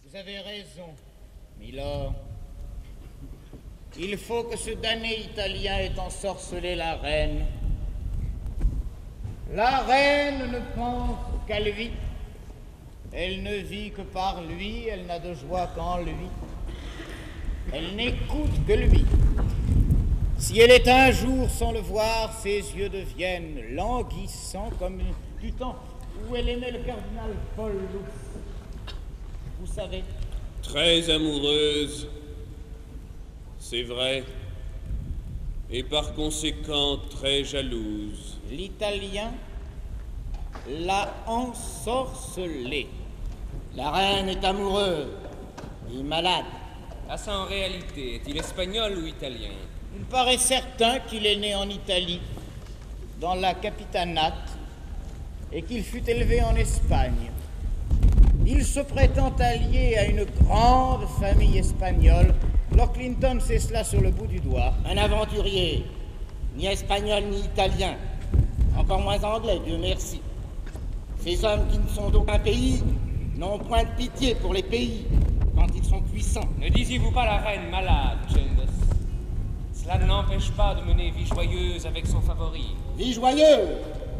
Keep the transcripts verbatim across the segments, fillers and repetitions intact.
Vous avez raison, Milord. Il faut que ce damné Italien ait ensorcelé la reine. La reine ne pense qu'à lui. Elle ne vit que par lui, elle n'a de joie qu'en lui. Elle n'écoute que lui. Si elle est un jour sans le voir, ses yeux deviennent languissants comme du temps où elle aimait le cardinal Paul. Vous savez. Très amoureuse, c'est vrai, et par conséquent très jalouse. L'Italien l'a ensorcelée. La reine est amoureuse et malade. Ah ça, en réalité, est-il espagnol ou italien? Il paraît certain qu'il est né en Italie, dans la Capitanate, et qu'il fut élevé en Espagne. Il se prétend allié à une grande famille espagnole. Lord Clinton sait cela sur le bout du doigt. Un aventurier, ni espagnol ni italien, encore moins anglais, Dieu merci. Ces hommes qui ne sont d'aucun pays n'ont point de pitié pour les pays quand ils sont puissants. Ne disiez-vous pas la reine malade, Chandos? Cela ne l'empêche pas de mener vie joyeuse avec son favori. Vie joyeuse!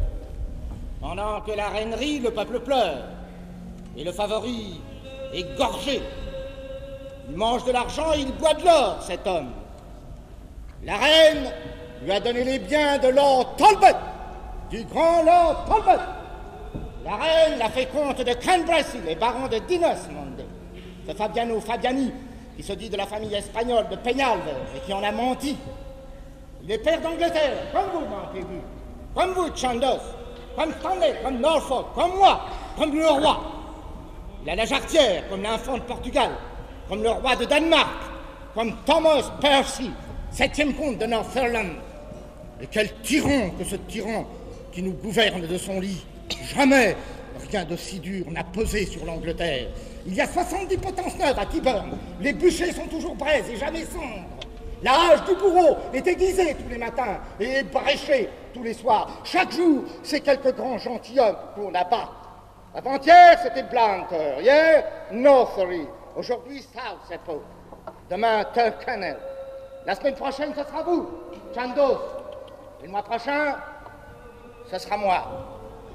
Pendant que la reine rit, le peuple pleure. Et le favori est gorgé. Il mange de l'argent et il boit de l'or, cet homme. La reine lui a donné les biens de Lord Talbot, du grand Lord Talbot. La reine l'a fait comte de Clanbrassil et baron de Dinos, monde. Ce Fabiano Fabiani, qui se dit de la famille espagnole de Peñalver et qui en a menti. Il est père d'Angleterre, comme vous, Montaigu, comme vous, Chandos, comme Stanley, comme Norfolk, comme moi, comme le roi. Il a la jarretière, comme l'infant de Portugal, comme le roi de Danemark, comme Thomas Percy, septième comte de Northumberland. Et quel tyran que ce tyran qui nous gouverne de son lit. Jamais rien de si dur n'a pesé sur l'Angleterre. Il y a soixante-dix potences neuves à Tyburn. Les bûchers sont toujours braises et jamais cendres. La hache du bourreau est aiguisée tous les matins et bréchée tous les soirs. Chaque jour, c'est quelques grands gentilshommes qu'on abat. Avant-hier, c'était Blanter. Hier, Northury. Aujourd'hui, Southseppo. Demain, Tyrconnell. La semaine prochaine, ce sera vous, Chandos. Et le mois prochain, ce sera moi.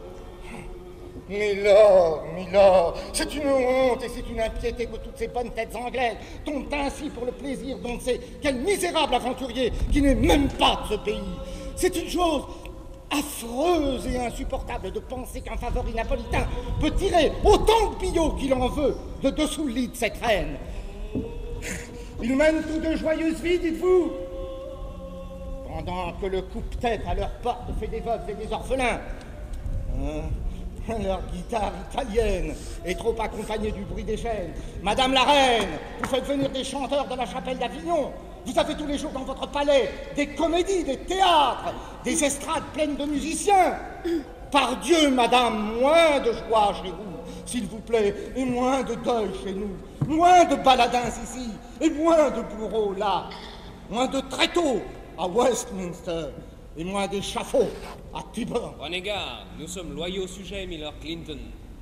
Milord, Milord, c'est une honte et c'est une impiété que toutes ces bonnes têtes anglaises tombent ainsi pour le plaisir d'on ne sait quel misérable aventurier qui n'est même pas de ce pays. C'est une chose affreuse et insupportable de penser qu'un favori napolitain peut tirer autant de billots qu'il en veut de dessous le lit de cette reine. Ils mènent tous de joyeuses vies, dites-vous, pendant que le coupe-tête à leur porte fait des veuves et des orphelins. Hein? Leur guitare italienne est trop accompagnée du bruit des chaînes. Madame la reine, vous faites venir des chanteurs de la chapelle d'Avignon. Vous avez tous les jours dans votre palais des comédies, des théâtres, des estrades pleines de musiciens. Par Dieu, madame, moins de joie chez vous, s'il vous plaît, et moins de deuil chez nous. Moins de baladins ici, et moins de bourreaux là. Moins de tréteaux à Westminster. Et moins d'échafauds à Tyburn. Prenez garde, nous sommes loyaux sujets, Milord Clinton.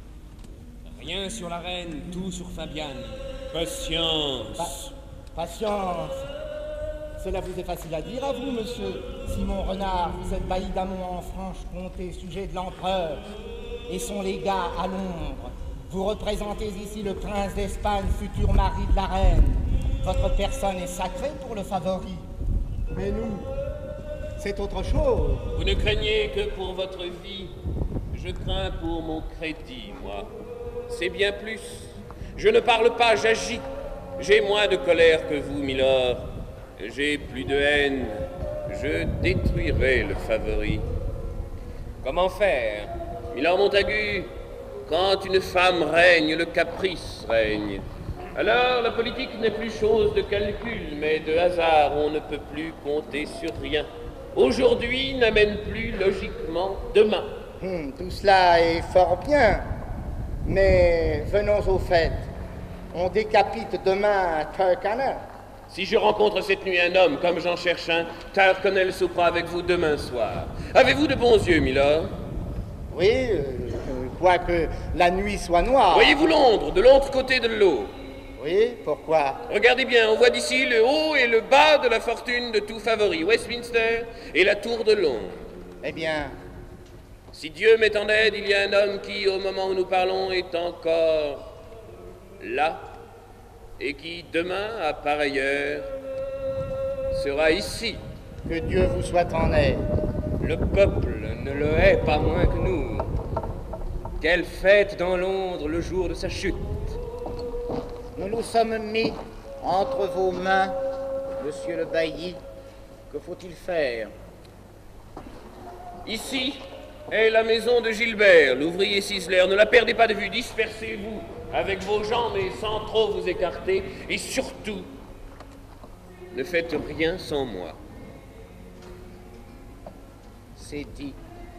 Rien sur la reine, tout sur Fabian. Patience. Pa patience. Cela vous est facile à dire à vous, monsieur Simon Renard. Vous êtes bailli d'Amont en Franche-Comté, sujet de l'empereur, et son légat à Londres. Vous représentez ici le prince d'Espagne, futur mari de la reine. Votre personne est sacrée pour le favori. Mais nous, c'est autre chose. Vous ne craignez que pour votre vie. Je crains pour mon crédit, moi. C'est bien plus. Je ne parle pas, j'agis. J'ai moins de colère que vous, Milord. J'ai plus de haine. Je détruirai le favori. Comment faire? Milord Montagu, quand une femme règne, le caprice règne. Alors, la politique n'est plus chose de calcul, mais de hasard. On ne peut plus compter sur rien. Aujourd'hui n'amène plus logiquement demain. Hum, tout cela est fort bien, mais venons au fait. On décapite demain Tyrconnell. Si je rencontre cette nuit un homme comme j'en cherche un, Tyrconnell soupera avec vous demain soir. Avez-vous de bons yeux, Milord? Oui, euh, quoique la nuit soit noire. Voyez-vous Londres, de l'autre côté de l'eau? Oui, pourquoi? Regardez bien, on voit d'ici le haut et le bas de la fortune de tout favori, Westminster et la tour de Londres. Eh bien, si Dieu m'est en aide, il y a un homme qui, au moment où nous parlons, est encore là, et qui, demain, à pareille heure, sera ici. que Dieu vous soit en aide. Le peuple ne le hait pas moins que nous. Quelle fête dans Londres le jour de sa chute. Nous nous sommes mis entre vos mains, monsieur le bailli. Que faut-il faire? Ici est la maison de Gilbert, l'ouvrier ciseleur. Ne la perdez pas de vue, dispersez-vous avec vos jambes et sans trop vous écarter. Et surtout, ne faites rien sans moi. C'est dit.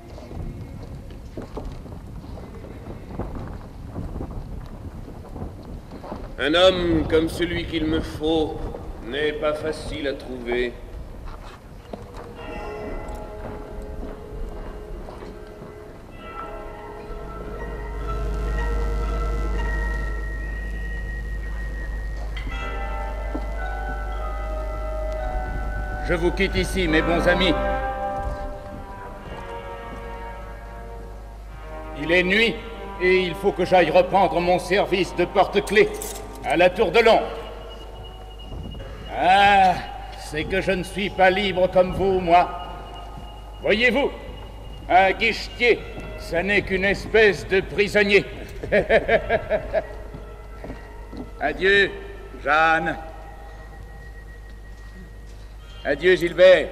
Un homme comme celui qu'il me faut n'est pas facile à trouver. Je vous quitte ici, mes bons amis. Il est nuit et il faut que j'aille reprendre mon service de porte-clés à la Tour de Londres. Ah, c'est que je ne suis pas libre comme vous, moi. Voyez-vous, un guichetier, ça n'est qu'une espèce de prisonnier. Adieu, Jeanne. Adieu, Gilbert.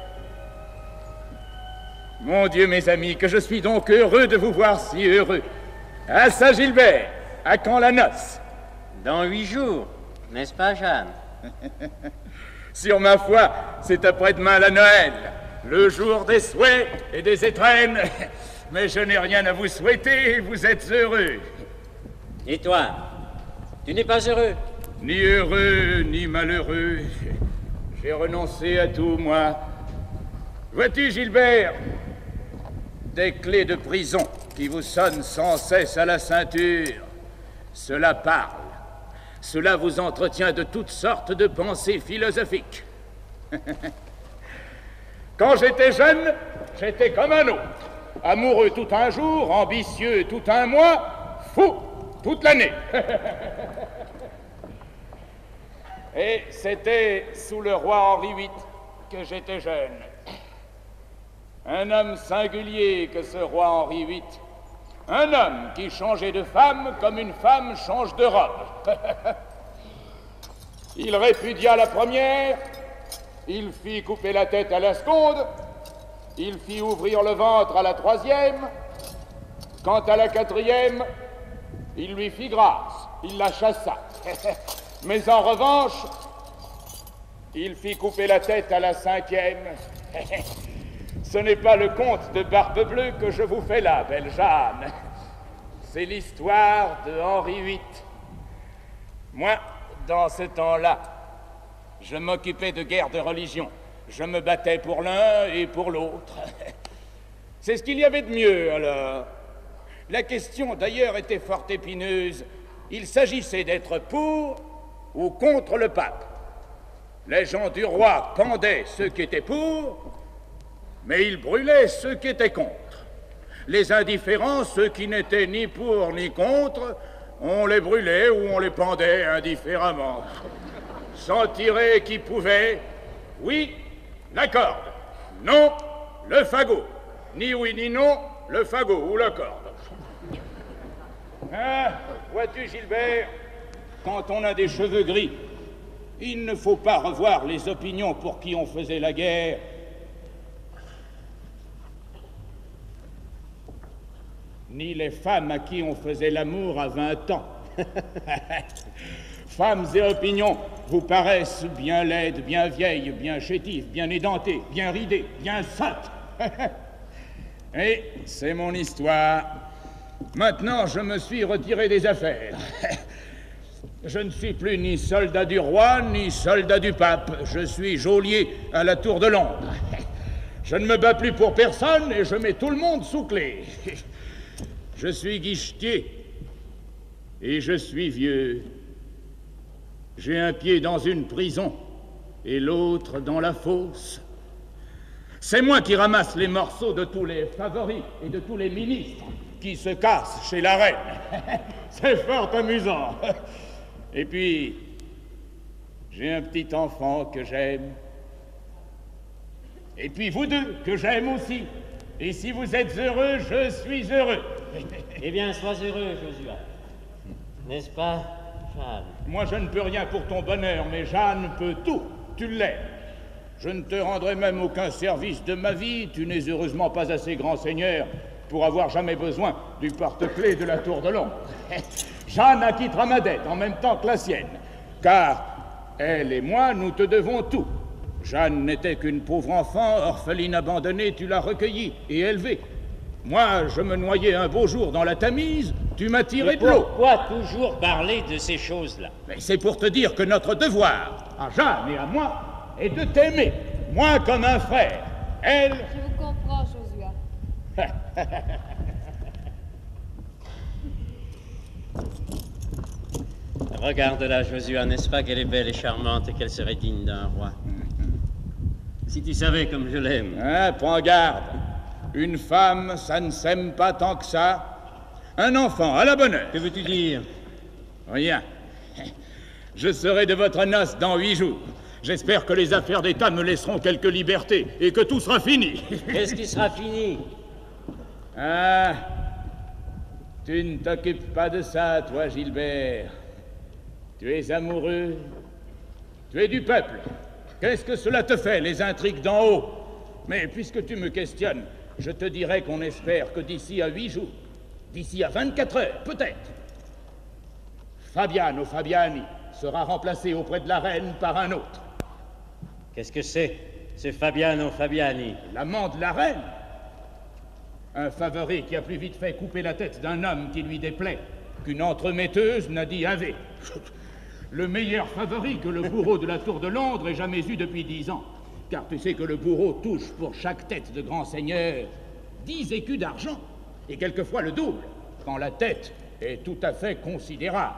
Mon Dieu, mes amis, que je suis donc heureux de vous voir si heureux. À Saint-Gilbert, à quand la noce? Dans huit jours, n'est-ce pas, Jeanne? Sur ma foi, c'est après-demain la Noël, le jour des souhaits et des étrennes. Mais je n'ai rien à vous souhaiter, vous êtes heureux. Et toi, tu n'es pas heureux? Ni heureux, ni malheureux. J'ai renoncé à tout, moi. Vois-tu, Gilbert, des clés de prison qui vous sonnent sans cesse à la ceinture, cela parle. Cela vous entretient de toutes sortes de pensées philosophiques. Quand j'étais jeune, j'étais comme un autre. Amoureux tout un jour, ambitieux tout un mois, fou toute l'année. Et c'était sous le roi Henri huit que j'étais jeune. Un homme singulier que ce roi Henri huit. Un homme qui changeait de femme comme une femme change de robe. Il répudia la première, il fit couper la tête à la seconde, il fit ouvrir le ventre à la troisième. Quant à la quatrième, il lui fit grâce, il la chassa. Mais en revanche, il fit couper la tête à la cinquième. Ce n'est pas le conte de Barbe Bleue que je vous fais là, belle Jeanne. C'est l'histoire de Henri huit. Moi, dans ce temps-là, je m'occupais de guerre de religion. Je me battais pour l'un et pour l'autre. C'est ce qu'il y avait de mieux, alors. La question, d'ailleurs, était fort épineuse. Il s'agissait d'être pour ou contre le pape. Les gens du roi pendaient ceux qui étaient pour, mais ils brûlaient ceux qui étaient contre. Les indifférents, ceux qui n'étaient ni pour ni contre, on les brûlait ou on les pendait indifféremment. Sans tirer qui pouvait, oui, la corde, non, le fagot, ni oui ni non, le fagot ou la corde. Ah, vois-tu, Gilbert, quand on a des cheveux gris, il ne faut pas revoir les opinions pour qui on faisait la guerre. Ni les femmes à qui on faisait l'amour à vingt ans. Femmes et opinions vous paraissent bien laides, bien vieilles, bien chétives, bien édentées, bien ridées, bien sottes. Et c'est mon histoire. Maintenant, je me suis retiré des affaires. Je ne suis plus ni soldat du roi, ni soldat du pape. Je suis geôlier à la Tour de Londres. Je ne me bats plus pour personne et je mets tout le monde sous clé. Je suis guichetier et je suis vieux. J'ai un pied dans une prison et l'autre dans la fosse. C'est moi qui ramasse les morceaux de tous les favoris et de tous les ministres qui se cassent chez la reine. C'est fort amusant. Et puis, j'ai un petit enfant que j'aime. Et puis vous deux, que j'aime aussi. Et si vous êtes heureux, je suis heureux. Eh bien, sois heureux, Josua. N'est-ce pas, Jeanne? Moi, je ne peux rien pour ton bonheur, mais Jeanne peut tout. Tu l'aimes. Je ne te rendrai même aucun service de ma vie. Tu n'es heureusement pas assez grand seigneur pour avoir jamais besoin du porte-clés de la Tour de Londres. Jeanne acquittera ma dette en même temps que la sienne, car elle et moi, nous te devons tout. Jeanne n'était qu'une pauvre enfant, orpheline abandonnée, tu l'as recueillie et élevée. Moi, je me noyais un beau jour dans la Tamise, tu m'as tiré de l'eau. Pourquoi toujours parler de ces choses-là? Mais c'est pour te dire que notre devoir, à Jeanne et à moi, est de t'aimer, moi comme un frère, elle... Je vous comprends, Josua. Regarde-la, Josua, n'est-ce pas qu'elle est belle et charmante et qu'elle serait digne d'un roi? Si tu savais comme je l'aime. Hein, prends garde. Une femme, ça ne s'aime pas tant que ça. Un enfant, à la bonne heure. Que veux-tu dire? Rien. Je serai de votre noce dans huit jours. J'espère que les affaires d'État me laisseront quelques libertés et que tout sera fini. Qu'est-ce qui sera fini? Ah, tu ne t'occupes pas de ça, toi, Gilbert. Tu es amoureux. Tu es du peuple. Qu'est-ce que cela te fait, les intrigues d'en haut? Mais puisque tu me questionnes, je te dirai qu'on espère que d'ici à huit jours, d'ici à vingt-quatre heures, peut-être, Fabiano Fabiani sera remplacé auprès de la reine par un autre. Qu'est-ce que c'est, ce Fabiano Fabiani? L'amant de la reine. Un favori qui a plus vite fait couper la tête d'un homme qui lui déplaît qu'une entremetteuse n'a dit ave. Le meilleur favori que le bourreau de la Tour de Londres ait jamais eu depuis dix ans. Car tu sais que le bourreau touche pour chaque tête de grand seigneur dix écus d'argent, et quelquefois le double, quand la tête est tout à fait considérable.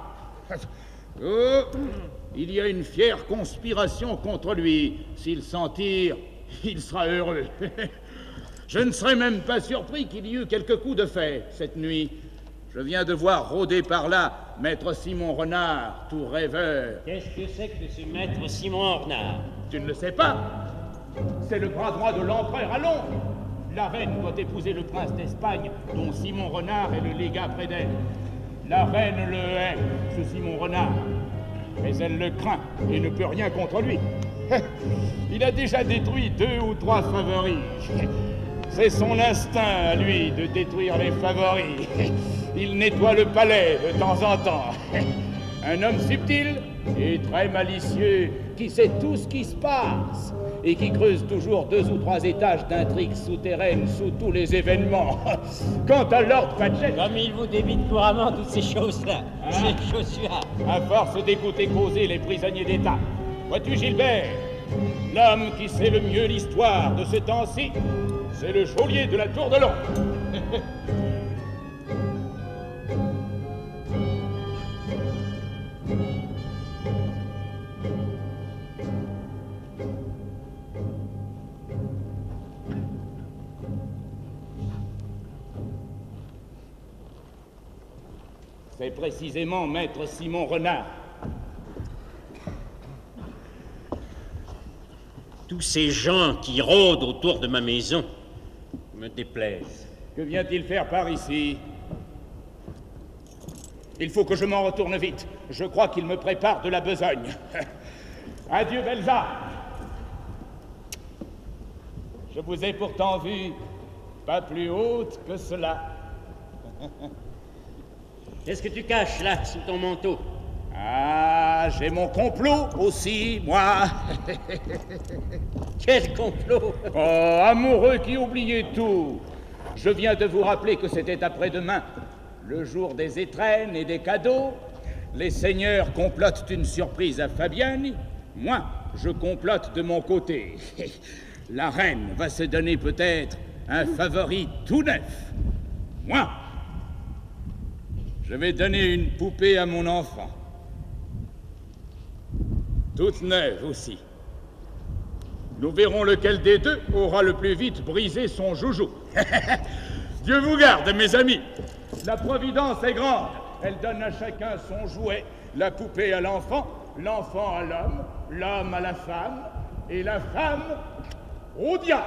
Oh, il y a une fière conspiration contre lui. S'il s'en tire, il sera heureux. Je ne serais même pas surpris qu'il y eût quelques coups de fait cette nuit. Je viens de voir rôder par là maître Simon Renard, tout rêveur. Qu'est-ce que c'est que ce maître Simon Renard? Tu ne le sais pas? C'est le bras droit de l'empereur à Londres. La reine doit épouser le prince d'Espagne, dont Simon Renard est le légat près d'elle. La reine le hait, ce Simon Renard. Mais elle le craint et ne peut rien contre lui. Il a déjà détruit deux ou trois favoris. C'est son instinct, à lui, de détruire les favoris. Il nettoie le palais de temps en temps. Un homme subtil et très malicieux, qui sait tout ce qui se passe et qui creuse toujours deux ou trois étages d'intrigues souterraines sous tous les événements. Quant à Lord Paget... Comme il vous débite couramment toutes ces choses-là, hein? C'est Josua. À force d'écouter causer les prisonniers d'État. Vois-tu, Gilbert, l'homme qui sait le mieux l'histoire de ce temps-ci, c'est le geôlier de la Tour de Londres. C'est précisément maître Simon Renard. Tous ces gens qui rôdent autour de ma maison me déplaisent. Que vient-il faire par ici? Il faut que je m'en retourne vite. Je crois qu'il me prépare de la besogne. Adieu, Belza. Je vous ai pourtant vu pas plus haute que cela. Qu'est-ce que tu caches là, sous ton manteau? Ah, j'ai mon complot aussi, moi. Quel complot? Oh, amoureux qui oubliez tout. Je viens de vous rappeler que c'était après-demain, le jour des étrennes et des cadeaux. Les seigneurs complotent une surprise à Fabiani. Moi, je complote de mon côté. La reine va se donner peut-être un favori tout neuf. Moi, je vais donner une poupée à mon enfant. toute neuve aussi. Nous verrons lequel des deux aura le plus vite brisé son joujou. Dieu vous garde, mes amis. La providence est grande. Elle donne à chacun son jouet. La poupée à l'enfant, l'enfant à l'homme, l'homme à la femme, et la femme au diable.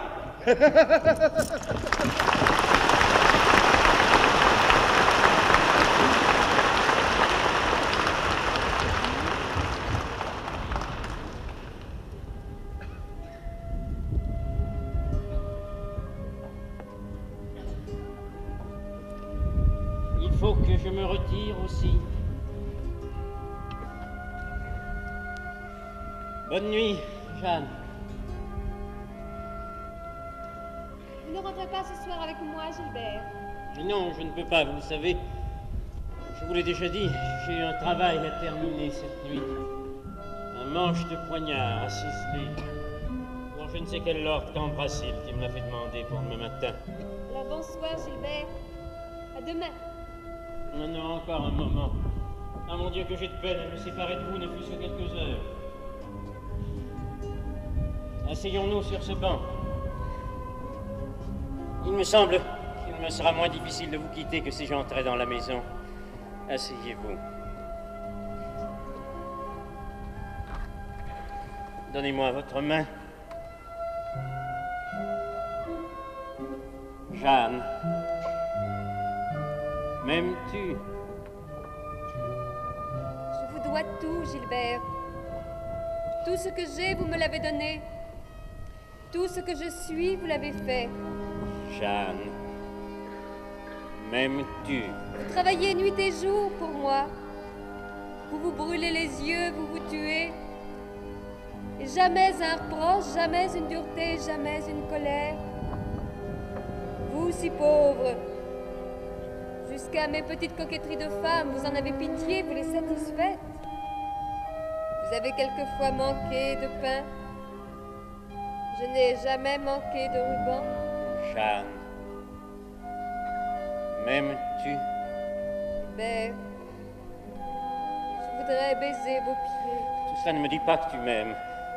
Il faut que je me retire aussi. Bonne nuit, Jeanne. Vous ne rentrez pas ce soir avec moi, Gilbert? Non, je ne peux pas, vous le savez. Je vous l'ai déjà dit, j'ai eu un travail à terminer cette nuit. Un manche de poignard à ciseler. Pour je ne sais quel lord Cambrassil qui me l'a fait demander pour demain matin. Alors bonsoir, Gilbert. À demain. Non, non, encore un moment. Ah mon Dieu, que j'ai de peine à me séparer de vous, ne fût-ce que quelques heures. Asseyons-nous sur ce banc. Il me semble qu'il me sera moins difficile de vous quitter que si j'entrais dans la maison. Asseyez-vous. Donnez-moi votre main. Jeanne, m'aimes-tu? Je vous dois tout, Gilbert. Tout ce que j'ai, vous me l'avez donné. Tout ce que je suis, vous l'avez fait. Jeanne, m'aimes-tu? Vous travaillez nuit et jour pour moi. Vous vous brûlez les yeux, vous vous tuez. Et jamais un reproche, jamais une dureté, jamais une colère. Vous, si pauvre, jusqu'à mes petites coquetteries de femme, vous en avez pitié, vous les satisfaites. Vous avez quelquefois manqué de pain. Je n'ai jamais manqué de ruban. Jeanne, m'aimes-tu? Gilbert, je voudrais baiser vos pieds. Tout cela ne me dit pas que tu m'aimes.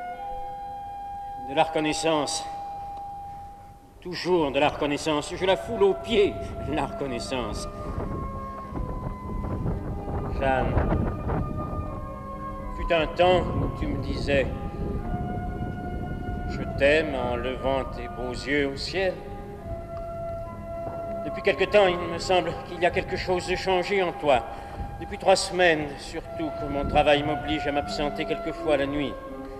De la reconnaissance. Toujours de la reconnaissance. Je la foule aux pieds, la reconnaissance. Jeanne, fut un temps où tu me disais « Je t'aime en levant tes beaux yeux au ciel ». Depuis quelque temps, il me semble qu'il y a quelque chose de changé en toi. Depuis trois semaines, surtout, que mon travail m'oblige à m'absenter quelquefois la nuit.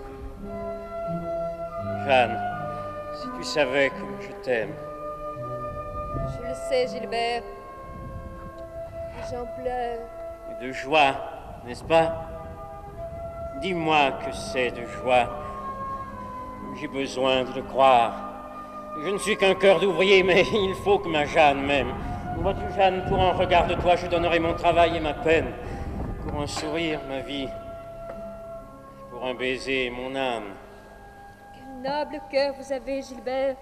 Jeanne, si tu savais comme je t'aime. Je le sais, Gilbert. J'en pleure. Et de joie, n'est-ce pas? Dis-moi que c'est de joie. J'ai besoin de le croire. Je ne suis qu'un cœur d'ouvrier, mais il faut que ma Jeanne m'aime. Vois-tu, Jeanne, pour un regard de toi, je donnerai mon travail et ma peine. Pour un sourire, ma vie. Pour un baiser, mon âme. Quel noble cœur vous avez, Gilbert.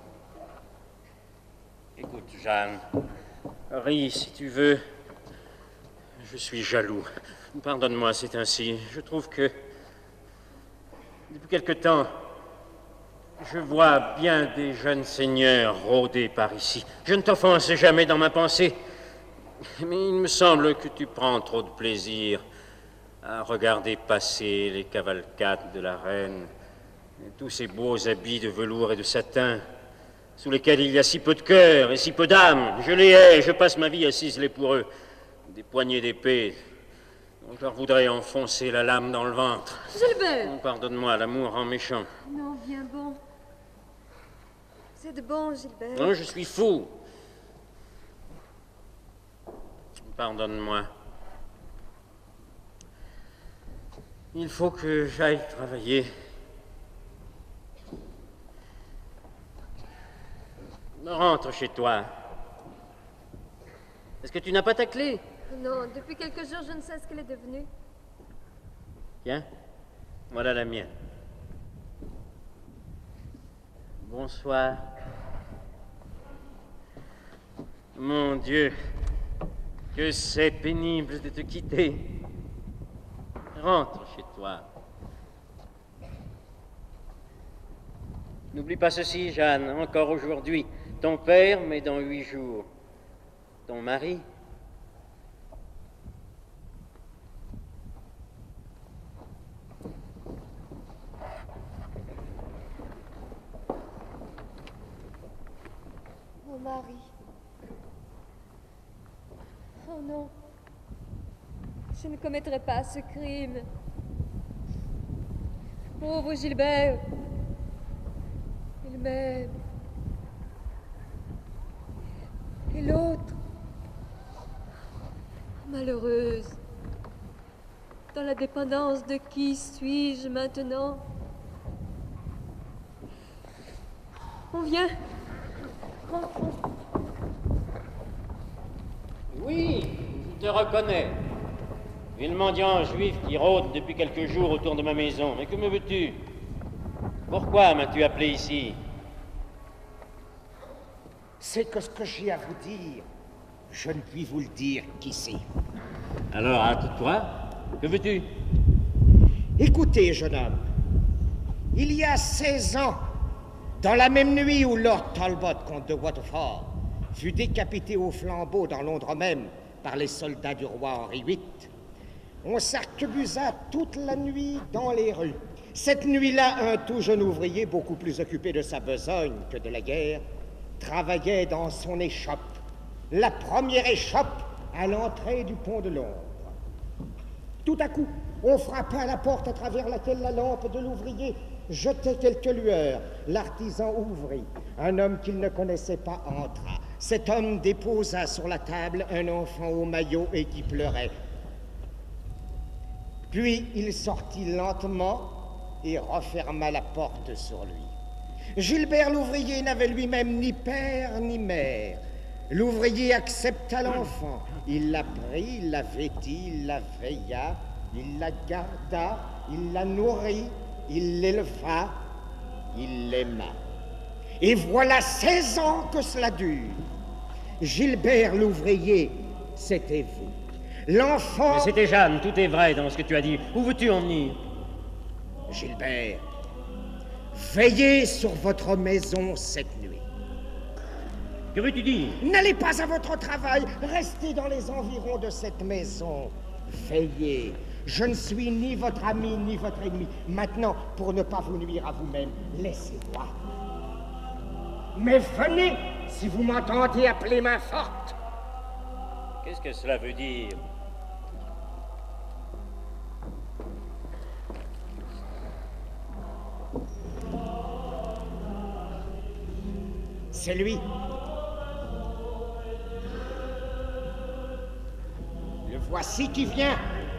Écoute, Jeanne, ris si tu veux. Je suis jaloux. Pardonne-moi, c'est ainsi. Je trouve que, depuis quelque temps, je vois bien des jeunes seigneurs rôder par ici. Je ne t'offense jamais dans ma pensée, mais il me semble que tu prends trop de plaisir à regarder passer les cavalcades de la reine, et tous ces beaux habits de velours et de satin, sous lesquels il y a si peu de cœur et si peu d'âme. Je les hais, je passe ma vie à ciseler pour eux des poignées d'épée dont je leur voudrais enfoncer la lame dans le ventre. Gilbert! Oh, pardonne-moi, l'amour rend méchant. Non, bien bon. C'est de bon, Gilbert. Non, je suis fou. Pardonne-moi. Il faut que j'aille travailler. Rentre chez toi. Est-ce que tu n'as pas ta clé? Non, depuis quelques jours, je ne sais ce qu'elle est devenue. Tiens, voilà la mienne. Bonsoir. Mon Dieu, que c'est pénible de te quitter. Rentre chez toi. N'oublie pas ceci, Jeanne, encore aujourd'hui. Ton père, mais dans huit jours. Ton mari. Mon mari. Oh non. Je ne commettrai pas ce crime. Pauvre Gilbert. Il m'aime. Et l'autre, malheureuse. Dans la dépendance de qui suis-je maintenant? On vient. Rentrons. Oui, je te reconnais. Et le mendiant juif qui rôde depuis quelques jours autour de ma maison. Mais que me veux-tu? Pourquoi m'as-tu appelé ici? C'est que ce que j'ai à vous dire, je ne puis vous le dire qu'ici. Alors, à toi, que veux-tu? Écoutez, jeune homme, il y a seize ans, dans la même nuit où Lord Talbot, comte de Waterford, fut décapité au flambeau dans Londres même par les soldats du roi Henri huit, on s'arquebusa toute la nuit dans les rues. Cette nuit-là, un tout jeune ouvrier, beaucoup plus occupé de sa besogne que de la guerre, travaillait dans son échoppe, la première échoppe à l'entrée du pont de Londres. Tout à coup, on frappa à la porte à travers laquelle la lampe de l'ouvrier jetait quelques lueurs. L'artisan ouvrit. Un homme qu'il ne connaissait pas entra. Cet homme déposa sur la table un enfant au maillot et qui pleurait. Puis il sortit lentement et referma la porte sur lui. Gilbert l'ouvrier n'avait lui-même ni père ni mère. L'ouvrier accepta l'enfant. Il la prit, il la vêtit, il la veilla, il la garda, il la nourrit, il l'éleva, il l'aima. Et voilà seize ans que cela dure. Gilbert l'ouvrier, c'était vous. L'enfant... Mais c'était Jeanne, tout est vrai dans ce que tu as dit. Où veux-tu en venir? Gilbert, veillez sur votre maison cette nuit. Que veux-tu dire? N'allez pas à votre travail, restez dans les environs de cette maison. Veillez. Je ne suis ni votre ami ni votre ennemi. Maintenant, pour ne pas vous nuire à vous-même, laissez-moi. Mais venez, si vous m'entendez appeler main forte. Qu'est-ce que cela veut dire? C'est lui. Le voici qui vient.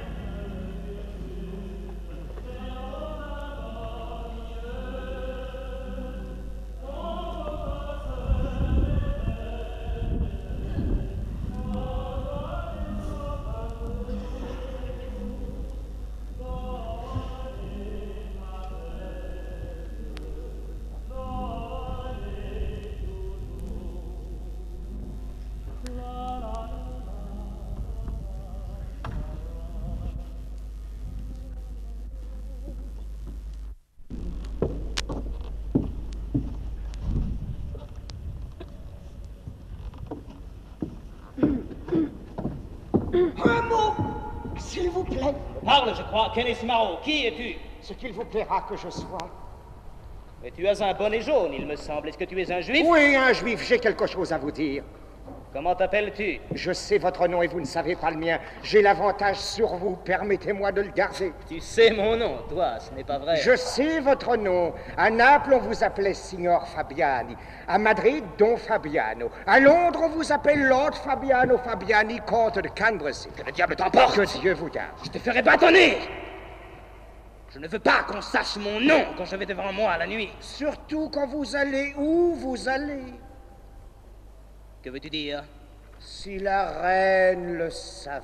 Un mot, s'il vous plaît. Parle, je crois. Kenneth Marrow, qui es-tu? Ce qu'il vous plaira que je sois. Mais tu as un bonnet jaune, il me semble. Est-ce que tu es un juif? Oui, un juif, j'ai quelque chose à vous dire. Comment t'appelles-tu? Je sais votre nom et vous ne savez pas le mien. J'ai l'avantage sur vous, permettez-moi de le garder. Tu sais mon nom, toi, ce n'est pas vrai. Je sais votre nom. À Naples, on vous appelait Signor Fabiani. À Madrid, Don Fabiano. À Londres, on vous appelle Lord Fabiano Fabiani, comte de Cambrésis. Que le diable t'emporte! Que Dieu vous garde. Je te ferai bâtonner! Je ne veux pas qu'on sache mon nom quand je vais devant moi la nuit. Surtout quand vous allez où vous allez. Que veux-tu dire? Si la reine le savait.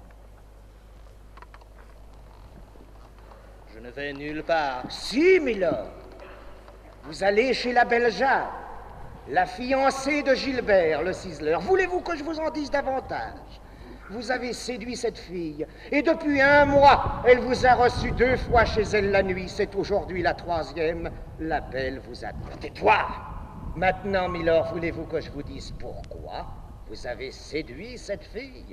Je ne vais nulle part. Si, milord. Vous allez chez la belle Jeanne, la fiancée de Gilbert, le ciseleur. Voulez-vous que je vous en dise davantage? vous avez séduit cette fille, et depuis un mois, elle vous a reçu deux fois chez elle la nuit. C'est aujourd'hui la troisième. La belle vous attend. Tais-toi! Maintenant, Milord, voulez-vous que je vous dise pourquoi vous avez séduit cette fille?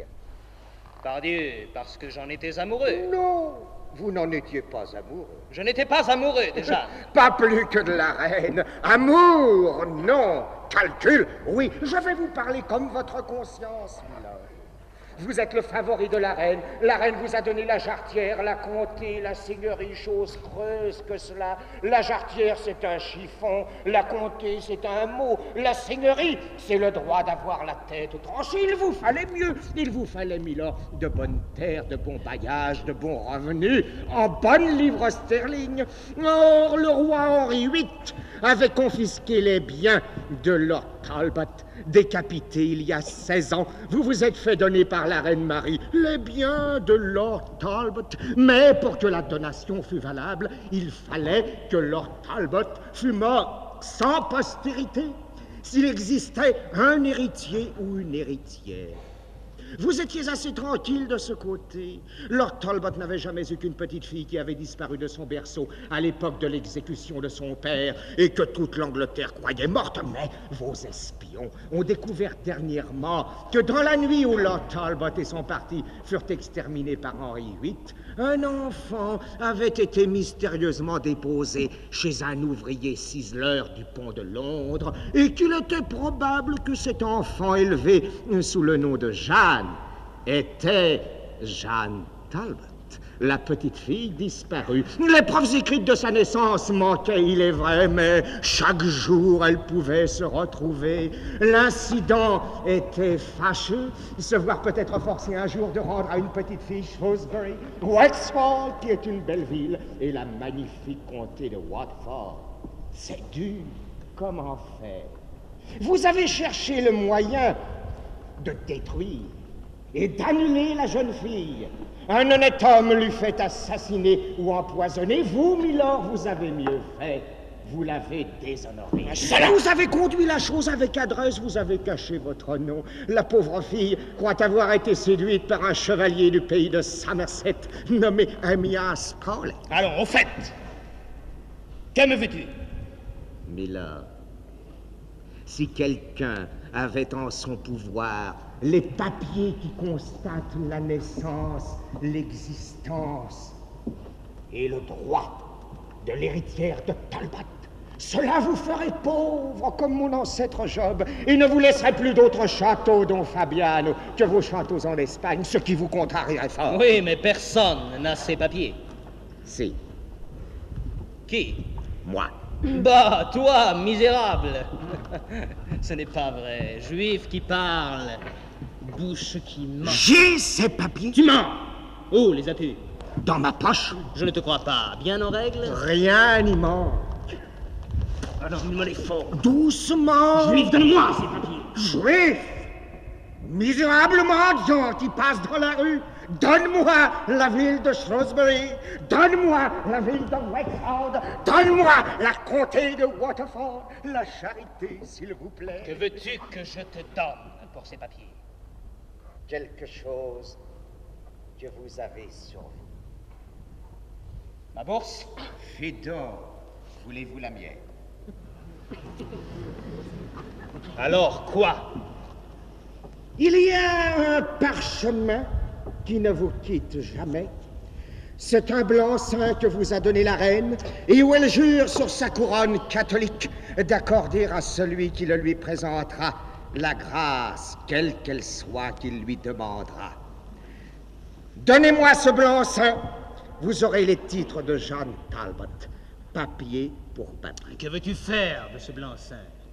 Pardieu, parce que j'en étais amoureux. Non, vous n'en étiez pas amoureux. Je n'étais pas amoureux, déjà. Pas plus que de la reine. Amour, non. Calcul, oui. Je vais vous parler comme votre conscience, Milord. Vous êtes le favori de la reine. La reine vous a donné la jarretière, la comté, la seigneurie, chose creuse que cela. La jarretière, c'est un chiffon. La comté, c'est un mot. La seigneurie, c'est le droit d'avoir la tête tranchée. Il vous fallait mieux. Il vous fallait, Milord, de bonnes terres, de bons baillages, de bons revenus, en bonnes livres sterling. Or, le roi Henri huit avait confisqué les biens de Lord Talbot, décapité il y a seize ans. Vous vous êtes fait donner par la reine Marie les biens de Lord Talbot. Mais pour que la donation fût valable, il fallait que Lord Talbot fût mort sans postérité, s'il existait un héritier ou une héritière. Vous étiez assez tranquille de ce côté. Lord Talbot n'avait jamais eu qu'une petite fille qui avait disparu de son berceau à l'époque de l'exécution de son père et que toute l'Angleterre croyait morte. Mais vos espions ont découvert dernièrement que dans la nuit où Lord Talbot et son parti furent exterminés par Henri huit, un enfant avait été mystérieusement déposé chez un ouvrier ciseleur du pont de Londres et qu'il était probable que cet enfant élevé sous le nom de Jeanne était Jeanne Talbot, la petite fille disparue. Les preuves écrites de sa naissance manquaient, il est vrai, mais chaque jour elle pouvait se retrouver. L'incident était fâcheux, se voir peut-être forcé un jour de rendre à une petite fille Shrewsbury, Wexford, qui est une belle ville, et la magnifique comté de Watford. C'est dur, comment faire? Vous avez cherché le moyen de détruire et d'annuler la jeune fille. Un honnête homme l'eût fait assassiner ou empoisonner. Vous, Milord, vous avez mieux fait. Vous l'avez déshonoré. Vous avez conduit la chose avec adresse, vous avez caché votre nom. La pauvre fille croit avoir été séduite par un chevalier du pays de Somerset, nommé Amyas Paulet. Alors, au fait, que me veux-tu? Milord, si quelqu'un avait en son pouvoir les papiers qui constatent la naissance, l'existence et le droit de l'héritière de Talbot, cela vous ferait pauvre comme mon ancêtre Job et ne vous laisserait plus d'autres châteaux, dont Fabiano, que vos châteaux en Espagne, ce qui vous contrarierait fort. Oui, mais personne n'a ces papiers. Si. Qui? Moi. Bah, toi, misérable. Ce n'est pas vrai. Juif qui parle, bouche qui ment. J'ai ces papiers. Tu mens. Où les as-tu? Dans ma poche. Je ne te crois pas. Bien en règle? Rien n'y manque. Alors, il me les faut. Doucement. Juif, donne-moi ces papiers. Juif, misérable mendiant qui passe dans la rue, donne-moi la ville de Shrewsbury, donne-moi la ville de Wexford, donne-moi la comté de Waterford, la charité, s'il vous plaît. Que veux-tu que je te donne pour ces papiers? Quelque chose que vous avez sur vous. Ma bourse? Fédon, voulez-vous la mienne? Alors quoi? Il y a un parchemin qui ne vous quitte jamais. C'est un blanc-seing que vous a donné la reine et où elle jure sur sa couronne catholique d'accorder à celui qui le lui présentera la grâce, quelle qu'elle soit, qu'il lui demandera. Donnez-moi ce blanc-seing, vous aurez les titres de Jeanne Talbot, papier pour papier. Que veux-tu faire de ce blanc-seing?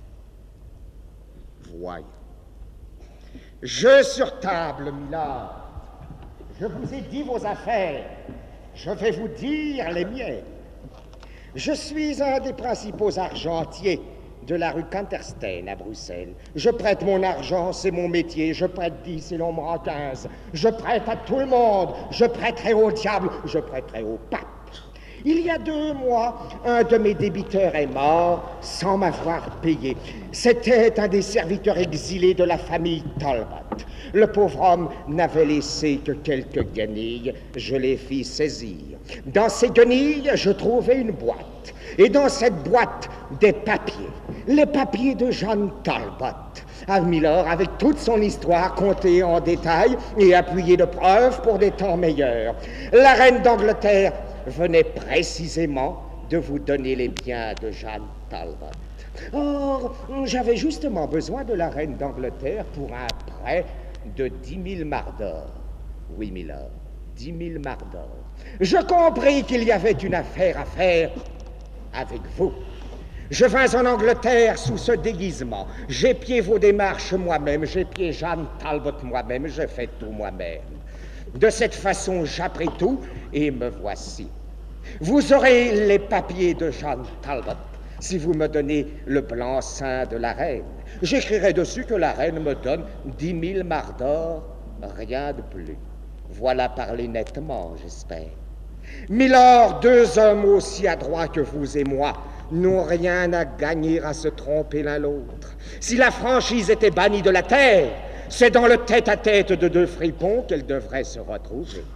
Voyons. Jeu sur table, Milord. Je vous ai dit vos affaires. Je vais vous dire les miennes. Je suis un des principaux argentiers de la rue Canterstein à Bruxelles. Je prête mon argent, c'est mon métier. Je prête dix et l'on me rend quinze. Je prête à tout le monde. Je prêterai au diable. Je prêterai au pape. Il y a deux mois, un de mes débiteurs est mort sans m'avoir payé. C'était un des serviteurs exilés de la famille Talbot. Le pauvre homme n'avait laissé que quelques guenilles. Je les fis saisir. Dans ces guenilles, je trouvai une boîte. Et dans cette boîte, des papiers. Les papiers de John Talbot. Ah, Milord, avec toute son histoire contée en détail et appuyée de preuves pour des temps meilleurs. La reine d'Angleterre venait précisément de vous donner les biens de John Talbot. Or, j'avais justement besoin de la reine d'Angleterre pour un prêt de dix mille marcs d'or. Oui, Milord, dix mille marcs d'or. Je compris qu'il y avait une affaire à faire avec vous. Je vins en Angleterre sous ce déguisement. J'épiai vos démarches moi-même, j'épiai John Talbot moi-même, je fais tout moi-même. De cette façon, j'appris tout et me voici. Vous aurez les papiers de John Talbot si vous me donnez le blanc-seing de la reine. J'écrirai dessus que la reine me donne dix mille marcs d'or, rien de plus. Voilà parler nettement, j'espère. Milord, deux hommes aussi adroits que vous et moi n'ont rien à gagner à se tromper l'un l'autre. Si la franchise était bannie de la terre, c'est dans le tête-à-tête de deux fripons qu'elle devrait se retrouver.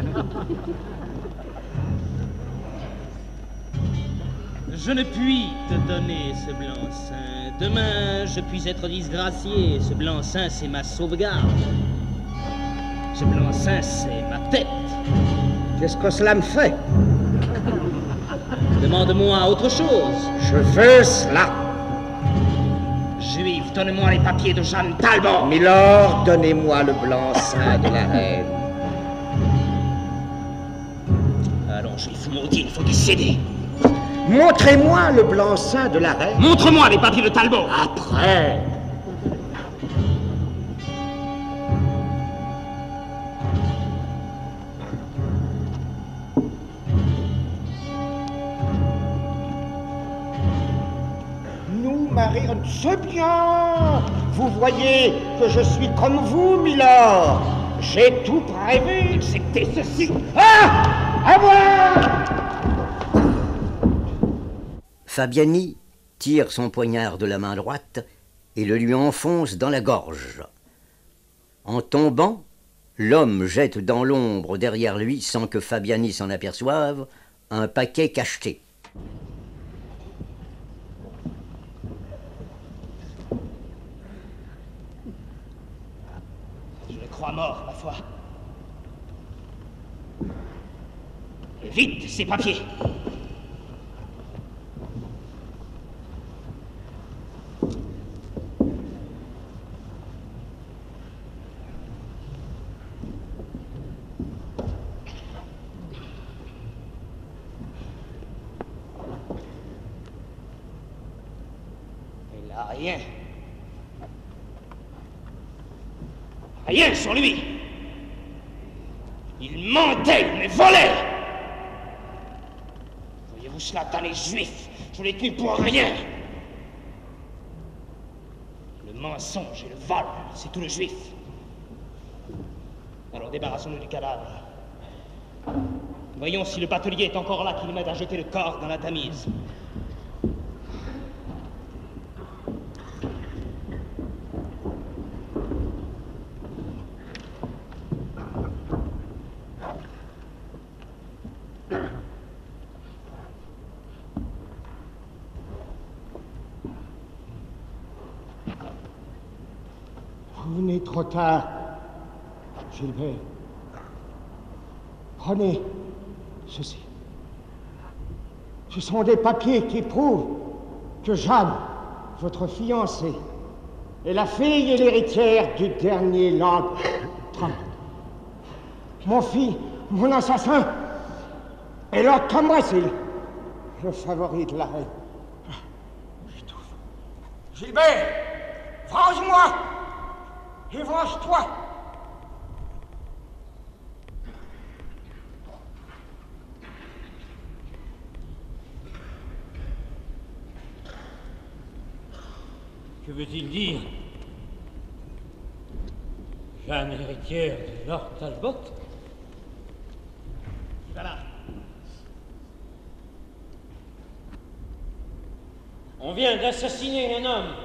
Je ne puis te donner ce blanc-seing. Demain, je puis être disgracié. Ce blanc-seing, c'est ma sauvegarde. Ce blanc-seing, c'est ma tête. Qu'est-ce que cela me fait? Demande-moi autre chose. Je veux cela. Juif, donne-moi les papiers de John Talbot. Milord, donnez-moi le blanc-seing de la reine. Allons, Juif maudit, il faut décider. Montrez-moi le blanc-seing de la reine. Montre-moi les papiers de Talbot. Après. Nous, Marie, c'est bien. Vous voyez que je suis comme vous, Milord. J'ai tout prévu, excepté ceci. Ah! À moi! Fabiani tire son poignard de la main droite et le lui enfonce dans la gorge. En tombant, l'homme jette dans l'ombre derrière lui, sans que Fabiani s'en aperçoive, un paquet cacheté. Je le crois mort, ma foi. Et vite, ces papiers! Rien. Rien sur lui. Il mentait, il me volait. Voyez-vous cela dans les Juifs? Je l'ai tenu pour rien. Le mensonge et le vol, c'est tout le Juif. Alors débarrassons-nous du cadavre. Voyons si le batelier est encore là qui nous m'aide à jeter le corps dans la Tamise. Vous venez trop tard, Gilbert. Prenez ceci. Ce sont des papiers qui prouvent que Jeanne, votre fiancée, est la fille et l'héritière du dernier Lord Trump. Mon fils, mon assassin, est Lord Cambrasil, le favori de la reine. J'étouffe. Gilbert, venge-moi et venge-toi. Que veut-il dire? Jeanne héritière de Lord Talbot? Voilà. On vient d'assassiner un homme.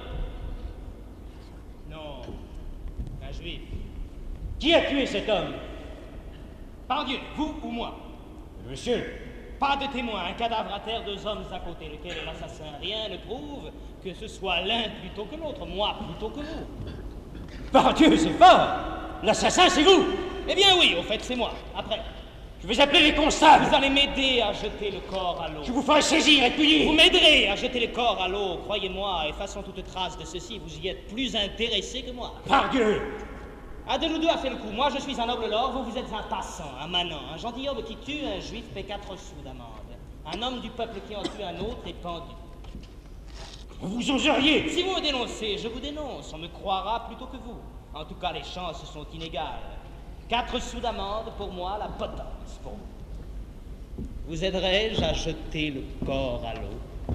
Non, un juif. Qui a tué cet homme? Par Dieu, vous ou moi? Monsieur. Pas de témoin, un cadavre à terre, deux hommes à côté. Lequel est l'assassin? Rien ne prouve que ce soit l'un plutôt que l'autre, moi plutôt que vous. Par Dieu, c'est fort! L'assassin, c'est vous! Eh bien oui, au fait, c'est moi. Après. Je vais appeler les constables. Vous allez m'aider à jeter le corps à l'eau. Je vous ferai saisir et punir. Vous m'aiderez à jeter le corps à l'eau, croyez-moi, effaçant toute trace de ceci, vous y êtes plus intéressé que moi. Par Dieu! Un de nous deux a fait le coup. Moi, je suis un noble lord, vous, vous êtes un passant, un manant. Un gentilhomme qui tue un juif paie quatre sous d'amende. Un homme du peuple qui en tue un autre est pendu. Vous oseriez! Si vous me dénoncez, je vous dénonce. On me croira plutôt que vous. En tout cas, les chances sont inégales. Quatre sous d'amende, pour moi, la potence pour vous. Vous aiderai-je à jeter le corps à l'eau?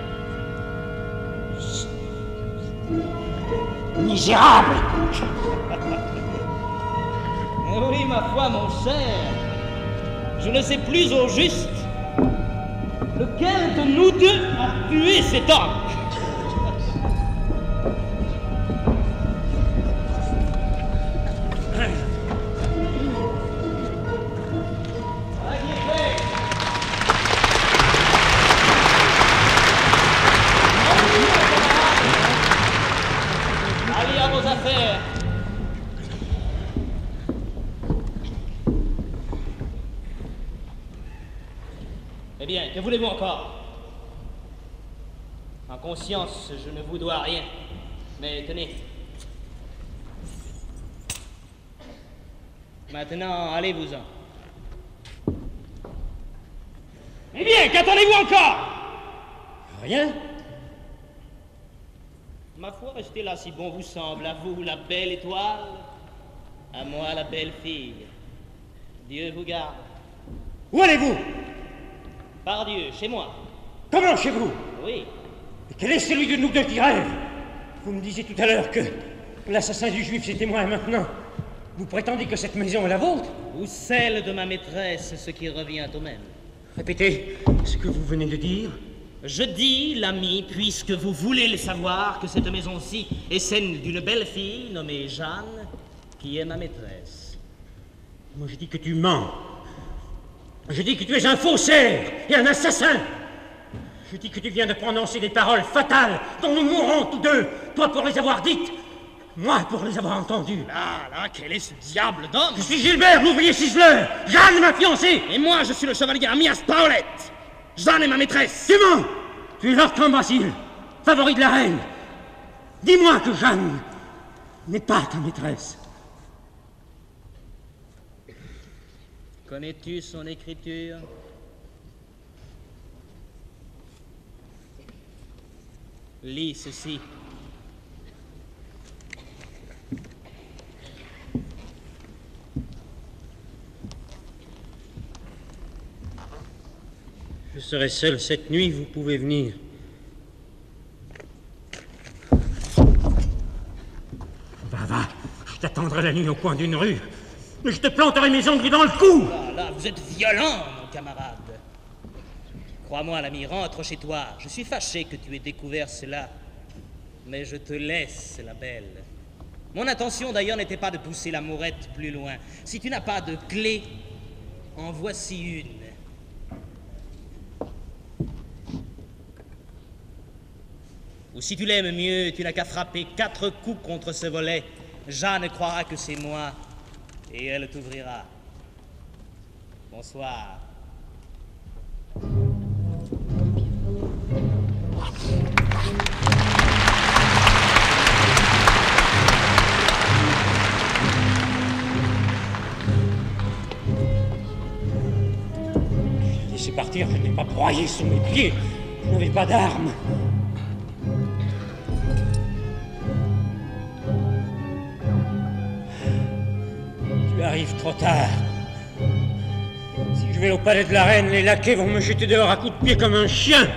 Misérable! Oui, ma foi, mon cher, je ne sais plus au juste lequel de nous deux a tué cet homme. Allez à vos affaires. Eh bien, que voulez-vous encore? En conscience, je ne vous dois rien. Mais tenez. Maintenant, allez-vous-en. Eh bien, qu'attendez-vous encore? Rien? Ma foi, restez là si bon vous semble. À vous, la belle étoile. À moi, la belle fille. Dieu vous garde. Où allez-vous? Par Dieu, chez moi. Comment chez vous? Oui. Et quel est celui de nous deux qui rêve? Vous me disiez tout à l'heure que l'assassin du juif c'était moi et maintenant. Vous prétendez que cette maison est la vôtre? Ou celle de ma maîtresse, ce qui revient au même. Répétez ce que vous venez de dire. Je dis, l'ami, puisque vous voulez le savoir, que cette maison-ci est celle d'une belle fille nommée Jeanne, qui est ma maîtresse. Moi je dis que tu mens. Je dis que tu es un faussaire et un assassin. Je dis que tu viens de prononcer des paroles fatales dont nous mourrons tous deux, toi pour les avoir dites, moi pour les avoir entendues. Là, là, quel est ce diable d'homme? Je suis Gilbert, l'ouvrier ciseleur, Jeanne ma fiancée. Et moi, je suis le chevalier Amias Paolette. Jeanne est ma maîtresse. Tu mens. Tu es Lord Cambracile, favori de la reine. Dis-moi que Jeanne n'est pas ta maîtresse. Connais-tu son écriture? Lis ceci. Je serai seul cette nuit, vous pouvez venir. Va, va, je t'attendrai la nuit au coin d'une rue. Je te planterai mes ongles dans le cou. Là, là, vous êtes violent, mon camarade. Crois-moi, l'ami, rentre chez toi. Je suis fâché que tu aies découvert cela. Mais je te laisse, la belle. Mon intention, d'ailleurs, n'était pas de pousser la mourette plus loin. Si tu n'as pas de clé, en voici une. Ou si tu l'aimes mieux, tu n'as qu'à frapper quatre coups contre ce volet. Jeanne croira que c'est moi, et elle t'ouvrira. Bonsoir. Laissez partir, je n'ai pas broyé sous mes pieds. Je n'avais pas d'armes. Tu arrives trop tard. Si je vais au palais de la reine, les laquais vont me jeter dehors à coups de pied comme un chien.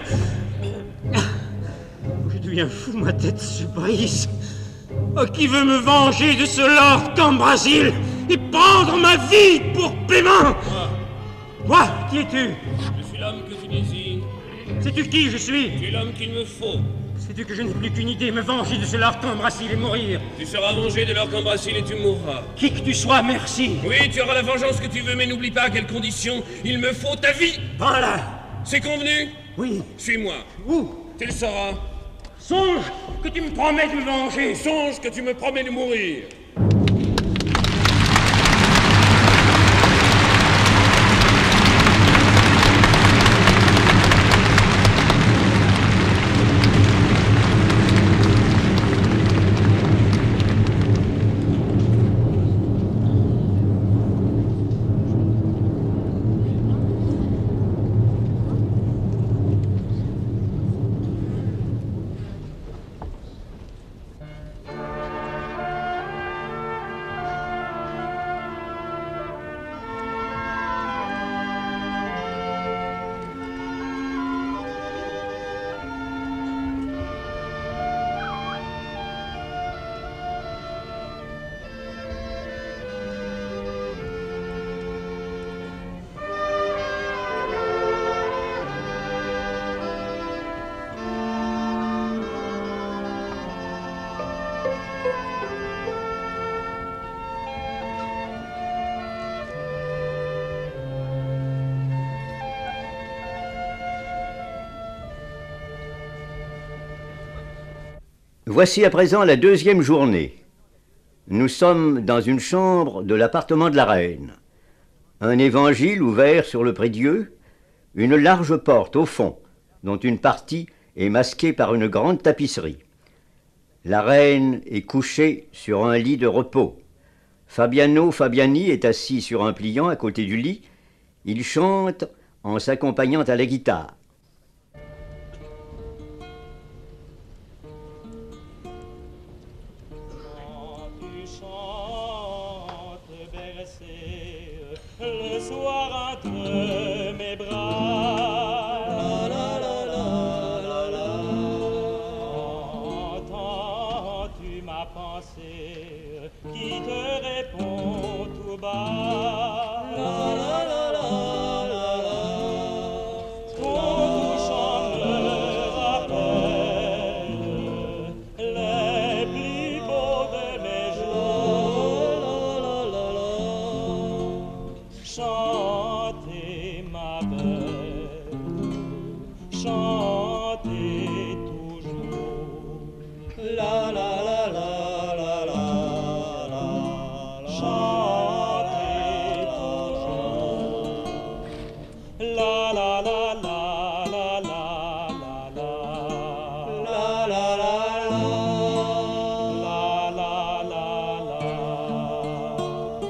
Je deviens fou, ma tête se brise. Oh, qui veut me venger de ce lord Cambracile et prendre ma vie pour paiement? Toi, qui es-tu? Je suis l'homme que tu désires. Sais-tu qui je suis? Tu es l'homme qu'il me faut. Sais-tu que je n'ai plus qu'une idée, me venger de ce Lord Cambracil et mourir? Tu seras vengé de Lord Cambracil et tu mourras. Qui que tu sois, merci. Oui, tu auras la vengeance que tu veux, mais n'oublie pas à quelles conditions il me faut ta vie. Voilà. C'est convenu? Oui. Suis-moi. Où? Tu le sauras. Songe que tu me promets de me venger. Songe que tu me promets de mourir. Voici à présent la deuxième journée. Nous sommes dans une chambre de l'appartement de la reine. Un évangile ouvert sur le prie-dieu, une large porte au fond, dont une partie est masquée par une grande tapisserie. La reine est couchée sur un lit de repos. Fabiano Fabiani est assis sur un pliant à côté du lit. Il chante en s'accompagnant à la guitare. Le soir entre mes bras, la la la la la la. Entends-tu ma pensée qui te répond tout bas, la la la la la la. Ton touchant me rappelle les plus beaux de mes jours, la la la la. Chantez ma belle, chantez toujours, la la la la la la la, chantez toujours, la la la la la la la la, la la la la, la la la la.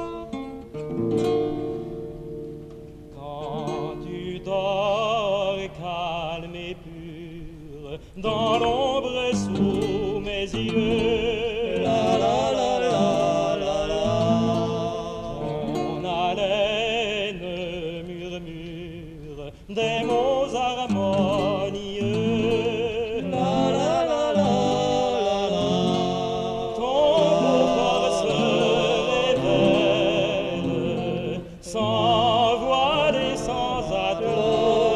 Quand tu dors calme et pur, dans l'ombre sous mes yeux, la la la la la la, ton haleine murmure des mots harmonieux, la la la la la la, ton beau corps se révèle sans voile et sans attendre,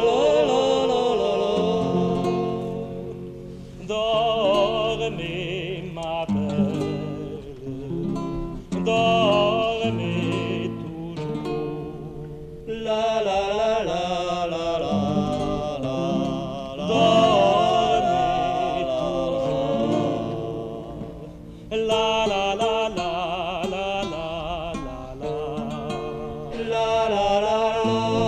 dormez ma belle, dormez toujours, la la la la la la la, dormez toujours, la la la la la la la la, la la la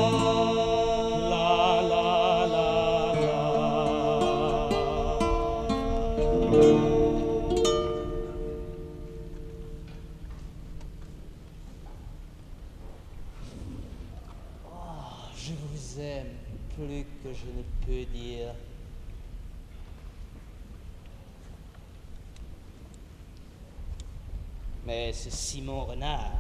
la, la la la. Je vous aime plus que je ne peux dire. Mais c'est Simon Renard.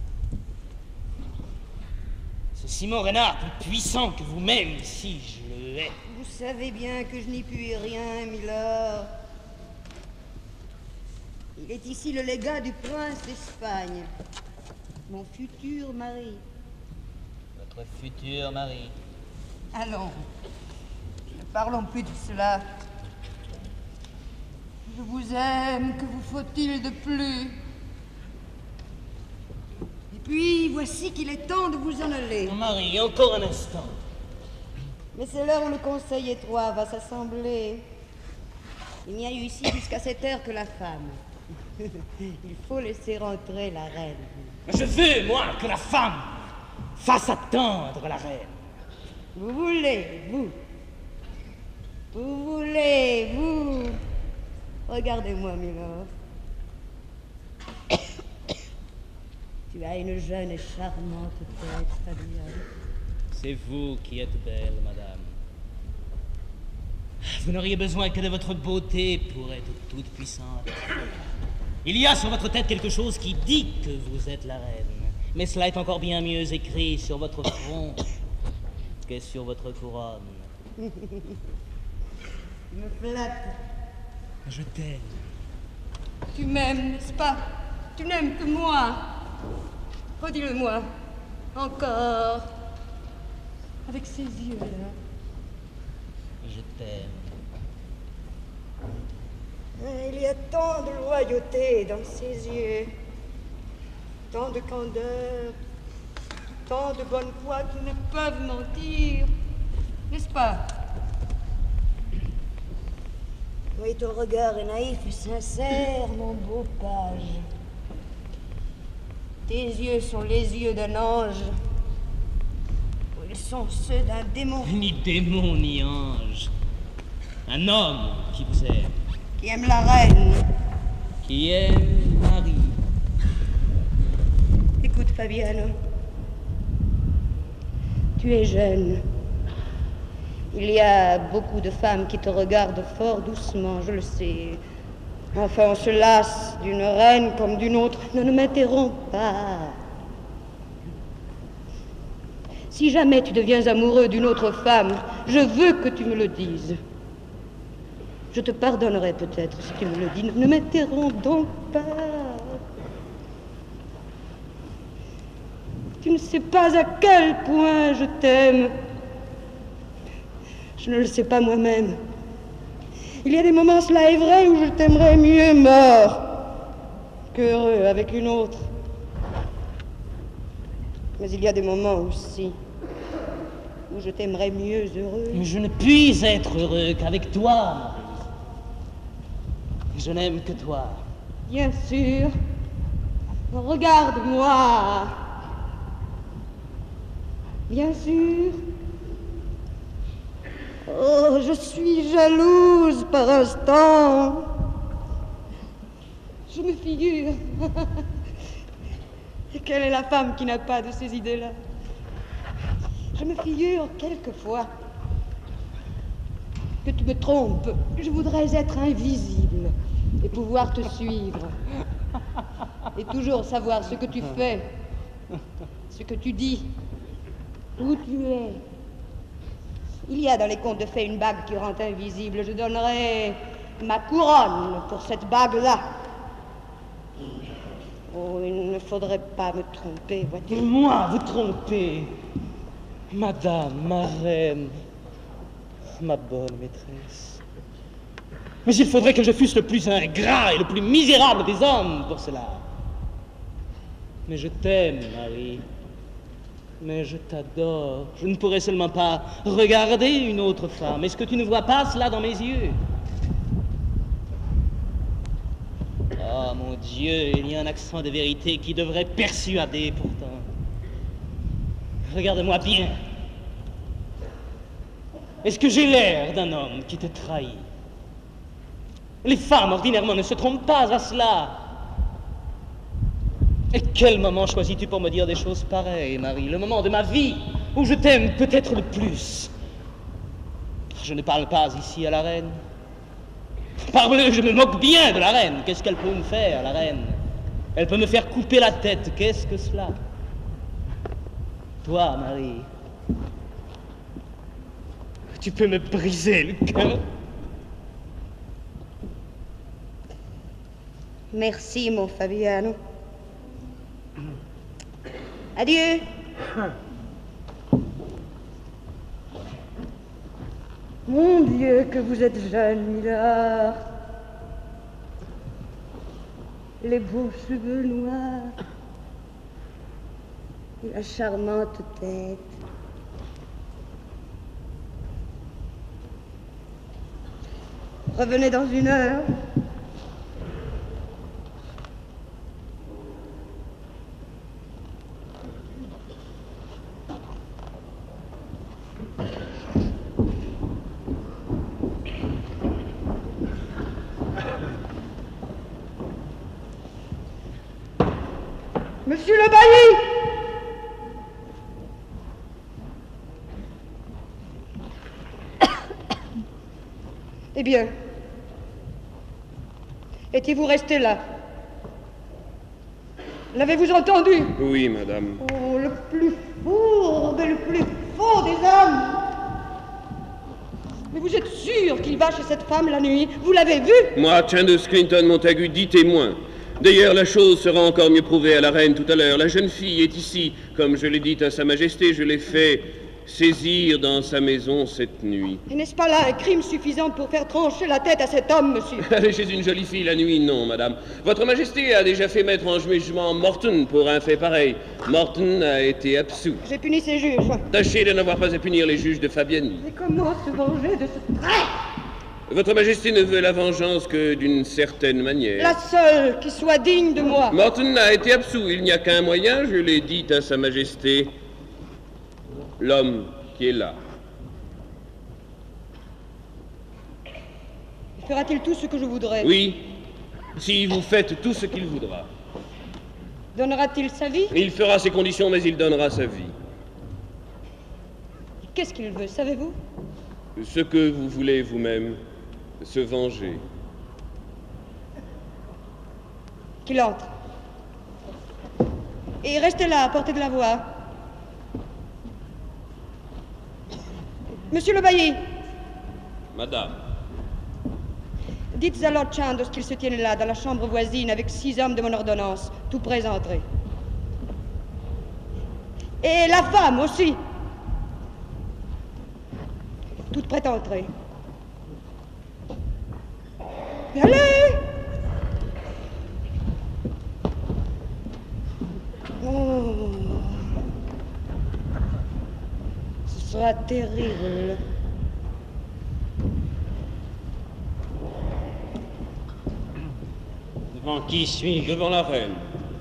C'est Simon Renard, plus puissant que vous-même, ici, je le hais. Vous savez bien que je n'y puis rien, Milord. Il est ici le légat du prince d'Espagne, mon futur mari. Votre futur mari. Allons, parlons plus de cela. Je vous aime, que vous faut-il de plus? Et puis, voici qu'il est temps de vous en aller. Marie, encore un instant. Mais c'est l'heure où le conseil étroit va s'assembler. Il n'y a eu ici jusqu'à cette heure que la femme. Il faut laisser rentrer la reine. Je veux, moi, que la femme fasse attendre la reine. Vous voulez, vous. Vous voulez, vous. Regardez-moi, Milord. Tu as une jeune et charmante tête, Fabienne. C'est vous qui êtes belle, madame. Vous n'auriez besoin que de votre beauté pour être toute puissante. Il y a sur votre tête quelque chose qui dit que vous êtes la reine. Mais cela est encore bien mieux écrit sur votre front que sur votre couronne. Tu me flattes. Je t'aime. Tu m'aimes, n'est-ce pas? Tu n'aimes que moi. Redis-le-moi. Encore. Avec ces yeux-là. Je t'aime. Il y a tant de loyauté dans ses yeux, tant de candeur, tant de bonne foi qui ne peuvent mentir, n'est-ce pas? Oui, ton regard est naïf et sincère, mon beau page. Tes yeux sont les yeux d'un ange, ou ils sont ceux d'un démon. Ni démon, ni ange. Un homme qui vous aime. Qui aime la reine. Qui aime Marie. Écoute, Fabiano. Tu es jeune. Il y a beaucoup de femmes qui te regardent fort doucement, je le sais. Enfin, on se lasse d'une reine comme d'une autre. Ne, ne m'interromps pas. Si jamais tu deviens amoureux d'une autre femme, je veux que tu me le dises. Je te pardonnerai peut-être si tu me le dis. Ne m'interromps donc pas. Tu ne sais pas à quel point je t'aime. Je ne le sais pas moi-même. Il y a des moments, cela est vrai, où je t'aimerais mieux mort qu'heureux avec une autre. Mais il y a des moments aussi où je t'aimerais mieux heureux. Mais je ne puis être heureux qu'avec toi, Marie. Je n'aime que toi. Bien sûr. Regarde-moi. Bien sûr. Oh, je suis jalouse par instant. Je me figure. Quelle est la femme qui n'a pas de ces idées-là? Je me figure quelquefois que tu me trompes. Je voudrais être invisible et pouvoir te suivre. Et toujours savoir ce que tu fais, ce que tu dis, où tu es. Il y a dans les contes de fées une bague qui rend invisible. Je donnerais ma couronne pour cette bague-là. Oh, il ne faudrait pas me tromper, vois-tu. Moi, vous tromper. Madame, ma reine, ma bonne maîtresse. Mais il faudrait que je fusse le plus ingrat et le plus misérable des hommes pour cela. Mais je t'aime, Marie. Mais je t'adore. Je ne pourrais seulement pas regarder une autre femme. Est-ce que tu ne vois pas cela dans mes yeux? Oh mon Dieu, il y a un accent de vérité qui devrait persuader pourtant. Regarde-moi bien. Est-ce que j'ai l'air d'un homme qui te trahit? Les femmes ordinairement ne se trompent pas à cela. Et quel moment choisis-tu pour me dire des choses pareilles, Marie? Le moment de ma vie où je t'aime peut-être le plus. Je ne parle pas ici à la reine. Parbleu, je me moque bien de la reine. Qu'est-ce qu'elle peut me faire, la reine? Elle peut me faire couper la tête. Qu'est-ce que cela? Toi, Marie, tu peux me briser le cœur. Merci, mon Fabiano. Adieu. Mon Dieu, que vous êtes jeune, Milord. Les beaux cheveux noirs. Et la charmante tête. Revenez dans une heure. Monsieur le bailli! Eh bien, étiez-vous resté là? L'avez-vous entendu? Oui, madame. Oh, le plus fourbe et le plus faux des hommes! Mais vous êtes sûr qu'il va chez cette femme la nuit? Vous l'avez vu? Moi, Chandos Clinton Montagu, dit témoin. D'ailleurs, la chose sera encore mieux prouvée à la reine tout à l'heure. La jeune fille est ici. Comme je l'ai dit à Sa Majesté, je l'ai fait saisir dans sa maison cette nuit. Et n'est-ce pas là un crime suffisant pour faire trancher la tête à cet homme, monsieur? Aller chez une jolie fille la nuit, non, madame. Votre Majesté a déjà fait mettre en jugement Morton pour un fait pareil. Morton a été absous. J'ai puni ces juges. Tâchez de n'avoir pas à punir les juges de Fabiani. Mais comment se venger de ce traître? Votre Majesté ne veut la vengeance que d'une certaine manière. La seule qui soit digne de moi. Morton a été absous. Il n'y a qu'un moyen, je l'ai dit à Sa Majesté. L'homme qui est là. Fera-t-il tout ce que je voudrais? Oui, si vous faites tout ce qu'il voudra. Donnera-t-il sa vie? Il fera ses conditions, mais il donnera sa vie. Qu'est-ce qu'il veut, savez-vous? Ce que vous voulez vous-même, se venger. Qu'il entre. Et restez là, à portée de la voix. Monsieur le bailli. Madame. Dites à Lord Chandos qu'il se tienne là, dans la chambre voisine, avec six hommes de mon ordonnance, tout prêts à entrer. Et la femme aussi. Toute prête à entrer. Allez! Oh. Ce sera terrible. Devant qui suis-je? Devant la reine.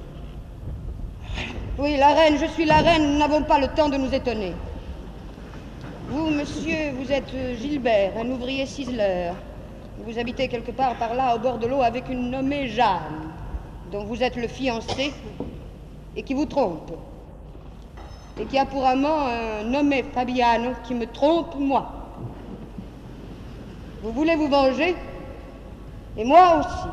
Oui, la reine, je suis la reine, nous n'avons pas le temps de nous étonner. Vous, monsieur, vous êtes Gilbert, un ouvrier ciseleur. Vous habitez quelque part par là, au bord de l'eau, avec une nommée Jeanne, dont vous êtes le fiancé, et qui vous trompe. Et qui a pour amant un nommé Fabiano, qui me trompe, moi. Vous voulez vous venger? Et moi aussi.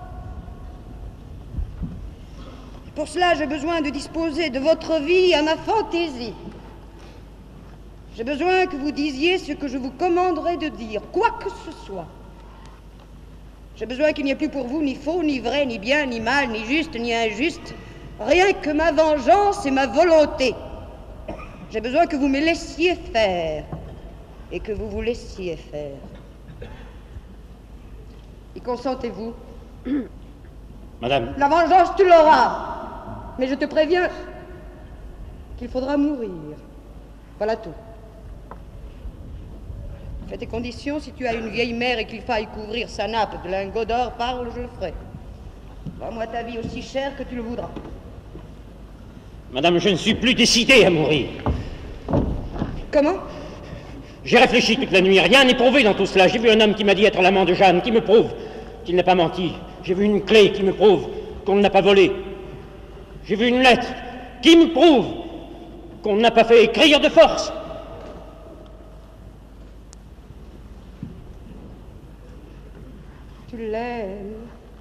Pour cela, j'ai besoin de disposer de votre vie à ma fantaisie. J'ai besoin que vous disiez ce que je vous commanderai de dire, quoi que ce soit. J'ai besoin qu'il n'y ait plus pour vous ni faux, ni vrai, ni bien, ni mal, ni juste, ni injuste, rien que ma vengeance et ma volonté. J'ai besoin que vous me laissiez faire et que vous vous laissiez faire. Y consentez-vous? Madame. La vengeance, tu l'auras. Mais je te préviens qu'il faudra mourir. Voilà tout. Fais tes conditions. Si tu as une vieille mère et qu'il faille couvrir sa nappe de lingots d'or, parle, je le ferai. Vends-moi ta vie aussi chère que tu le voudras. Madame, je ne suis plus décidé à mourir. Comment? J'ai réfléchi toute la nuit. Rien n'est prouvé dans tout cela. J'ai vu un homme qui m'a dit être l'amant de Jeanne, qui me prouve qu'il n'a pas menti. J'ai vu une clé qui me prouve qu'on ne l'a pas volée. J'ai vu une lettre qui me prouve qu'on n'a pas fait écrire de force. Tu l'aimes.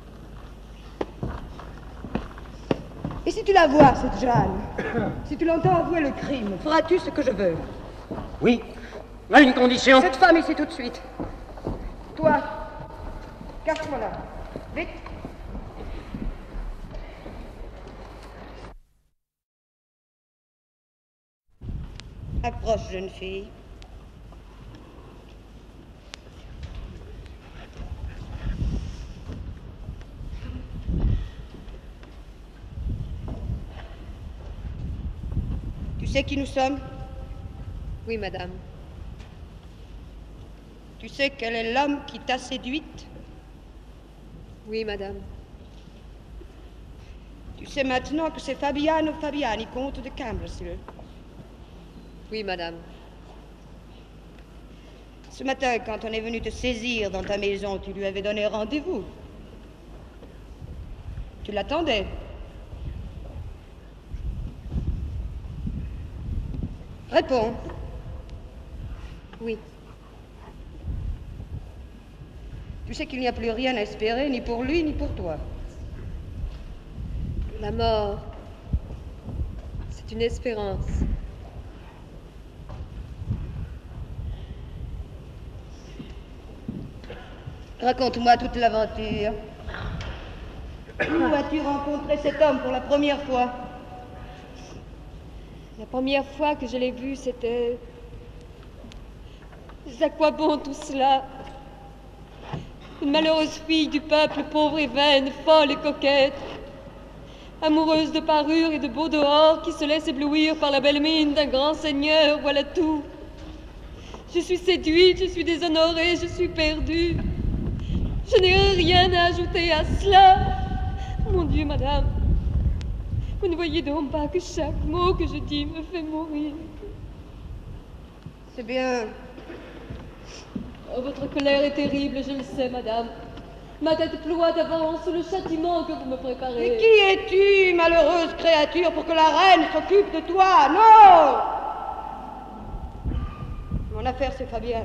Et si tu la vois, cette Jeanne, si tu l'entends avouer le crime, feras-tu ce que je veux? Oui, à une condition. Cette femme ici tout de suite. Toi, cache-toi là. Vite. Approche, jeune fille. sais qui nous sommes? Oui, madame. Tu sais quel est l'homme qui t'a séduite? Oui, madame. Tu sais maintenant que c'est Fabiano Fabiani, comte de Cambersley. Oui, madame. Ce matin, quand on est venu te saisir dans ta maison, tu lui avais donné rendez-vous. Tu l'attendais. Réponds. Oui. Tu sais qu'il n'y a plus rien à espérer, ni pour lui, ni pour toi. La mort, c'est une espérance. Raconte-moi toute l'aventure. Où as-tu rencontré cet homme pour la première fois? La première fois que je l'ai vu, c'était... À quoi bon tout cela? Une malheureuse fille du peuple, pauvre et vaine, folle et coquette, amoureuse de parure et de beau dehors, qui se laisse éblouir par la belle mine d'un grand seigneur, voilà tout. Je suis séduite, je suis déshonorée, je suis perdue. Je n'ai rien à ajouter à cela. Mon Dieu, madame, vous ne voyez donc pas que chaque mot que je dis me fait mourir. C'est bien. Oh, votre colère est terrible, je le sais, madame. Ma tête ploie d'avance sous le châtiment que vous me préparez. Mais qui es-tu, malheureuse créature, pour que la reine s'occupe de toi? Non! Mon affaire, c'est Fabienne.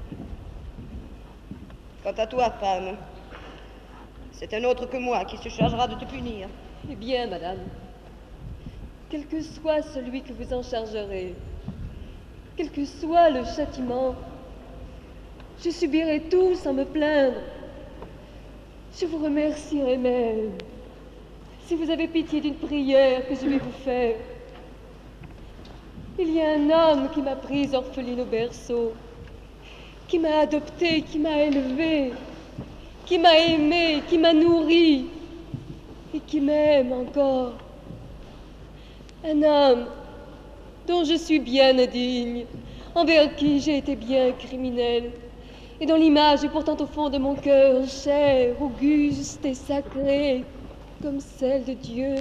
Quant à toi, femme, c'est un autre que moi qui se chargera de te punir. Eh bien, madame, quel que soit celui que vous en chargerez, quel que soit le châtiment, je subirai tout sans me plaindre. Je vous remercierai même si vous avez pitié d'une prière que je vais vous faire. Il y a un homme qui m'a prise orpheline au berceau, qui m'a adoptée, qui m'a élevée, qui m'a aimée, qui m'a nourrie et qui m'aime encore. Un homme dont je suis bien indigne, envers qui j'ai été bien criminelle, et dont l'image est pourtant au fond de mon cœur chère, auguste et sacrée, comme celle de Dieu.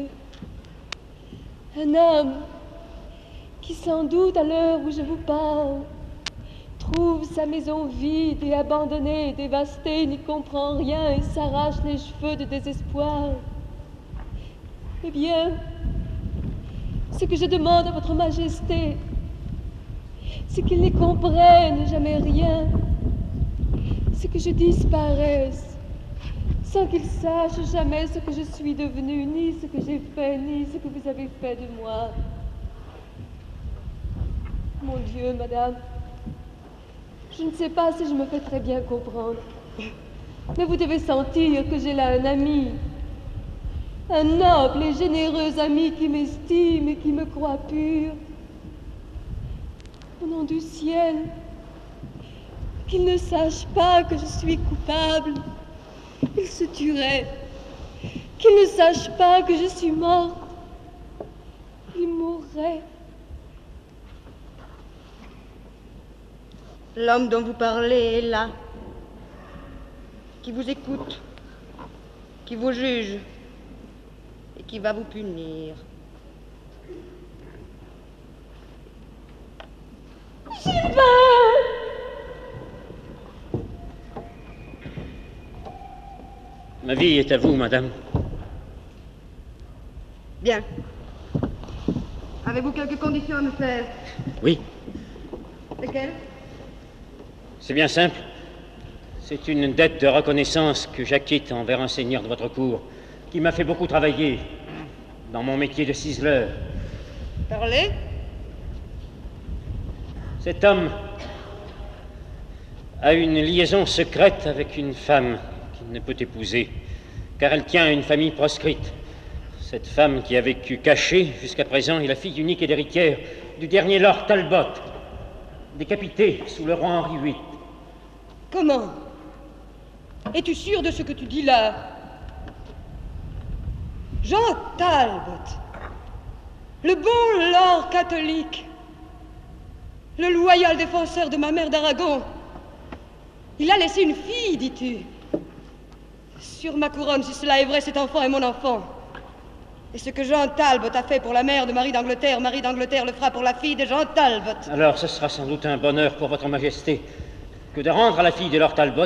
Un homme qui, sans doute, à l'heure où je vous parle, trouve sa maison vide et abandonnée, dévastée, n'y comprend rien et s'arrache les cheveux de désespoir. Eh bien, ce que je demande à votre majesté, c'est qu'il n'y comprenne jamais rien, c'est que je disparaisse, sans qu'il sache jamais ce que je suis devenue, ni ce que j'ai fait, ni ce que vous avez fait de moi. Mon Dieu, madame, je ne sais pas si je me fais très bien comprendre, mais vous devez sentir que j'ai là un ami, un noble et généreux ami qui m'estime et qui me croit pure. Au nom du ciel, qu'il ne sache pas que je suis coupable, il se tuerait. Qu'il ne sache pas que je suis morte, il mourrait. L'homme dont vous parlez est là, qui vous écoute, qui vous juge et qui va vous punir. Gilbert! Ma vie est à vous, madame. Bien. Avez-vous quelques conditions à me faire? Oui. Lesquelles? C'est bien simple. C'est une dette de reconnaissance que j'acquitte envers un seigneur de votre cour qui m'a fait beaucoup travailler dans mon métier de ciseleur. Parlez. Cet homme a une liaison secrète avec une femme qu'il ne peut épouser, car elle tient à une famille proscrite. Cette femme qui a vécu cachée jusqu'à présent est la fille unique et d'héritière du dernier Lord Talbot, décapité sous le roi Henri huit. Comment? Es-tu sûr de ce que tu dis là? Jean Talbot, Le bon lord catholique, le loyal défenseur de ma mère d'Aragon, il a laissé une fille, dis-tu. Sur ma couronne, si cela est vrai, cet enfant est mon enfant. Et ce que Jean Talbot a fait pour la mère de Marie d'Angleterre, Marie d'Angleterre le fera pour la fille de Jean Talbot. Alors ce sera sans doute un bonheur pour votre majesté que de rendre à la fille de Lord Talbot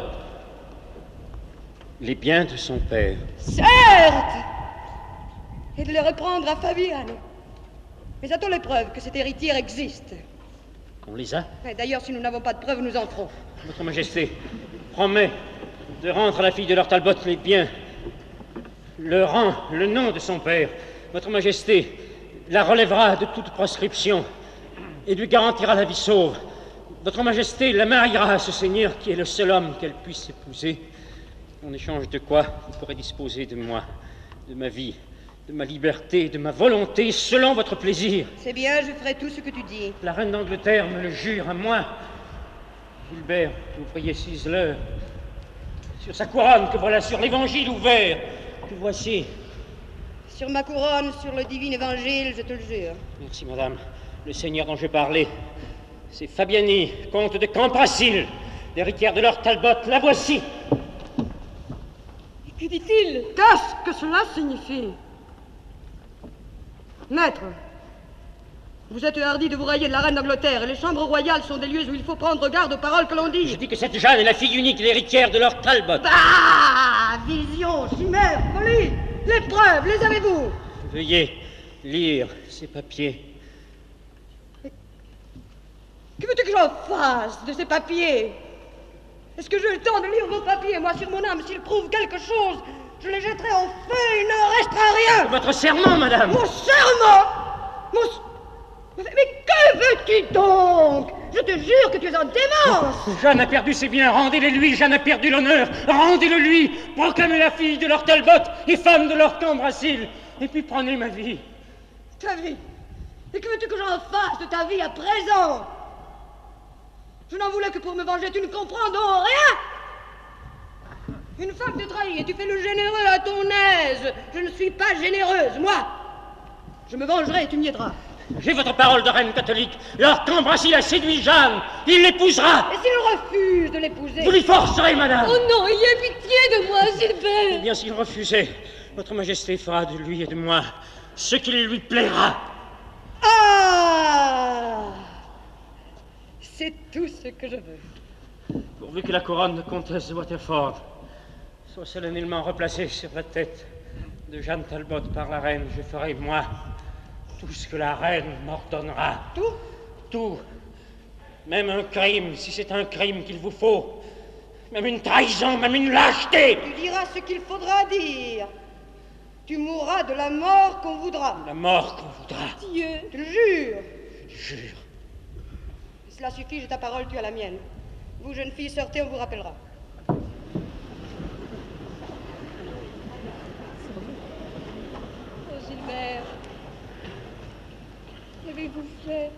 les biens de son père. Certes! Et de les reprendre à Fabiano. Mais a-t-on les preuves que cet héritier existe? On les a? D'ailleurs, si nous n'avons pas de preuves, nous en ferons. Votre majesté promet de rendre à la fille de Lord Talbot les biens, le rang, le nom de son père. Votre majesté la relèvera de toute proscription et lui garantira la vie sauve. Votre majesté la mariera à ce seigneur qui est le seul homme qu'elle puisse épouser, en échange de quoi vous pourrez disposer de moi, de ma vie, de ma liberté, de ma volonté, selon votre plaisir. C'est bien, je ferai tout ce que tu dis. La reine d'Angleterre me le jure à moi, Gilbert, ouvrier ciseleur, sur sa couronne que voilà, sur l'évangile ouvert, que voici. Sur ma couronne, sur le divin évangile, je te le jure. Merci, madame. Le seigneur dont je parlais, c'est Fabiani, comte de Cambracil, l'héritière de Lord Talbot. La voici. Que dit-il? Qu'est-ce que cela signifie? Maître, vous êtes hardi de vous railler de la reine d'Angleterre, et les chambres royales sont des lieux où il faut prendre garde aux paroles que l'on dit. Je dis que cette Jeanne est la fille unique et l'héritière de Lord Talbot. Ah! Vision, chimère, folie! Les preuves, les avez-vous? Veuillez lire ces papiers. Que veux-tu que j'en fasse de ces papiers? Est-ce que j'ai le temps de lire vos papiers? Moi, sur mon âme, s'ils prouvent quelque chose, je les jetterai au feu, il ne restera rien. Votre serment, madame. Mon serment? Mon... Mais que veux-tu donc? Je te jure que tu es en démence. Jeanne a perdu ses biens, rendez-les lui. Jeanne a perdu l'honneur, rendez-le lui. Proclamez la fille de Lord Talbot et femme de Lord Cambracil. Et puis prenez ma vie. Ta vie? Et que veux-tu que j'en fasse de ta vie à présent? Je n'en voulais que pour me venger, tu ne comprends donc rien. Une femme te trahit et tu fais le généreux à ton aise. Je ne suis pas généreuse, moi. Je me vengerai et tu m'y aideras. J'ai votre parole de reine catholique. Lord Cambracil a séduit Jeanne. Il l'épousera. Et s'il refuse de l'épouser? Vous l'y forcerez, madame. Oh non, ayez pitié de moi, Gilbert. Eh bien, s'il refusait, votre majesté fera de lui et de moi ce qu'il lui plaira. Ah! C'est tout ce que je veux. Pourvu que la couronne de comtesse de Waterford soit solennellement replacée sur la tête de Jeanne Talbot par la reine, je ferai, moi, tout ce que la reine m'ordonnera. Tout? Tout. Même un crime, si c'est un crime qu'il vous faut. Même une trahison, même une lâcheté. Tu diras ce qu'il faudra dire. Tu mourras de la mort qu'on voudra. La mort qu'on voudra. Dieu. Je le jure. Jure. Cela suffit, j'ai ta parole, tu as la mienne. Vous, jeune fille, sortez, on vous rappellera. Oh, Gilbert, qu'avez-vous fait?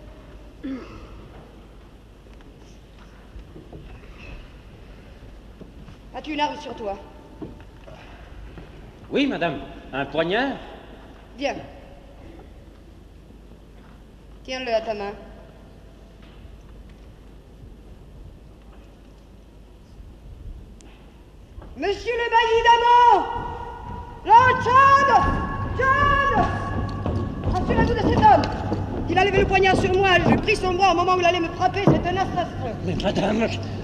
As-tu une arme sur toi? Oui, madame. Un poignard? Viens. Tiens-le à ta main. Monsieur le bailli d'Amont! Lord John! John! Assurez-vous de cet homme! Il a levé le poignard sur moi, j'ai pris son bras au moment où il allait me frapper, c'est un assassin. Mais madame...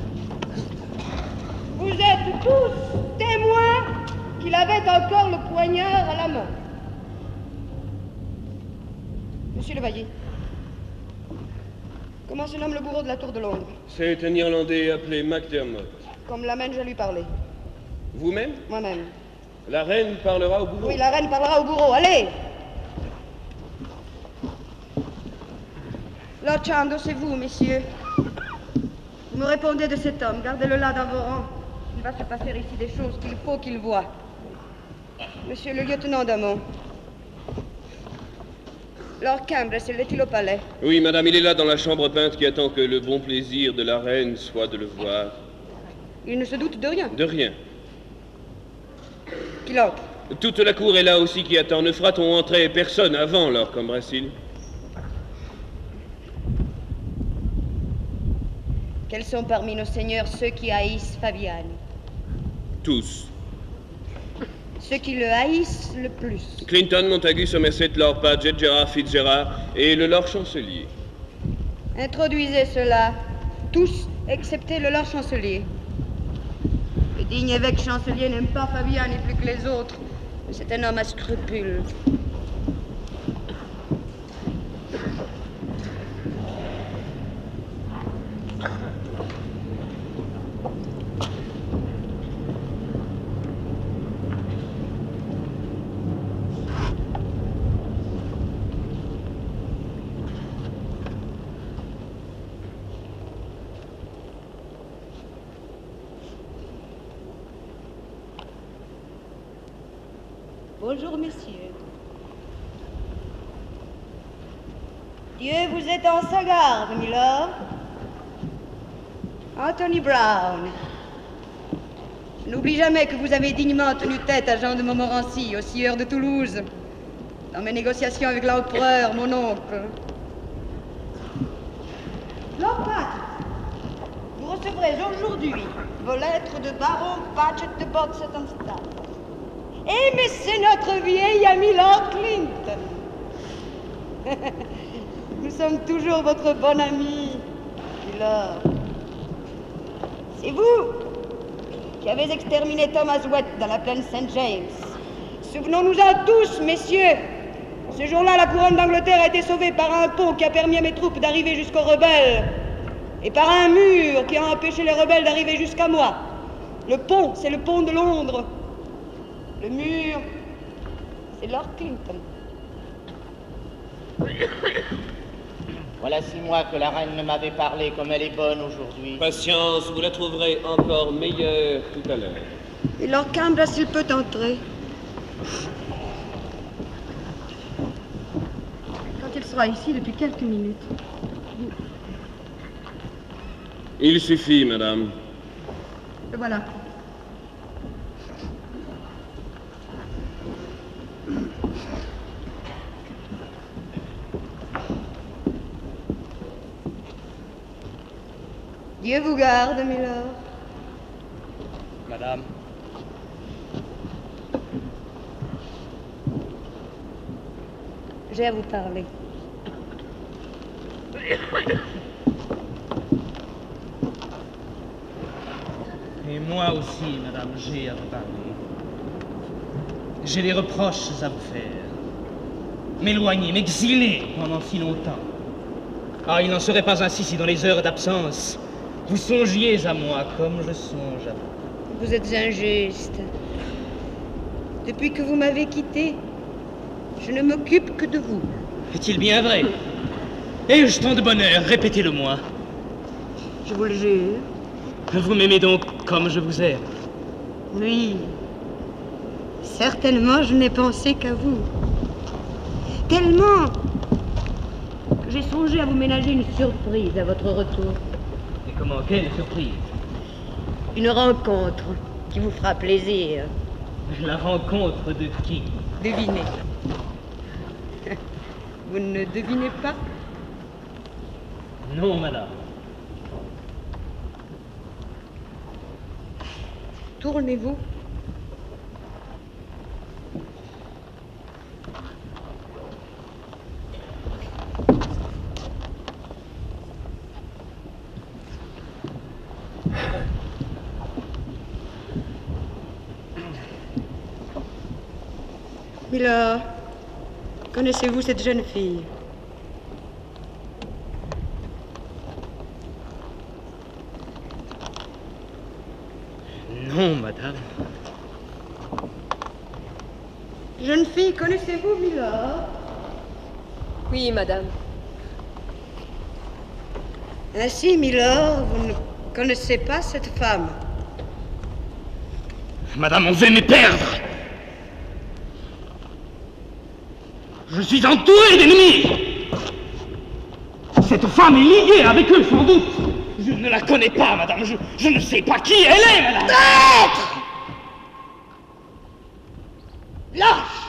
Vous êtes tous témoins qu'il avait encore le poignard à la main. Monsieur le bailli, comment se nomme le bourreau de la Tour de Londres? C'est un Irlandais appelé MacDermott. Comme l'amène, je lui parler. Vous-même? Moi-même. La reine parlera au bourreau? Oui, la reine parlera au bourreau. Allez! Lord Chandos, c'est vous, messieurs. Vous me répondez de cet homme. Gardez-le là dans vos rangs. Il va se passer ici des choses qu'il faut qu'il voie. Monsieur le lieutenant d'Amont. Lord Cambracil est-il au palais? Oui, madame, il est là dans la chambre peinte qui attend que le bon plaisir de la reine soit de le voir. Il ne se doute de rien? De rien. Qu'il entre. Toute la cour est là aussi qui attend. Ne fera-t-on entrer personne avant, Lord Cambracil? Quels sont parmi nos seigneurs ceux qui haïssent Fabiani? Tous. Ceux qui le haïssent le plus. Clinton, Montagu, Somerset, Lord Paget, Gerard Fitzgerald et le Lord Chancelier. Introduisez cela, tous, excepté le Lord Chancelier. Le digne évêque chancelier n'aime pas Fabiani plus que les autres, mais c'est un homme à scrupules. Bonjour, messieurs. Dieu vous est en sa garde, milord. Anthony Brown. Je n'oublie jamais que vous avez dignement tenu tête à Jean de Montmorency, au sieur de Toulouse, dans mes négociations avec l'empereur, mon oncle. Lord Paget, vous recevrez aujourd'hui vos lettres de baron Paget de Bodstonestown. Eh, mais c'est notre vieil ami Lord Clinton. Nous sommes toujours votre bon ami, milord. C'est vous qui avez exterminé Thomas Wett dans la plaine Saint James. Souvenons-nous-en tous, messieurs. Ce jour-là, la couronne d'Angleterre a été sauvée par un pont qui a permis à mes troupes d'arriver jusqu'aux rebelles, et par un mur qui a empêché les rebelles d'arriver jusqu'à moi. Le pont, c'est le pont de Londres. Le mur, c'est Lord Clinton. Voilà six mois que la reine ne m'avait parlé comme elle est bonne aujourd'hui. Patience, vous la trouverez encore meilleure tout à l'heure. Et Lord Campbell, s'il peut entrer. Quand il sera ici depuis quelques minutes. Il suffit, madame. Le voilà. Dieu vous garde, milord. Madame. J'ai à vous parler. Et moi aussi, madame, j'ai à vous parler. J'ai des reproches à vous faire. M'éloigner, m'exiler pendant si longtemps. Ah, il n'en serait pas ainsi si dans les heures d'absence, vous songiez à moi comme je songe à vous. Vous êtes injuste. Depuis que vous m'avez quitté, je ne m'occupe que de vous. Est-il bien vrai? Ai-je tant de bonheur? Répétez-le-moi. Je vous le jure. Vous m'aimez donc comme je vous aime? Oui. Certainement, je n'ai pensé qu'à vous. Tellement que j'ai songé à vous ménager une surprise à votre retour. Et comment? Quelle surprise? Une rencontre qui vous fera plaisir. La rencontre de qui? Devinez. Vous ne devinez pas? Non, madame. Tournez-vous. Milord, connaissez-vous cette jeune fille? Non, madame. Jeune fille, connaissez-vous Milord? Oui, madame. Ainsi, Milord, vous ne connaissez pas cette femme? Madame, on veut me perdre. Je suis entouré d'ennemis. Cette femme est liée avec eux, sans doute. Je ne la connais pas, madame. Je, je ne sais pas qui elle est, madame. Traître! Lâche!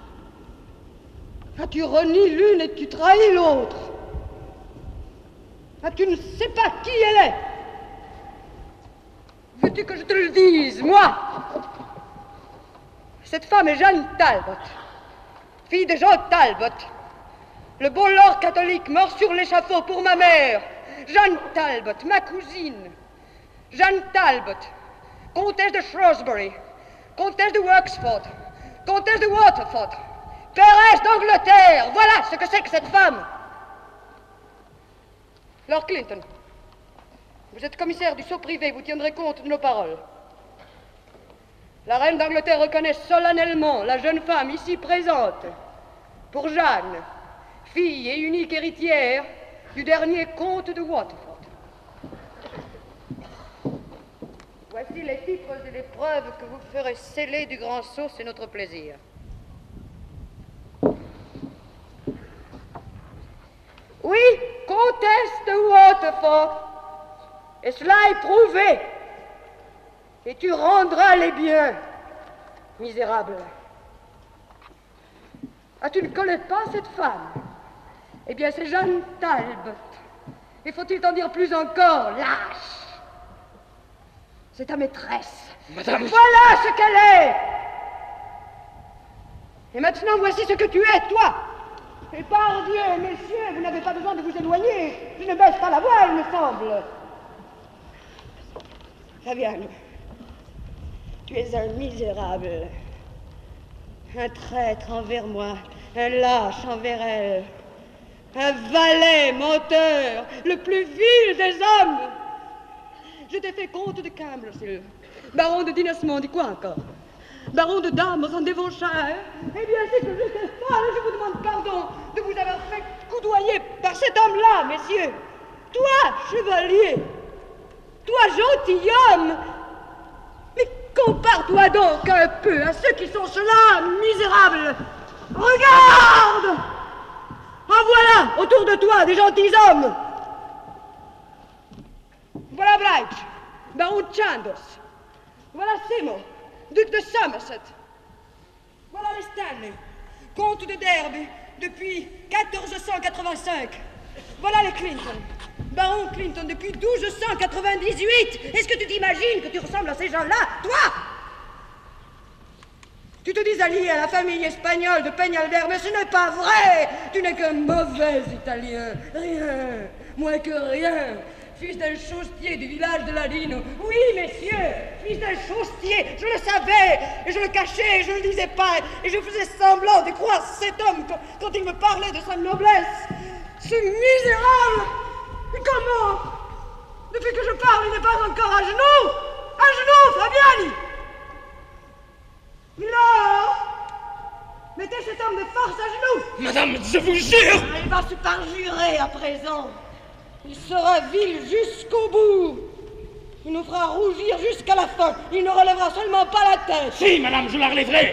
As-tu renié l'une et tu trahis l'autre? Ah, tu ne sais pas qui elle est? Veux-tu que je te le dise, moi? Cette femme est Jeanne Talbot, fille de Jean Talbot, le bon lord catholique mort sur l'échafaud pour ma mère. Jeanne Talbot, ma cousine. Jeanne Talbot, comtesse de Shrewsbury, comtesse de Wexford, comtesse de Waterford, Péresse d'Angleterre. Voilà ce que c'est que cette femme. Lord Clinton, vous êtes commissaire du sceau privé, vous tiendrez compte de nos paroles. La reine d'Angleterre reconnaît solennellement la jeune femme ici présente pour Jeanne, fille et unique héritière du dernier comte de Waterford. Voici les titres et les preuves que vous ferez sceller du grand sceau, c'est notre plaisir. Oui, comtesse de Waterford, et cela est prouvé. Et tu rendras les biens, misérable. Ah, tu ne connais pas cette femme? Eh bien, c'est Jeanne Talbot. Et faut-il t'en dire plus encore, lâche? C'est ta maîtresse. Madame... Voilà ce qu'elle est. Et maintenant, voici ce que tu es, toi. Et par Dieu, messieurs, vous n'avez pas besoin de vous éloigner. Je ne baisse pas la voix, il me semble. Fabienne, tu es un misérable, un traître envers moi, un lâche envers elle, un valet menteur, le plus vil des hommes. Je t'ai fait comte de Cambridgeshire, baron de Dinasmond, dis quoi encore? Baron de Dames en Devonshire. Eh bien, c'est que j'étais folle, je vous demande pardon de vous avoir fait coudoyer par cet homme-là, messieurs. Toi, chevalier, toi, gentilhomme, mais compare-toi donc un peu à ceux qui sont ceux-là, misérables. Regarde! En voilà, autour de toi, des gentilshommes. Voilà Blige, baron de Chandos. Voilà Seymour, duc de Somerset. Voilà les Stanley, comte de Derby depuis quatorze cent quatre-vingt-cinq. Voilà les Clinton, baron Clinton depuis douze cent quatre-vingt-dix-huit. Est-ce que tu t'imagines que tu ressembles à ces gens-là, toi? Tu te dis allié à la famille espagnole de Peñalver, mais ce n'est pas vrai. Tu n'es qu'un mauvais Italien, rien, moins que rien. Fils d'un chaussetier du village de Ladino. Oui, messieurs, fils d'un chaussetier, je le savais, et je le cachais, et je ne le disais pas, et je faisais semblant de croire cet homme quand, quand il me parlait de sa noblesse. Ce misérable! Et comment? Depuis que je parle, il n'est pas encore à genoux! À genoux, Fabiani! Milord! Mettez cet homme de force à genoux! Madame, je vous jure! Ah, il va se parjurer à présent. Il sera vil jusqu'au bout. Il nous fera rougir jusqu'à la fin. Il ne relèvera seulement pas la tête. Si, madame, je la relèverai.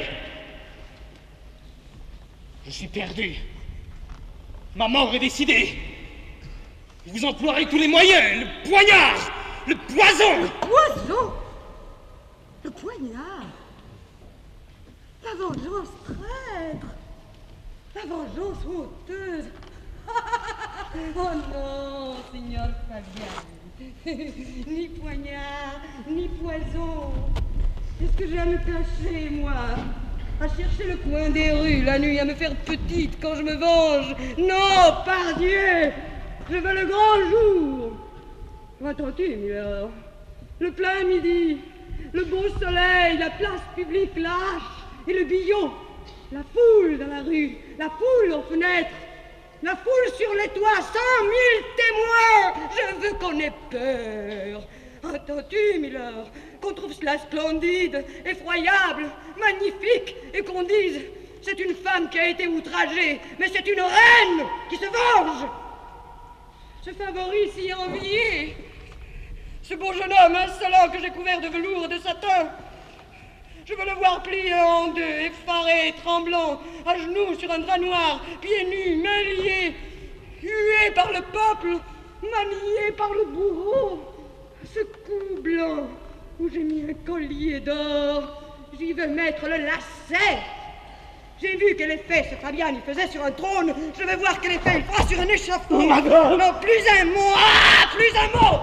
Je suis perdu. Ma mort est décidée. Vous emploierez tous les moyens. Le poignard, le poison. Le poison? Le poignard? La vengeance traître. La vengeance honteuse. Oh non, signor Fabiani. Ni poignard, ni poison. Est-ce que j'ai à me cacher, moi? À chercher le coin des rues la nuit, à me faire petite quand je me venge? Non, par Dieu! Je veux le grand jour. Entends-tu, Milord? Le plein midi, le beau soleil, la place publique lâche, et le billot, la foule dans la rue, la foule aux fenêtres. La foule sur les toits, cent mille témoins. Je veux qu'on ait peur. Entends-tu, Milord, qu'on trouve cela splendide, effroyable, magnifique, et qu'on dise, c'est une femme qui a été outragée, mais c'est une reine qui se venge. Ce favori si envié, ce beau jeune homme insolent que j'ai couvert de velours et de satin, je veux le voir plié en deux, effaré, tremblant, à genoux sur un drap noir, pieds nus, mains liées, hué par le peuple, manié par le bourreau. Ce cou blanc où j'ai mis un collier d'or, j'y veux mettre le lacet. J'ai vu quel effet ce Fabiani faisait sur un trône. Je vais voir quel effet il fera sur un échafaud. Oh, madame. Non, plus un mot. Ah, plus un mot.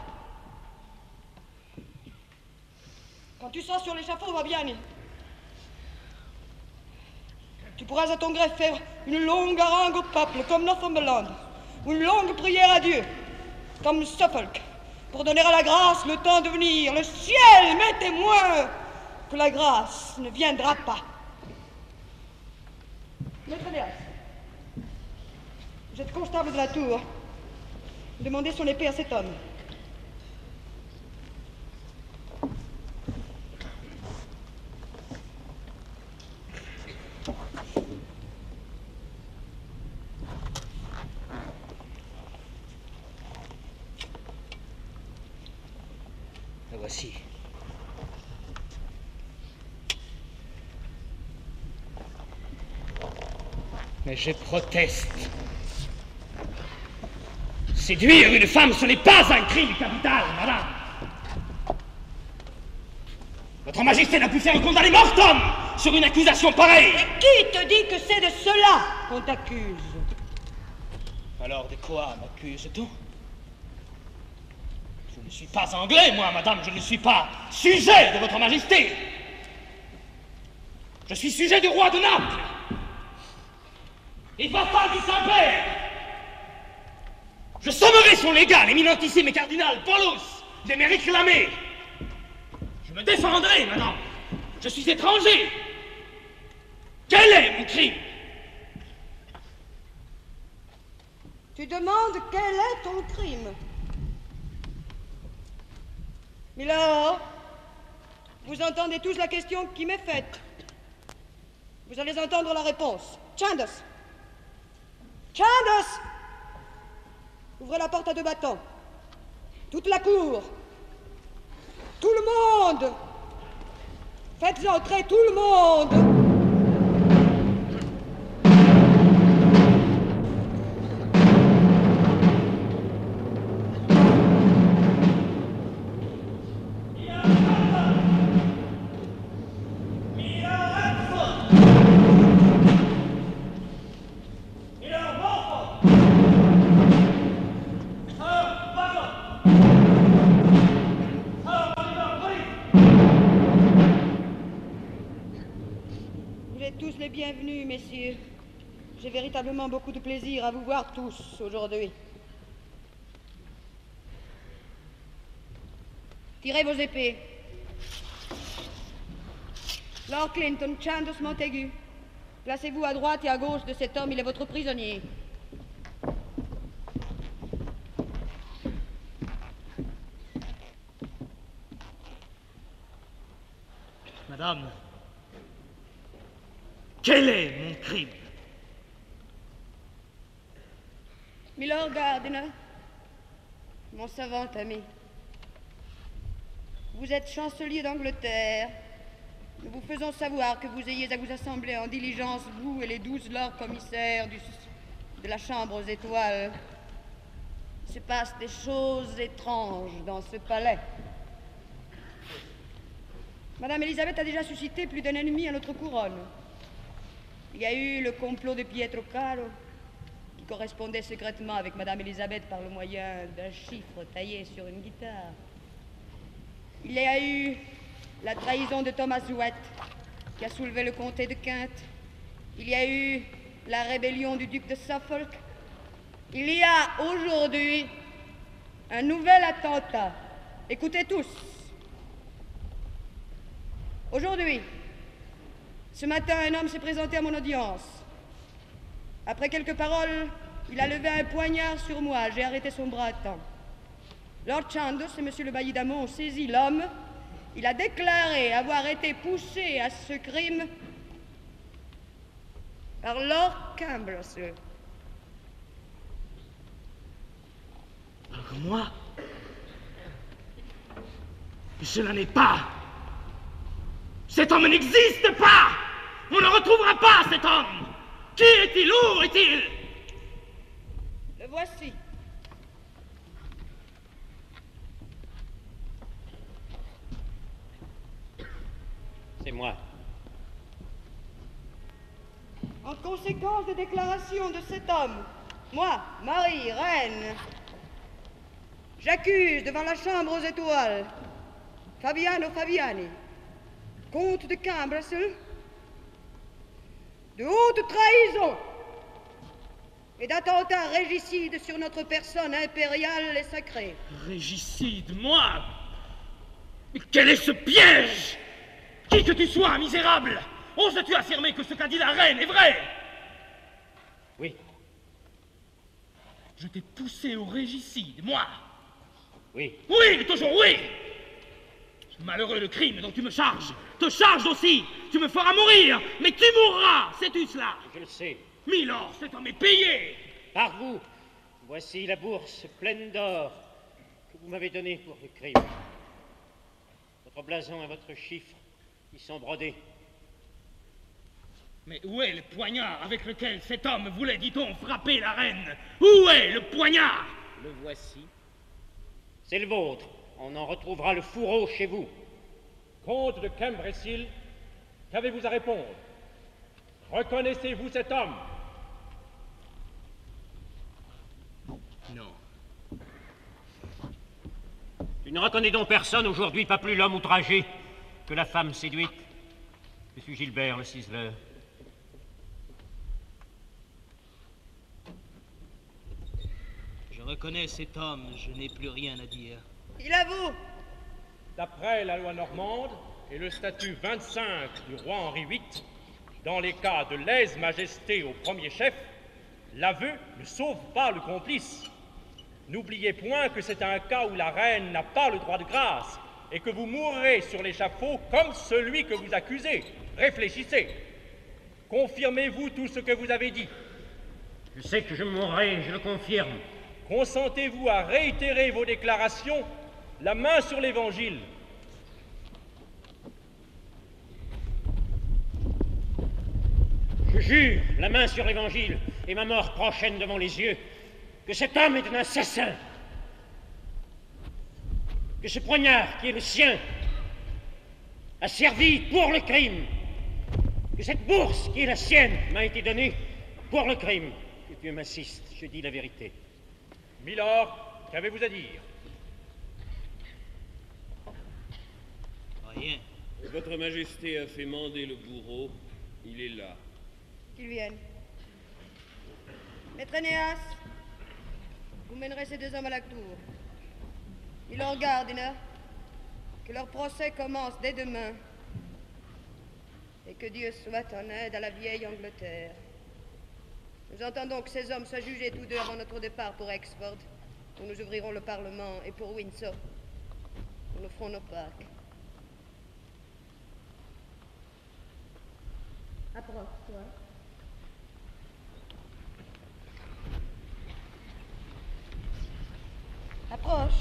Quand tu seras sur l'échafaud, Fabiani, tu pourras à ton gré faire une longue harangue au peuple, comme Northumberland, ou une longue prière à Dieu, comme Suffolk, pour donner à la grâce le temps de venir. Le ciel m'est témoin que la grâce ne viendra pas. Maître Léas, vous êtes constable de la tour. Demandez son épée à cet homme. La voici. Mais je proteste. Séduire une femme, ce n'est pas un crime capital, madame. Votre Majesté n'a pu faire condamner mortum sur une accusation pareille. Et qui te dit que c'est de cela qu'on t'accuse? Alors de quoi m'accuse-t-on? Je ne suis pas anglais, moi, madame, je ne suis pas sujet de votre Majesté. Je suis sujet du roi de Naples. Et vassal du Saint-Père. Je sommerai son légat, l'éminentissime et cardinal Paulus, de me réclamer. Je me défendrai, madame. Je suis étranger. Quel est mon crime? Tu demandes quel est ton crime. Milord, vous entendez tous la question qui m'est faite. Vous allez entendre la réponse. Chandos! Chandos! Ouvrez la porte à deux battants. Toute la cour. Tout le monde. Faites entrer tout le monde. Bienvenue, messieurs. J'ai véritablement beaucoup de plaisir à vous voir tous aujourd'hui. Tirez vos épées. Lord Clinton, Chandos Montagu, placez-vous à droite et à gauche de cet homme, il est votre prisonnier. Madame, quel est mon crime? Milord Gardiner, mon savant ami, vous êtes chancelier d'Angleterre. Nous vous faisons savoir que vous ayez à vous assembler en diligence, vous et les douze lords commissaires du, de la Chambre aux étoiles. Il se passe des choses étranges dans ce palais. Madame Élisabeth a déjà suscité plus d'un ennemi à notre couronne. Il y a eu le complot de Pietro Caro, qui correspondait secrètement avec Madame Élisabeth par le moyen d'un chiffre taillé sur une guitare. Il y a eu la trahison de Thomas Wyatt, qui a soulevé le comté de Kent. Il y a eu la rébellion du duc de Suffolk. Il y a aujourd'hui un nouvel attentat. Écoutez tous. Aujourd'hui, ce matin, un homme s'est présenté à mon audience. Après quelques paroles, il a levé un poignard sur moi. J'ai arrêté son bras à temps. Lord Chandos et monsieur le bailli d'Amont ont saisi l'homme. Il a déclaré avoir été poussé à ce crime par Lord Campbell. Alors moi, cela n'est pas. Cet homme n'existe pas. On ne retrouvera pas cet homme. Qui est-il? Où est-il? Le voici. C'est moi. En conséquence des déclarations de cet homme, moi, Marie, reine, j'accuse devant la Chambre aux étoiles Fabiano Fabiani, comte de Cambrésis, de haute trahison et d'attentat régicide sur notre personne impériale et sacrée. Régicide, moi? Mais quel est ce piège? Qui que tu sois, misérable, oses-tu affirmer que ce qu'a dit la reine est vrai? Oui. Je t'ai poussé au régicide, moi? Oui. Oui, toujours oui! Ce malheureux le crime dont tu me charges te charge aussi! Tu me feras mourir, mais tu mourras, sais-tu cela? Je le sais. Milord, cet homme est payé! Par vous, voici la bourse pleine d'or que vous m'avez donnée pour le crime. Votre blason et votre chiffre y sont brodés. Mais où est le poignard avec lequel cet homme voulait, dit-on, frapper la reine? Où est le poignard? Le voici. C'est le vôtre. On en retrouvera le fourreau chez vous. Comte de Cambrésis, qu'avez-vous à répondre? Reconnaissez-vous cet homme? Non. Tu ne reconnais donc personne aujourd'hui, pas plus l'homme outragé que la femme séduite. Je suis Gilbert le ciseleur. Je reconnais cet homme, je n'ai plus rien à dire. Il avoue. D'après la loi normande et le statut vingt-cinq du roi Henri huit, dans les cas de lèse-majesté au premier chef, l'aveu ne sauve pas le complice. N'oubliez point que c'est un cas où la reine n'a pas le droit de grâce et que vous mourrez sur l'échafaud comme celui que vous accusez. Réfléchissez. Confirmez-vous tout ce que vous avez dit? Je sais que je mourrai, je le confirme. Consentez-vous à réitérer vos déclarations, la main sur l'Évangile? Je jure, la main sur l'Évangile et ma mort prochaine devant les yeux, que cet homme est un assassin, que ce poignard qui est le sien a servi pour le crime, que cette bourse qui est la sienne m'a été donnée pour le crime. Que Dieu m'assiste, je dis la vérité. Milord, qu'avez-vous à dire? Rien. Votre Majesté a fait mander le bourreau. Il est là. Qu'il vienne. Maître Énéas, vous mènerez ces deux hommes à la cour. Milord Gardiner, que leur procès commence dès demain. Et que Dieu soit en aide à la vieille Angleterre. Nous entendons que ces hommes soient jugés tous deux avant notre départ pour Exford, où nous ouvrirons le Parlement, et pour Windsor, où nous ferons nos Pâques. Approche-toi. Approche.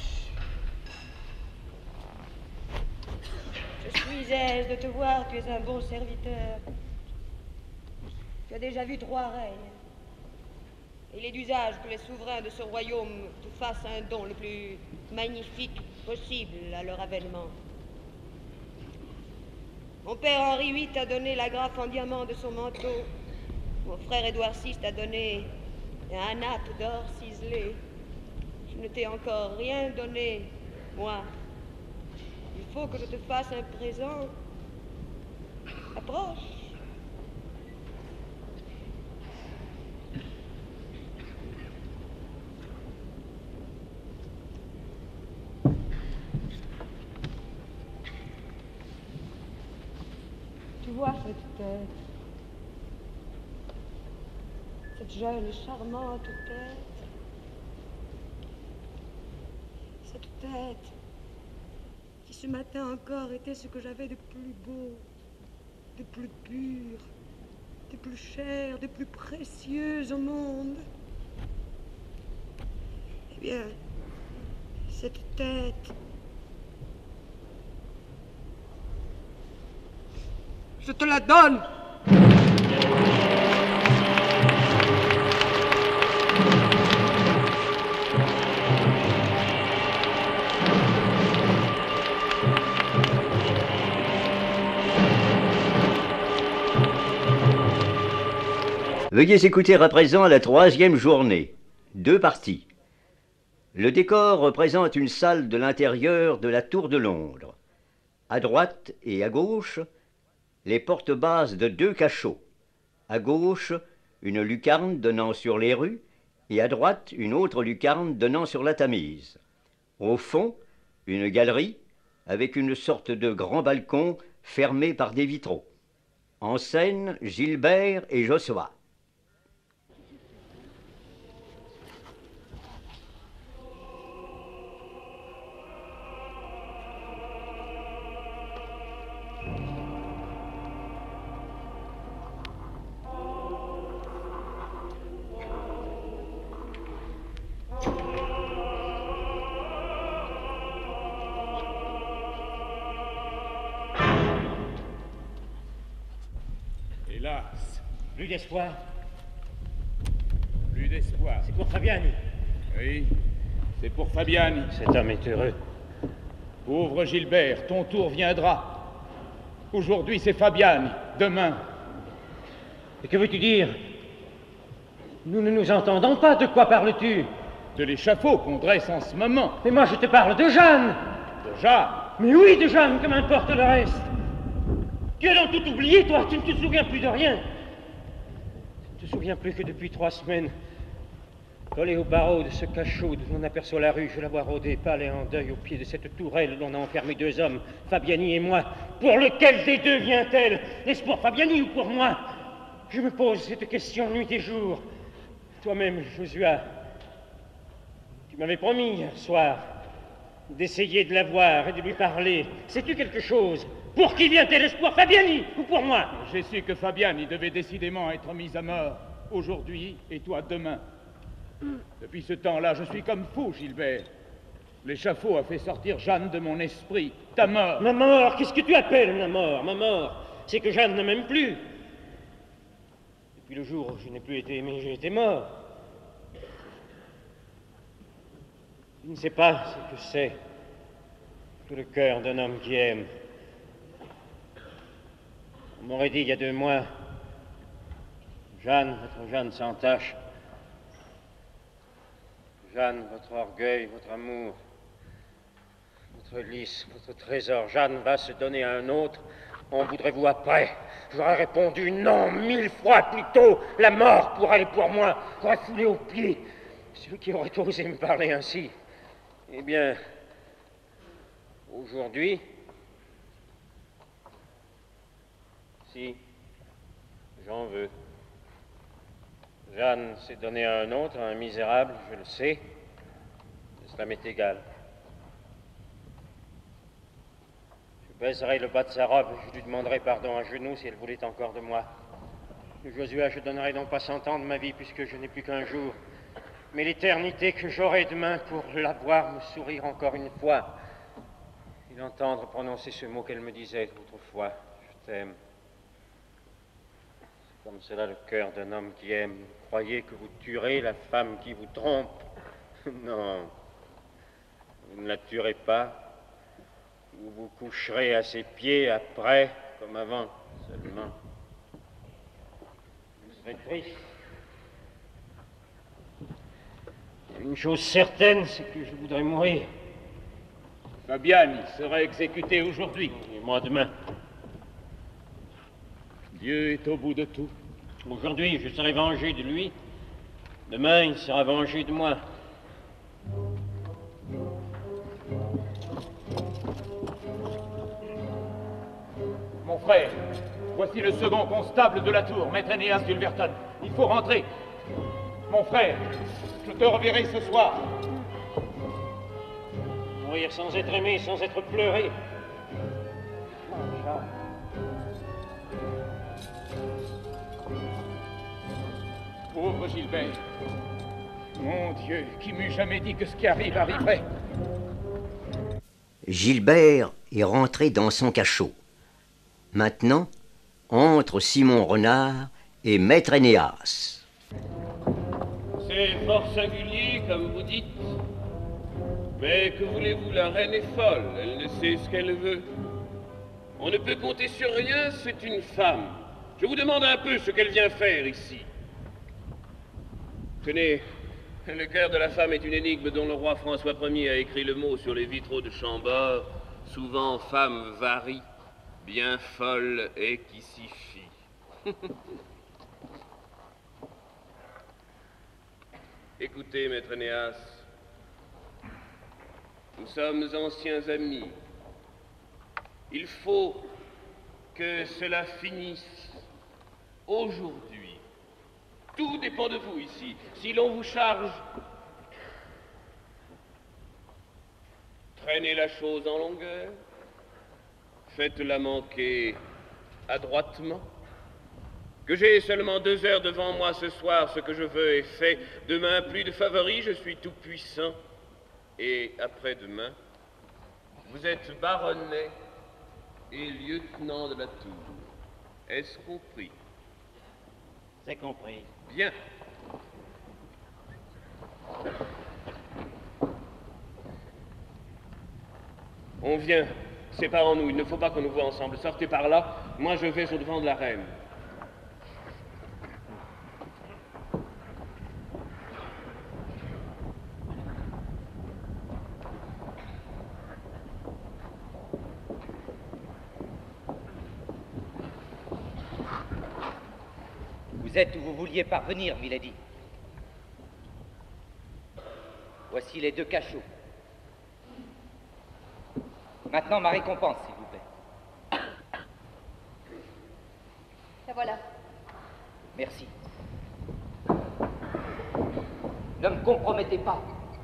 Je suis aise de te voir, tu es un bon serviteur. Tu as déjà vu trois règnes. Il est d'usage que les souverains de ce royaume te fassent un don le plus magnifique possible à leur avènement. Mon père Henri huit a donné l'agrafe en diamant de son manteau. Mon frère Édouard six t'a donné un nappe d'or ciselé. Je ne t'ai encore rien donné, moi. Il faut que je te fasse un présent. Approche. Tu vois cette tête, cette jeune, charmante tête, cette tête qui ce matin encore était ce que j'avais de plus beau, de plus pur, de plus cher, de plus précieux au monde. Eh bien, cette tête, je te la donne. Veuillez écouter à présent la troisième journée. Deux parties. Le décor représente une salle de l'intérieur de la Tour de Londres. À droite et à gauche, les portes basses de deux cachots. À gauche, une lucarne donnant sur les rues, et à droite, une autre lucarne donnant sur la Tamise. Au fond, une galerie avec une sorte de grand balcon fermé par des vitraux. En scène, Gilbert et Josua. Hélas, Plus d'espoir. plus d'espoir. C'est pour Fabiani. Oui, c'est pour Fabiani. Cet homme est heureux. Pauvre Gilbert, ton tour viendra. Aujourd'hui, c'est Fabiani. Demain. Et que veux-tu dire? Nous ne nous entendons pas. De quoi parles-tu? De l'échafaud qu'on dresse en ce moment. Mais moi, je te parle de Jeanne. De Jeanne? Mais oui, de Jeanne, que m'importe le reste. Tu as donc tout oublié, toi. Tu ne te souviens plus de rien. Tu ne te souviens plus que depuis trois semaines, collé au barreau de ce cachot d'où l'on aperçoit la rue, je la vois rôder, pâle et en deuil, au pied de cette tourelle où l'on a enfermé deux hommes, Fabiani et moi. Pour lequel des deux vient-elle? Est-ce pour Fabiani ou pour moi? Je me pose cette question nuit et jour. Toi-même, Josua, tu m'avais promis hier soir d'essayer de la voir et de lui parler. Sais-tu quelque chose? Pour qui vient-elle? Est-ce pour Fabiani ou pour moi? J'ai su que Fabiani devait décidément être mis à mort aujourd'hui et toi demain. Depuis ce temps-là, je suis comme fou, Gilbert. L'échafaud a fait sortir Jeanne de mon esprit. Ta mort. Ma mort? Qu'est-ce que tu appelles ma mort? Ma mort, c'est que Jeanne ne m'aime plus. Depuis le jour où je n'ai plus été aimé, j'ai été mort. Tu ne sais pas ce que c'est que le cœur d'un homme qui aime. On m'aurait dit il y a deux mois, Jeanne, votre Jeanne sans tache, Jeanne, votre orgueil, votre amour, votre lys, votre trésor, Jeanne va se donner à un autre, en voudrez-vous après? J'aurais répondu non, mille fois plutôt, la mort pour elle et pour moi, j'aurais foulé aux pieds ceux qui auraient osé me parler ainsi. Eh bien, aujourd'hui, si j'en veux. Jeanne s'est donnée à un autre, à un misérable, je le sais. Cela m'est égal. Je baiserai le bas de sa robe, je lui demanderai pardon à genoux si elle voulait encore de moi. Joshua, je donnerai non pas cent ans de ma vie puisque je n'ai plus qu'un jour, mais l'éternité que j'aurai demain pour la voir me sourire encore une fois et l'entendre prononcer ce mot qu'elle me disait autrefois, je t'aime. C'est comme cela le cœur d'un homme qui aime. Vous croyez que vous tuerez la femme qui vous trompe? Non, vous ne la tuerez pas. Vous vous coucherez à ses pieds après, comme avant, seulement. Vous serez triste. Une chose certaine, c'est que je voudrais mourir. Fabiani sera exécuté aujourd'hui. Et moi demain. Dieu est au bout de tout. Aujourd'hui, je serai vengé de lui. Demain, il sera vengé de moi. Mon frère, voici le second constable de la tour, maître Enéas d'Ulverton. Il faut rentrer. Mon frère, je te reverrai ce soir. Mourir sans être aimé, sans être pleuré. Pauvre Gilbert. Mon Dieu, qui m'eût jamais dit que ce qui arrive arriverait. Gilbert est rentré dans son cachot. Maintenant, entre Simon Renard et maître Enéas. C'est fort singulier, comme vous dites. Mais que voulez-vous, la reine est folle, elle ne sait ce qu'elle veut. On ne peut compter sur rien, c'est une femme. Je vous demande un peu ce qu'elle vient faire ici. Tenez, le cœur de la femme est une énigme dont le roi François Premier a écrit le mot sur les vitraux de Chambord. Souvent femme varie, bien folle et qui s'y fie. Écoutez, maître Énéas, nous sommes anciens amis. Il faut que cela finisse aujourd'hui. Tout dépend de vous ici. Si l'on vous charge, traînez la chose en longueur, faites-la manquer adroitement. Que j'ai seulement deux heures devant moi ce soir, ce que je veux est fait. Demain, plus de favoris, je suis tout puissant. Et après-demain, vous êtes baronnet et lieutenant de la tour. Est-ce compris? C'est compris. Bien. On vient. Séparons-nous. Il ne faut pas qu'on nous voie ensemble. Sortez par là. Moi, je vais au devant de la reine. Vous êtes où vous vouliez parvenir, milady. Voici les deux cachots. Maintenant, ma récompense, s'il vous plaît. La voilà. Merci. Ne me compromettez pas.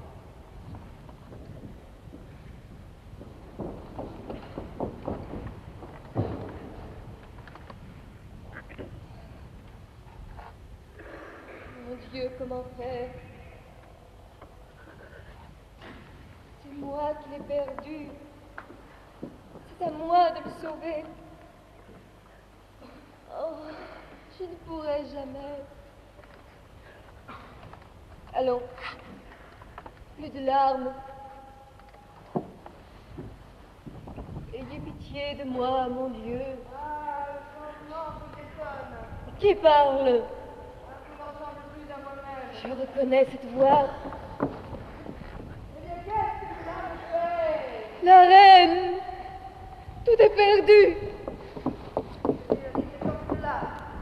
Mon Dieu, comment faire? C'est moi qui l'ai perdu. C'est à moi de le sauver. Oh, je ne pourrai jamais. Allons, plus de larmes. Ayez pitié de moi, mon Dieu. Ah, le changement vous étonne. Qui parle? Je ne ressemble plus à moi-même. Je reconnais cette voix. Eh bien, qu'est-ce que vous avez fait? La reine! Tout est perdu! C'est comme cela.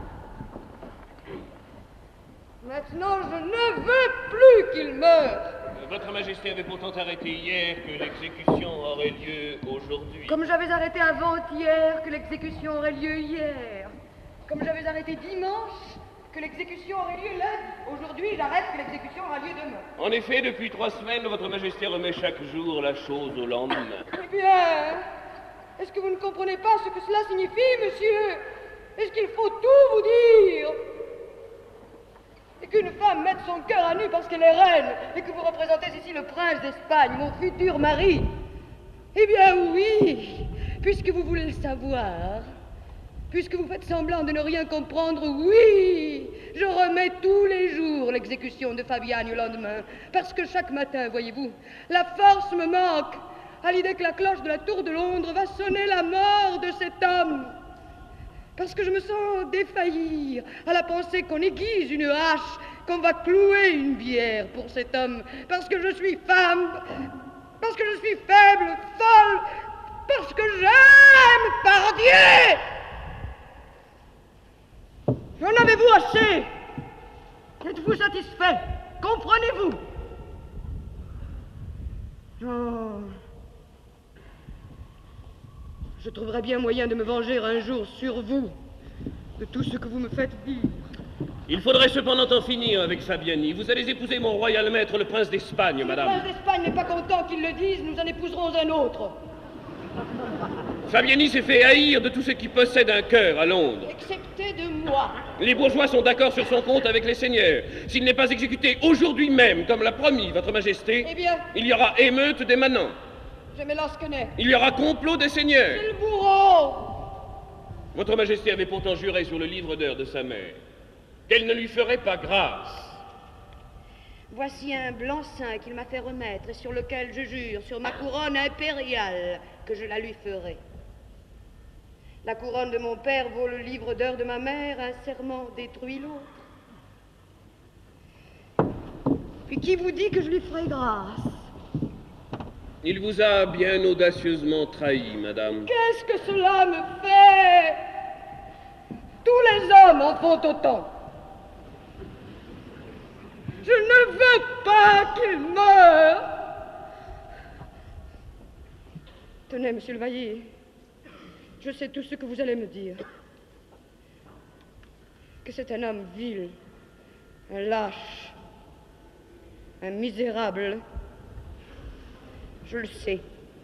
Maintenant, je ne veux plus qu'il meure. Votre Majesté avait pourtant arrêté hier que l'exécution aurait lieu aujourd'hui. Comme j'avais arrêté avant-hier que l'exécution aurait lieu hier. Comme j'avais arrêté dimanche que l'exécution aurait lieu lundi. Aujourd'hui, j'arrête que l'exécution aura lieu demain. En effet, depuis trois semaines, Votre Majesté remet chaque jour la chose au lendemain. Eh bien, est-ce que vous ne comprenez pas ce que cela signifie, monsieur? Est-ce qu'il faut tout vous dire? Et qu'une femme mette son cœur à nu parce qu'elle est reine, et que vous représentez ici le prince d'Espagne, mon futur mari? Eh bien oui, puisque vous voulez le savoir, puisque vous faites semblant de ne rien comprendre, oui, je remets tous les jours l'exécution de Fabiani au lendemain, parce que chaque matin, voyez-vous, la force me manque à l'idée que la cloche de la tour de Londres va sonner la mort de cet homme. Parce que je me sens défaillir à la pensée qu'on aiguise une hache, qu'on va clouer une bière pour cet homme. Parce que je suis femme, parce que je suis faible, folle, parce que j'aime, par Dieu! J'en avez-vous assez? Êtes-vous satisfait? Comprenez-vous? Oh. Je trouverai bien moyen de me venger un jour sur vous, de tout ce que vous me faites dire. Il faudrait cependant en finir avec Fabiani. Vous allez épouser mon royal maître, le prince d'Espagne, Si madame. le prince d'Espagne n'est pas content qu'il le dise, nous en épouserons un autre. Fabiani s'est fait haïr de tous ceux qui possèdent un cœur à Londres. Excepté de moi. Les bourgeois sont d'accord sur son compte avec les seigneurs. S'il n'est pas exécuté aujourd'hui même, comme l'a promis Votre Majesté, Eh bien, il y aura émeute des manants. je me lance connais. Il y aura complot des seigneurs. C'est le bourreau. Votre Majesté avait pourtant juré sur le livre d'heures de sa mère qu'elle ne lui ferait pas grâce. Voici un blanc-seing qu'il m'a fait remettre et sur lequel je jure sur ma couronne impériale que je la lui ferai. La couronne de mon père vaut le livre d'heures de ma mère, un serment détruit l'autre. Et qui vous dit que je lui ferai grâce? Il vous a bien audacieusement trahi, madame. Qu'est-ce que cela me fait? Tous les hommes en font autant. Je ne veux pas qu'il meure. Tenez, monsieur le Vailly, je sais tout ce que vous allez me dire. Que c'est un homme vil, un lâche, un misérable. Je le sais.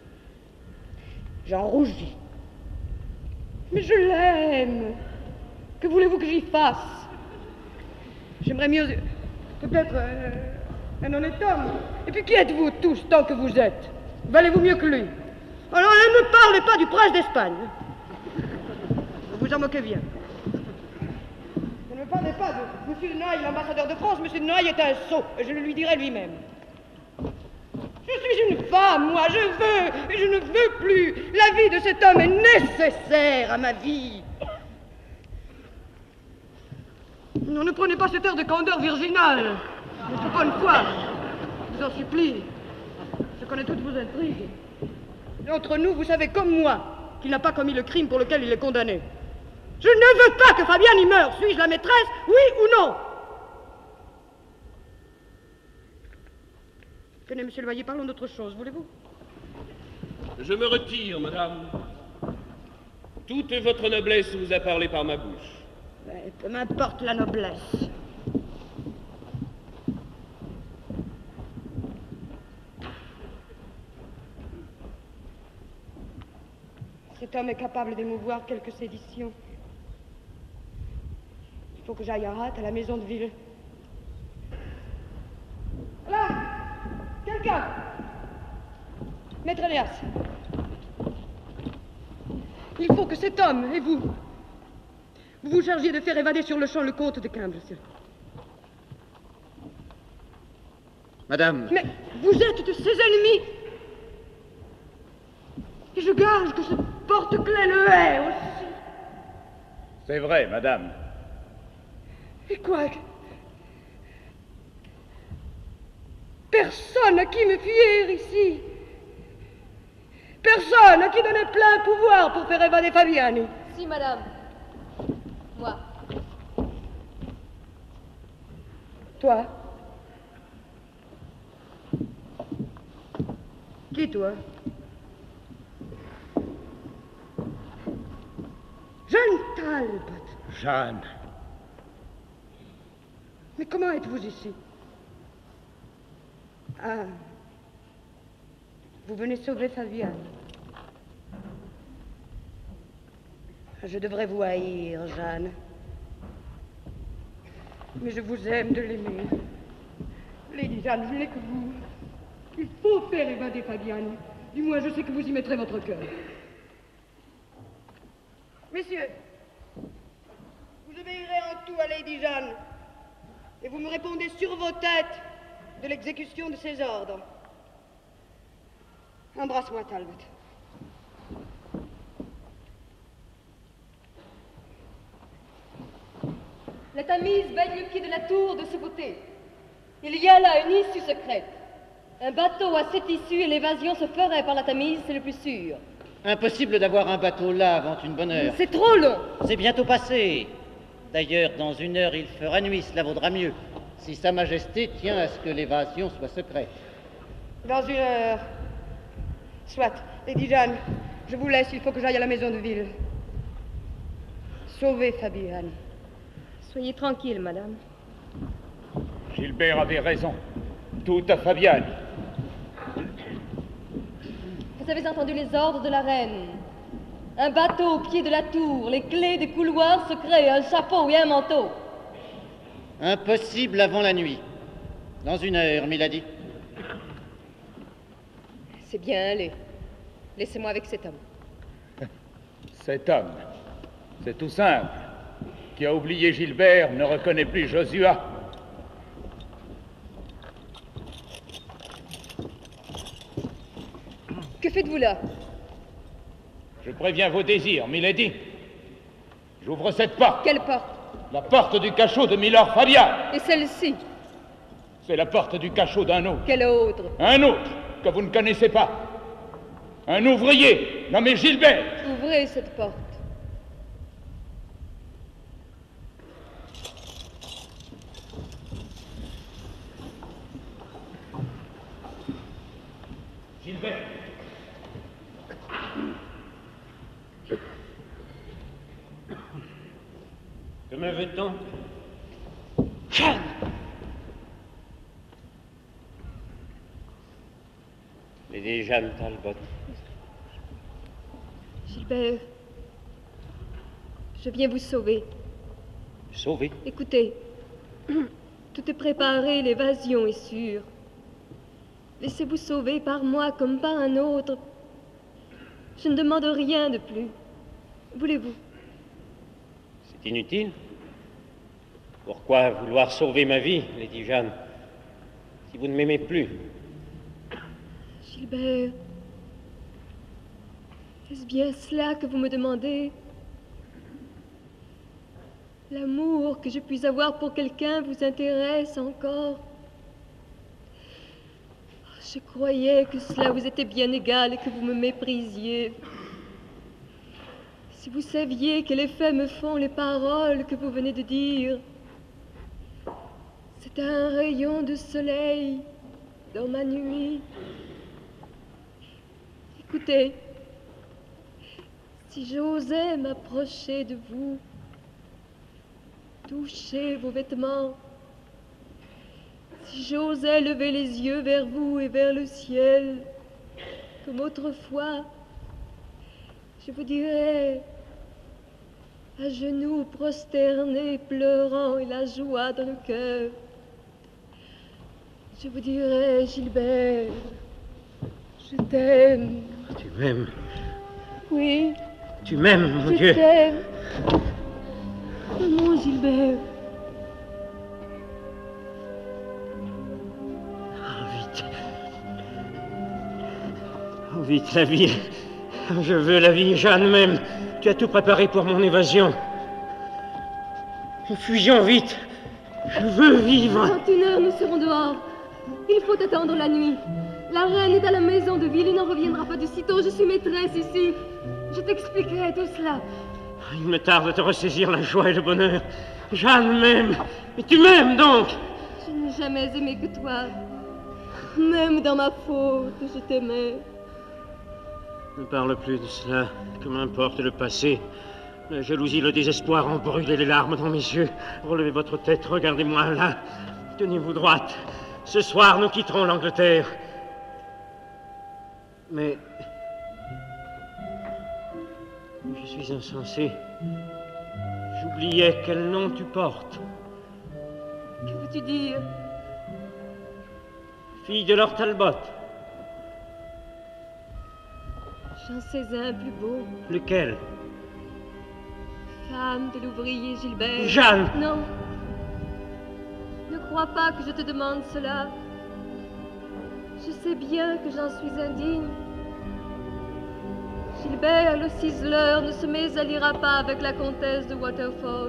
J'en rougis. Mais je l'aime. Que voulez-vous que j'y fasse? J'aimerais mieux... peut-être euh, un honnête homme. Et puis qui êtes-vous tous, tant que vous êtes? Valez-vous mieux que lui? Alors ne me parlez pas du prince d'Espagne. Vous vous en moquez bien. Ne me parlez pas de Monsieur de Noailles, l'ambassadeur de France. Monsieur de Noailles est un sot, et je le lui dirai lui-même. Je suis une femme, moi, je veux, et je ne veux plus. La vie de cet homme est nécessaire à ma vie. Non, ne prenez pas cet air de candeur virginale. Ne suis pas une fois. Je vous en supplie. Je connais toutes vos intrigues. Et entre nous, vous savez comme moi qu'il n'a pas commis le crime pour lequel il est condamné. Je ne veux pas que Fabiane y meure. Suis-je la maîtresse, oui ou non? Tenez, monsieur le Vailly, parlons d'autre chose, voulez-vous? Je me retire, madame. Toute votre noblesse vous a parlé par ma bouche. Mais peu m'importe la noblesse. Cet homme est capable d'émouvoir quelques séditions. Il faut que j'aille en hâte à la maison de ville. Là! Quelqu'un! Maître Elias. Il faut que cet homme et vous, vous vous chargiez de faire évader sur le champ le comte de Cambres. Madame. Mais vous êtes de ses ennemis. Et je gage que ce porte-clés le hait aussi. C'est vrai, madame. Et quoi? Personne à qui me fier ici. Personne à qui donner plein pouvoir pour faire évader Fabiani. Si, madame. Moi. Toi? Qui, toi? Jeanne Talbot. Jeanne. Mais comment êtes-vous ici? Ah. Vous venez sauver Fabiane. Je devrais vous haïr, Jeanne. Mais je vous aime de l'aimer. Lady Jeanne, je n'ai que vous. Il faut faire évader Fabiane. Du moins, je sais que vous y mettrez votre cœur. Messieurs, vous obéirez en tout à Lady Jeanne. Et vous me répondez sur vos têtes de l'exécution de ses ordres. Embrasse-moi, Talbot. La Tamise baigne le pied de la tour de ce côté. Il y a là une issue secrète. Un bateau à cette issue et l'évasion se ferait par la Tamise, c'est le plus sûr. Impossible d'avoir un bateau là avant une bonne heure. C'est trop long. C'est bientôt passé. D'ailleurs, dans une heure, il fera nuit, cela vaudra mieux. Si Sa Majesté tient à ce que l'évasion soit secrète. Dans une heure. Soit. Lady Jeanne, je vous laisse, il faut que j'aille à la maison de ville. Sauvez Fabiane. Soyez tranquille, madame. Gilbert avait raison. Tout à Fabiane. Vous avez entendu les ordres de la reine. Un bateau au pied de la tour, les clés des couloirs secrets, un chapeau et un manteau. Impossible avant la nuit. Dans une heure, milady. C'est bien, allez. Laissez-moi avec cet homme. Cet homme, c'est tout simple. Qui a oublié Gilbert ne reconnaît plus Josua. Que faites-vous là? Je préviens vos désirs, milady. J'ouvre cette porte. Quelle porte? La porte du cachot de Milord Fabian. Et celle-ci? C'est la porte du cachot d'un autre. Quel autre? Un autre que vous ne connaissez pas. Un ouvrier nommé Gilbert. Ouvrez cette porte. Gilbert. Que me veut-on? Jeanne! Lady Jeanne Talbot. Gilbert, je viens vous sauver. Sauver? Écoutez, tout est préparé, l'évasion est sûre. Laissez-vous sauver par moi comme par un autre. Je ne demande rien de plus. Voulez-vous? C'est inutile. Pourquoi vouloir sauver ma vie, Lady Jeanne, si vous ne m'aimez plus? Gilbert, est-ce bien cela que vous me demandez? L'amour que je puis avoir pour quelqu'un vous intéresse encore? Je croyais que cela vous était bien égal et que vous me méprisiez. Si vous saviez quel effet me font les paroles que vous venez de dire. C'est un rayon de soleil dans ma nuit. Écoutez, si j'osais m'approcher de vous, toucher vos vêtements, si j'osais lever les yeux vers vous et vers le ciel, comme autrefois, je vous dirais, à genoux prosternés, pleurant et la joie dans le cœur, je vous dirais, Gilbert, je t'aime. Tu m'aimes? Oui. Tu m'aimes, mon je Dieu? Je t'aime. Oh non, Gilbert. Oh, vite. Oh, vite, la vie. Je veux la vie, Jeanne même. Tu as tout préparé pour mon évasion. Fugions vite. Je veux vivre. Dans une heure, nous serons dehors. Il faut attendre la nuit. La reine est à la maison de ville et n'en reviendra pas de sitôt. Je suis maîtresse ici. Je t'expliquerai tout cela. Il me tarde de te ressaisir la joie et le bonheur. Jeanne m'aime. Mais tu m'aimes donc? Je n'ai jamais aimé que toi. Même dans ma faute, je t'aimais. Ne parle plus de cela. Que m'importe le passé. La jalousie, le désespoir ont brûlé les larmes dans mes yeux. Relevez votre tête, regardez-moi là. Tenez-vous droite. Ce soir, nous quitterons l'Angleterre. Mais... je suis insensé. J'oubliais quel nom tu portes. Que veux-tu dire? Fille de Lord Talbot. J'en sais un plus beau. Lequel? Femme de l'ouvrier Gilbert. Jeanne! Non. Ne crois pas que je te demande cela. Je sais bien que j'en suis indigne. Gilbert, le ciseleur, ne se mésalliera pas avec la comtesse de Waterford.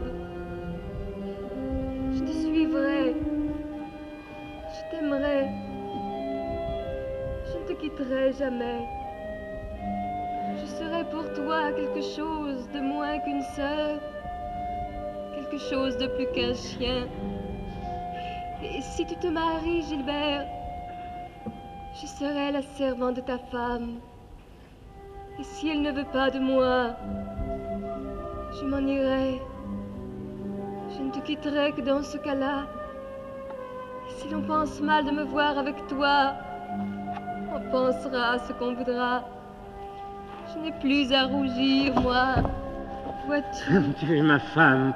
Je te suivrai. Je t'aimerai. Je ne te quitterai jamais. Je serai pour toi quelque chose de moins qu'une sœur, quelque chose de plus qu'un chien. Et si tu te maries, Gilbert, je serai la servante de ta femme. Et si elle ne veut pas de moi, je m'en irai. Je ne te quitterai que dans ce cas-là. Et si l'on pense mal de me voir avec toi, on pensera à ce qu'on voudra. Je n'ai plus à rougir, moi. Vois-tu? Tu es ma femme.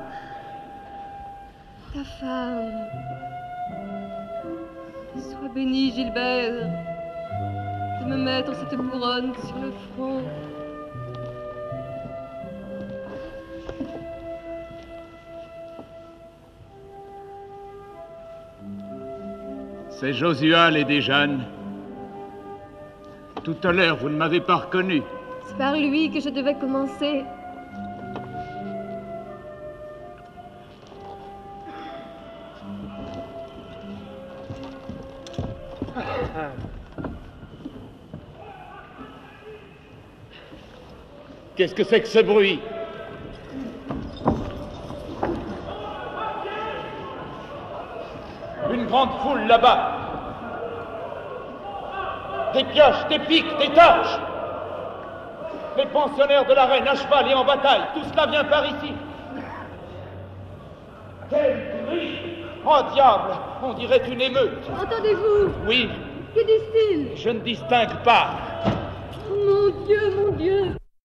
Ta femme. Sois béni, Gilbert, de me mettre cette couronne sur le front. C'est Josua, Lady Jeanne. Tout à l'heure, vous ne m'avez pas reconnu. C'est par lui que je devais commencer. Qu'est-ce que c'est que ce bruit? Une grande foule là-bas. Des pioches, des piques, des torches. Les pensionnaires de la reine à cheval et en bataille, tout cela vient par ici. Quel bruit! Oh diable, on dirait une émeute. Entendez-vous? Oui. Que disent-ils? Je ne distingue pas. Oh, mon Dieu, mon Dieu!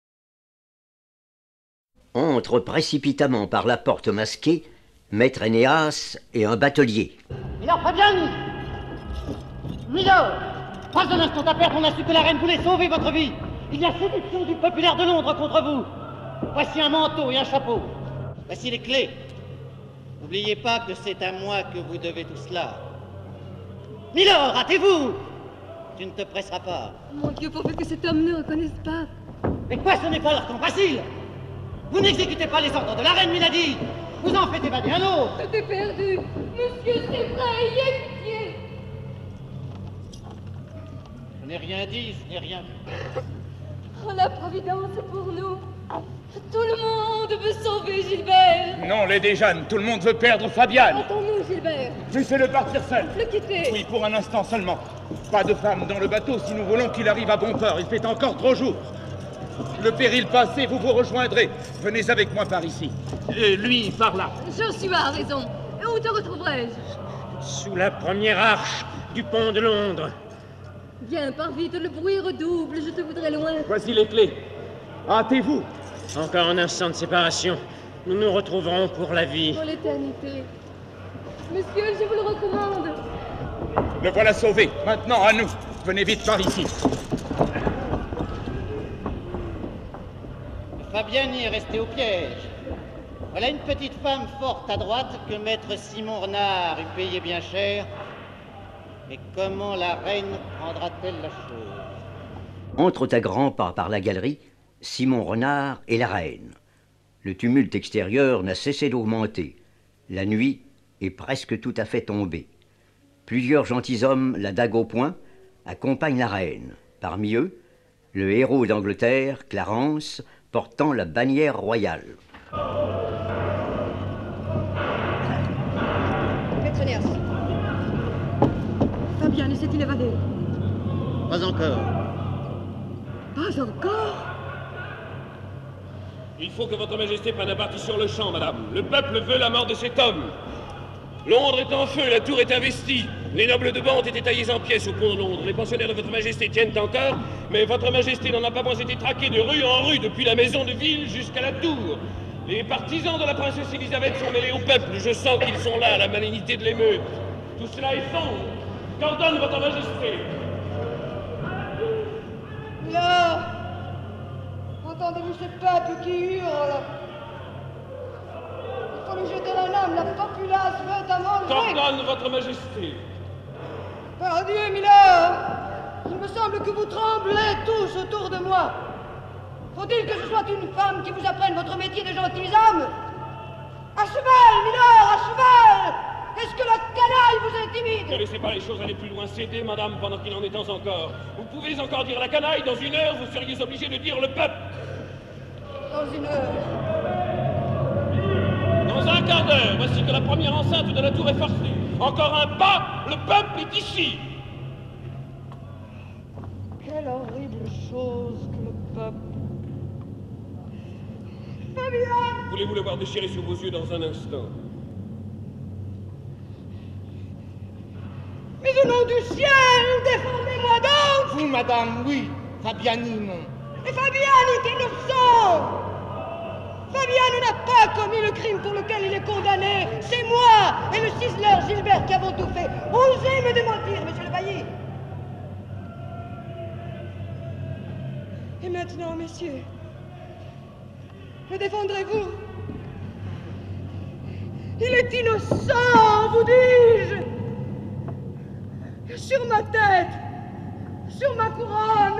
Entrent précipitamment par la porte masquée Maître Énéas et un batelier. Milord Fabiani! Milord! Pas un instant à perdre, on a su que la reine voulait sauver votre vie. Il y a séduction du populaire de Londres contre vous. Voici un manteau et un chapeau. Voici les clés. N'oubliez pas que c'est à moi que vous devez tout cela. Milord, hâtez-vous! Tu ne te presseras pas. Mon Dieu, pourvu que cet homme ne reconnaisse pas. Mais quoi, ce n'est pas leur temps facile! Vous n'exécutez pas les ordres de la reine, Milady! Vous en faites évader un autre! Tout est perdu! Monsieur, c'est vrai, ayez pitié! Je n'ai rien dit, je n'ai rien vu. Oh, la Providence est pour nous! Tout le monde veut sauver Gilbert! Non, Lady Jeanne, tout le monde veut perdre Fabiane. Attends-nous, Gilbert! Laissez-le partir seul. Le quitter! Oui, pour un instant seulement. Pas de femme dans le bateau si nous voulons qu'il arrive à bon port. Il fait encore trop jour. Le péril passé, vous vous rejoindrez. Venez avec moi par ici. Et lui, par là. Joshua a raison. Et où te retrouverai-je? Sous la première arche du pont de Londres. Viens, pars vite, le bruit redouble, je te voudrais loin. Voici les clés. Hâtez-vous. Encore un instant de séparation. Nous nous retrouverons pour la vie. Pour l'éternité. Monsieur, je vous le recommande. Le voilà sauvé. Maintenant, à nous. Venez vite par ici. Fabiani est resté au piège. Voilà une petite femme forte à droite que maître Simon Renard eût payé bien cher. Mais comment la reine prendra-t-elle la chose? Entrent à grands pas par la galerie Simon Renard et la reine. Le tumulte extérieur n'a cessé d'augmenter. La nuit est presque tout à fait tombée. Plusieurs gentilshommes, la dague au poing, accompagnent la reine. Parmi eux, le héros d'Angleterre, Clarence, portant la bannière royale. Maître Énéas. Fabien, s'est-il évadé? Pas encore. Pas encore? Il faut que votre majesté prenne un parti sur le champ, madame. Le peuple veut la mort de cet homme. Londres est en feu, la tour est investie. Les nobles de banc ont été taillés en pièces au pont de Londres. Les pensionnaires de votre majesté tiennent encore, mais votre majesté n'en a pas moins été traquée de rue en rue, depuis la maison de ville jusqu'à la tour. Les partisans de la princesse Elisabeth sont mêlés au peuple. Je sens qu'ils sont là, à la malignité de l'émeute. Tout cela est sombre. Qu'ordonne votre majesté? Là, entendez-vous ce peuple qui hurle? Il faut lui jeter la lame, la populace veut à manger. Qu'ordonne votre majesté? Par Dieu, Milord, il me semble que vous tremblez tous autour de moi. Faut-il que ce soit une femme qui vous apprenne votre métier de gentilshommes? À cheval, Milord, à cheval! Est-ce que la canaille vous intimide? Ne laissez pas les choses aller plus loin. Cédez, madame, pendant qu'il en est temps encore. Vous pouvez encore dire la canaille. Dans une heure, vous seriez obligé de dire le peuple. Dans une heure. Dans un quart d'heure, voici que la première enceinte de la tour est forcée. Encore un pas, le peuple est ici. Quelle horrible chose que le peuple. Fabian! Voulez-vous le voir déchirer sous vos yeux dans un instant? Mais au nom du ciel, défendez-moi donc! Vous, madame, oui. Fabiani, non. Mais Fabian est innocent! Fabian n'a pas commis le crime pour lequel il est condamné. C'est moi et le ciseleur Gilbert qui avons tout fait. Osez me démentir, monsieur le bailli. Et maintenant, messieurs, le défendrez-vous? Il est innocent, vous dis-je! Sur ma tête, sur ma couronne,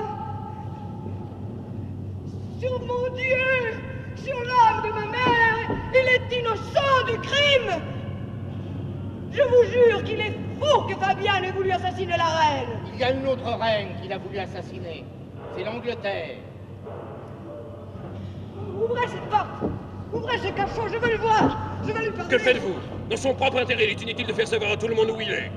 sur mon Dieu, sur l'âme de ma mère, il est innocent du crime. Je vous jure qu'il est faux. pour que Fabian ait voulu assassiner la reine. Il y a une autre reine qu'il a voulu assassiner. C'est l'Angleterre. Ouvrez cette porte. Ouvrez ce cachot, je veux le voir. Je veux lui parler. Que faites-vous? Dans son propre intérêt, il est inutile de faire savoir à tout le monde où il est.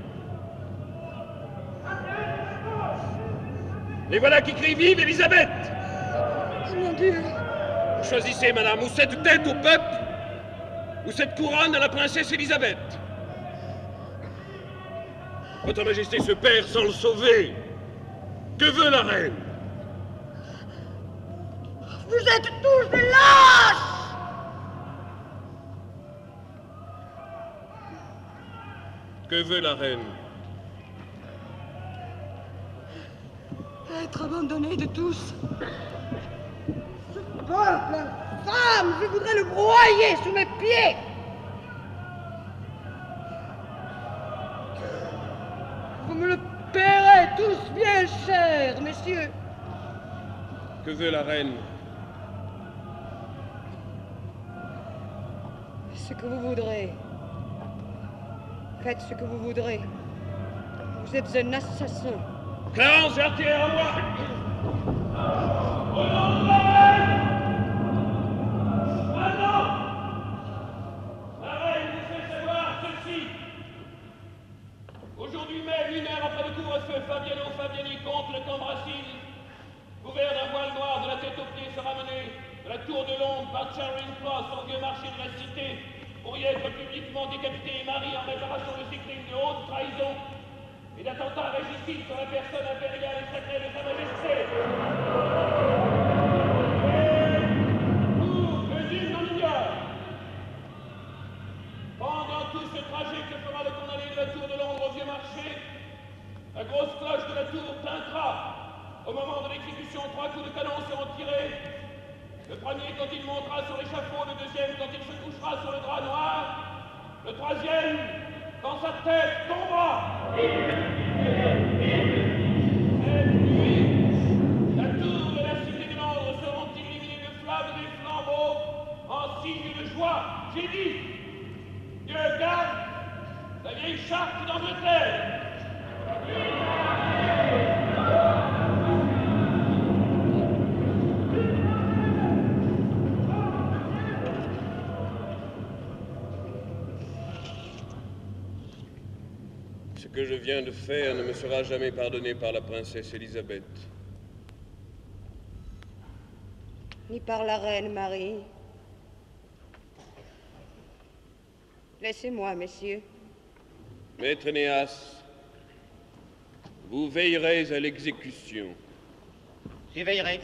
Les voilà qui crient vive Élisabeth! Oh mon Dieu! Choisissez, madame, ou cette tête au peuple, ou cette couronne à la princesse Élisabeth. Votre Majesté se perd sans le sauver. Que veut la reine? Vous êtes tous des lâches! Que veut la reine? Être abandonné de tous. Ce peuple infâme, je voudrais le broyer sous mes pieds. Vous me le paierez tous bien cher, messieurs. Que veut la reine? Ce que vous voudrez. Faites ce que vous voudrez. Vous êtes un assassin. Clarence, j'ai attiré à moi! Au nom de la reine! Maintenant! La reine vous fait savoir ceci. Aujourd'hui même, une heure après le couvre-feu, Fabiano Fabiani contre le Cambracile, couvert d'un voile noir de la tête aux pieds, sera mené de la tour de Londres par Charing Cross au vieux marché de la cité pour y être publiquement décapité et marié en réparation de ses crimes de haute trahison et d'attentat régicide sur la personne impériale et sacrée de Sa Majesté. Et pour que nul n'en ignore, pendant tout ce trajet que fera le condamné de la tour de Londres au vieux marché, la grosse cloche de la tour tintera. Au moment de l'exécution, trois coups de canon seront tirés. Le premier quand il montera sur l'échafaud, le deuxième quand il se couchera sur le drap noir, le troisième quand sa tête tombera. Et puis, la tour de la cité de Londres seront illuminées de flammes et des flambeaux en signe de joie. J'ai dit, Dieu garde la vieille charte d'Angleterre. Ce que je viens de faire ne me sera jamais pardonné par la princesse Élisabeth. Ni par la reine Marie. Laissez-moi, messieurs. Maître Néas, vous veillerez à l'exécution. J'y veillerai.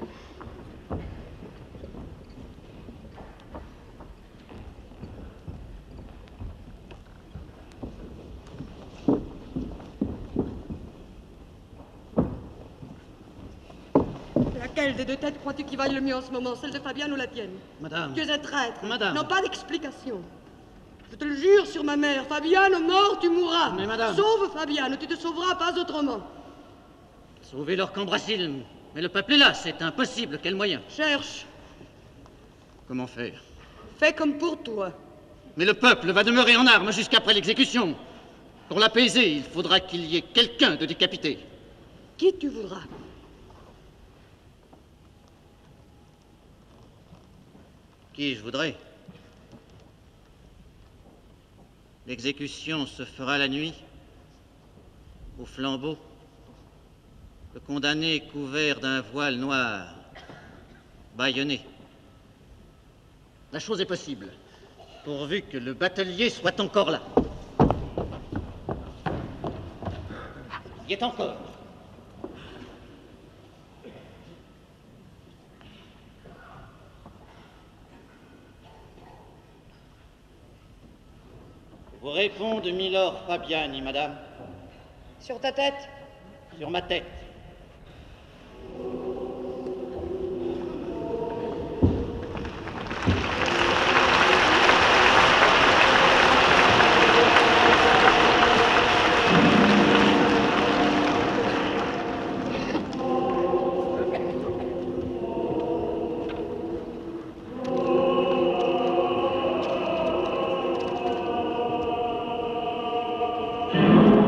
Laquelle des deux têtes crois-tu qui vaille le mieux en ce moment, celle de Fabian ou la tienne? Madame. Tu es un traître. Madame. Non, pas d'explication. Je te le jure sur ma mère, Fabian, mort, tu mourras. Mais madame. Sauve Fabian, tu te sauveras pas autrement. Sauvez leur Cambracile. Mais le peuple est là, c'est impossible. Quel moyen? Cherche. Comment faire? Fais comme pour toi. Mais le peuple va demeurer en armes jusqu'après l'exécution. Pour l'apaiser, il faudra qu'il y ait quelqu'un de décapité. Qui tu voudras? Qui je voudrais? L'exécution se fera la nuit, au flambeau, le condamné couvert d'un voile noir, bâillonné. La chose est possible, pourvu que le batelier soit encore là. Il y est encore. Je vous réponds de Milord Fabiani, madame. Sur ta tête? Sur ma tête. Thank you.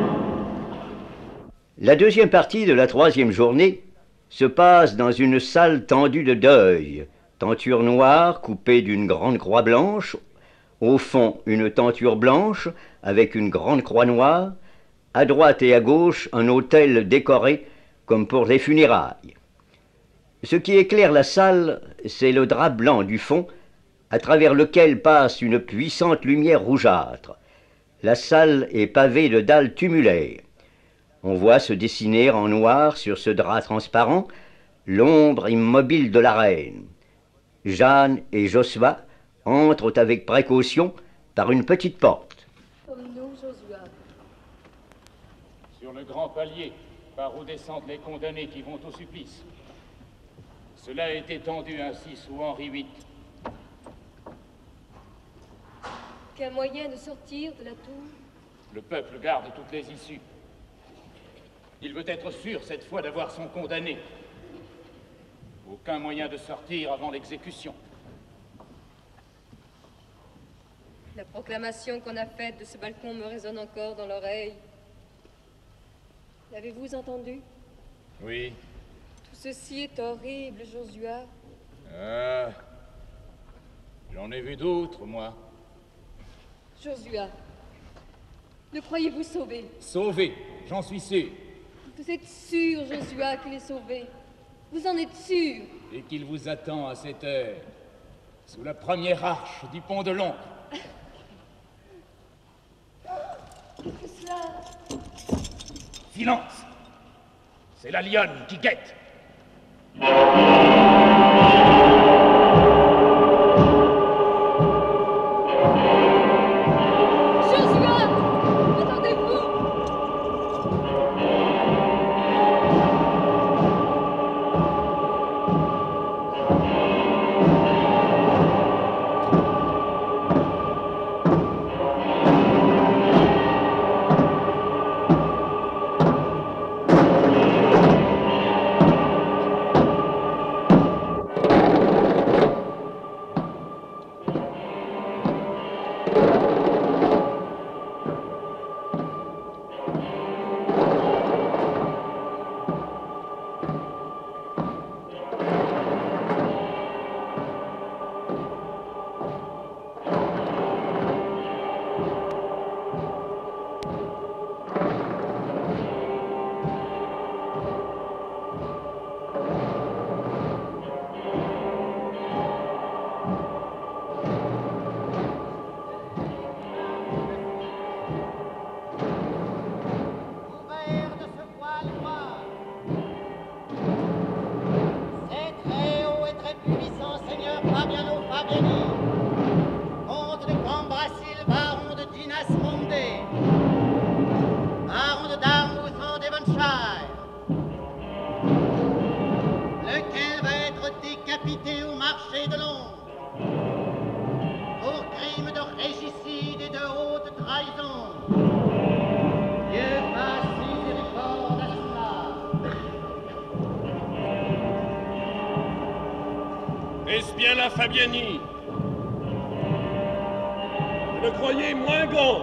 La deuxième partie de la troisième journée se passe dans une salle tendue de deuil, tenture noire coupée d'une grande croix blanche, au fond une tenture blanche avec une grande croix noire, à droite et à gauche un autel décoré comme pour des funérailles. Ce qui éclaire la salle, c'est le drap blanc du fond, à travers lequel passe une puissante lumière rougeâtre. La salle est pavée de dalles tumulaires. On voit se dessiner en noir sur ce drap transparent l'ombre immobile de la reine. Jeanne et Josua entrent avec précaution par une petite porte. Comme nous, Josua. Sur le grand palier, par où descendent les condamnés qui vont au supplice. Cela a été tendu ainsi sous Henri huit. Qu'un moyen de sortir de la tour? Le peuple garde toutes les issues. Il veut être sûr cette fois d'avoir son condamné. Aucun moyen de sortir avant l'exécution. La proclamation qu'on a faite de ce balcon me résonne encore dans l'oreille. L'avez-vous entendu? Oui. Tout ceci est horrible, Josua. Ah, j'en ai vu d'autres, moi. Josua, le croyez-vous sauvé? Sauvé, j'en suis sûr. Vous êtes sûr, Josua, qu'il est sauvé? Vous en êtes sûr? Et qu'il vous attend à cette heure, sous la première arche du pont de l'Ombre. Qu'est-ce cela? Silence! C'est la lionne qui guette. Est-ce bien là, Fabiani? Je le croyais moins grand.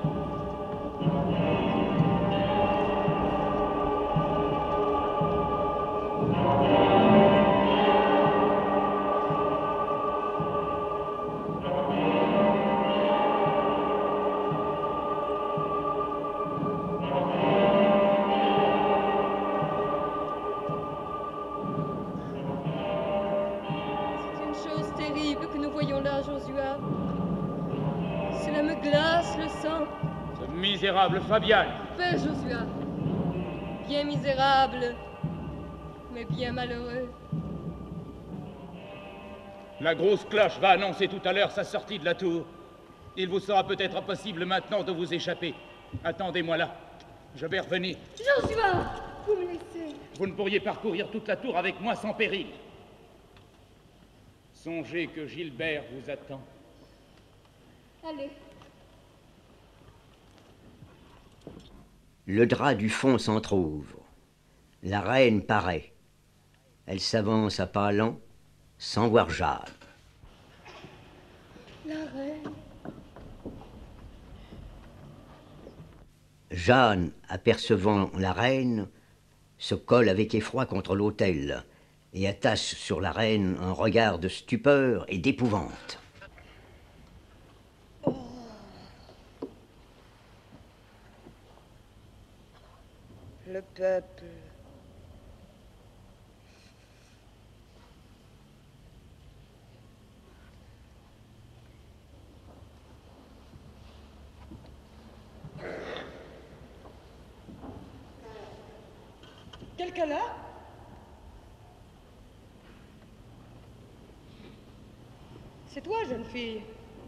Cela me glace le sang. Ce misérable Fabian. Père Josua, bien misérable, mais bien malheureux. La grosse cloche va annoncer tout à l'heure sa sortie de la tour. Il vous sera peut-être impossible maintenant de vous échapper. Attendez-moi là. Je vais revenir. Josua, vous me laissez. Vous ne pourriez parcourir toute la tour avec moi sans péril. Songez que Gilbert vous attend. Allez. Le drap du fond s'entr'ouvre. La reine paraît. Elle s'avance à pas lents, sans voir Jeanne. La reine. Jeanne, apercevant la reine, se colle avec effroi contre l'autel et attache sur la reine un regard de stupeur et d'épouvante. Oh. Le peuple. Quelqu'un là? C'est toi, jeune fille.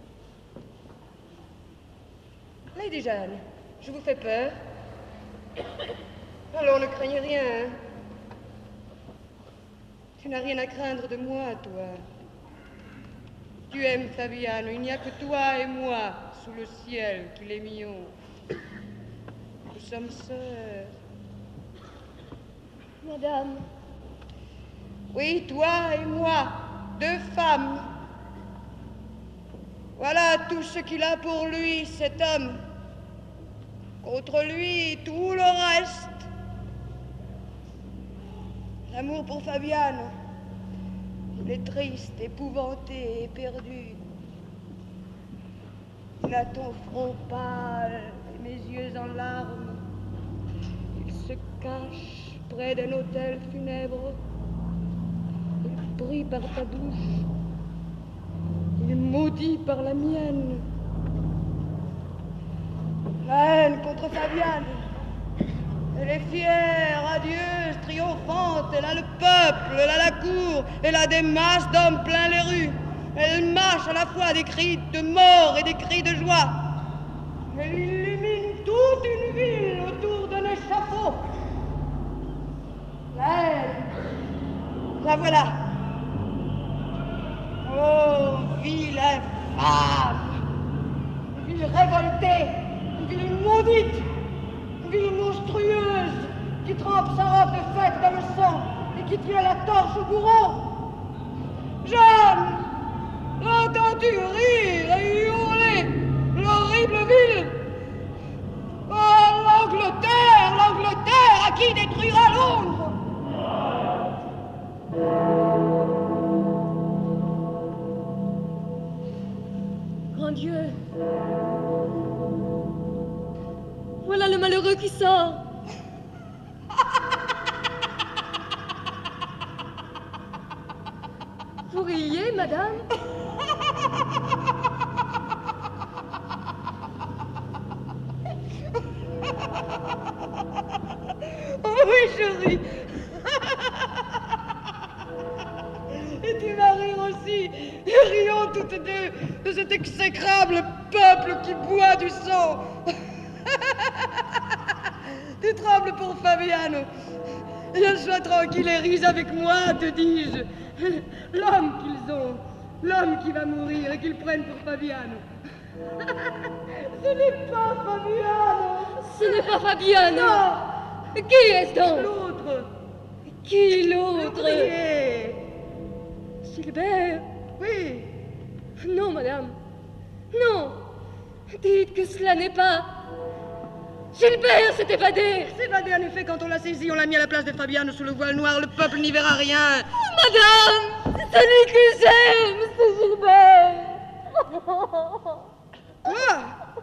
Lady Jeanne, je vous fais peur. Alors ne craignez rien. Hein? Tu n'as rien à craindre de moi, toi. Tu aimes Fabiano, il n'y a que toi et moi sous le ciel qui l'aimions. Nous sommes sœurs. Madame. Oui, toi et moi, deux femmes. Voilà tout ce qu'il a pour lui, cet homme. Contre lui, tout le reste. L'amour pour Fabiano. Il est triste, épouvanté et perdu. Il a ton front pâle et mes yeux en larmes. Il se cache près d'un autel funèbre. Il prie par ta bouche. Il est maudit par la mienne. La haine contre Fabiane. Elle est fière, radieuse, triomphante. Elle a le peuple, elle a la cour, elle a des masses d'hommes plein les rues. Elle mâche à la fois des cris de mort et des cris de joie. Elle illumine toute une ville autour d'un échafaud. La haine. La voilà. Oh, ville infâme, ville révoltée, ville maudite, ville monstrueuse qui trempe sa robe de fête dans le sang et qui tient la torche au bourreau. Jeanne, l'entends-tu rire et hurler l'horrible ville? Oh, l'Angleterre, l'Angleterre à qui détruira Londres? Grand Dieu, voilà le malheureux qui sort. Vous riez, madame? Oh oui, je ris. Et tu vas rire aussi. Rions toutes deux de cet exécrable peuple qui boit du sang. Tu trembles pour Fabiano. Viens, sois tranquille et ris avec moi, te dis-je. L'homme qu'ils ont, l'homme qui va mourir et qu'ils prennent pour Fabiano. Ce n'est pas Fabiano. Ce n'est pas Fabiano. Non. Qui est-ce donc? L'autre. Qui l'autre? Gilbert. Oui. Non, madame. Non. Dites que cela n'est pas... Gilbert s'est évadé. S'est évadé, en effet, quand on l'a saisi, on l'a mis à la place de Fabiano sous le voile noir. Le peuple n'y verra rien. Oh, madame, c'est celui que j'aime, c'est Gilbert. Quoi?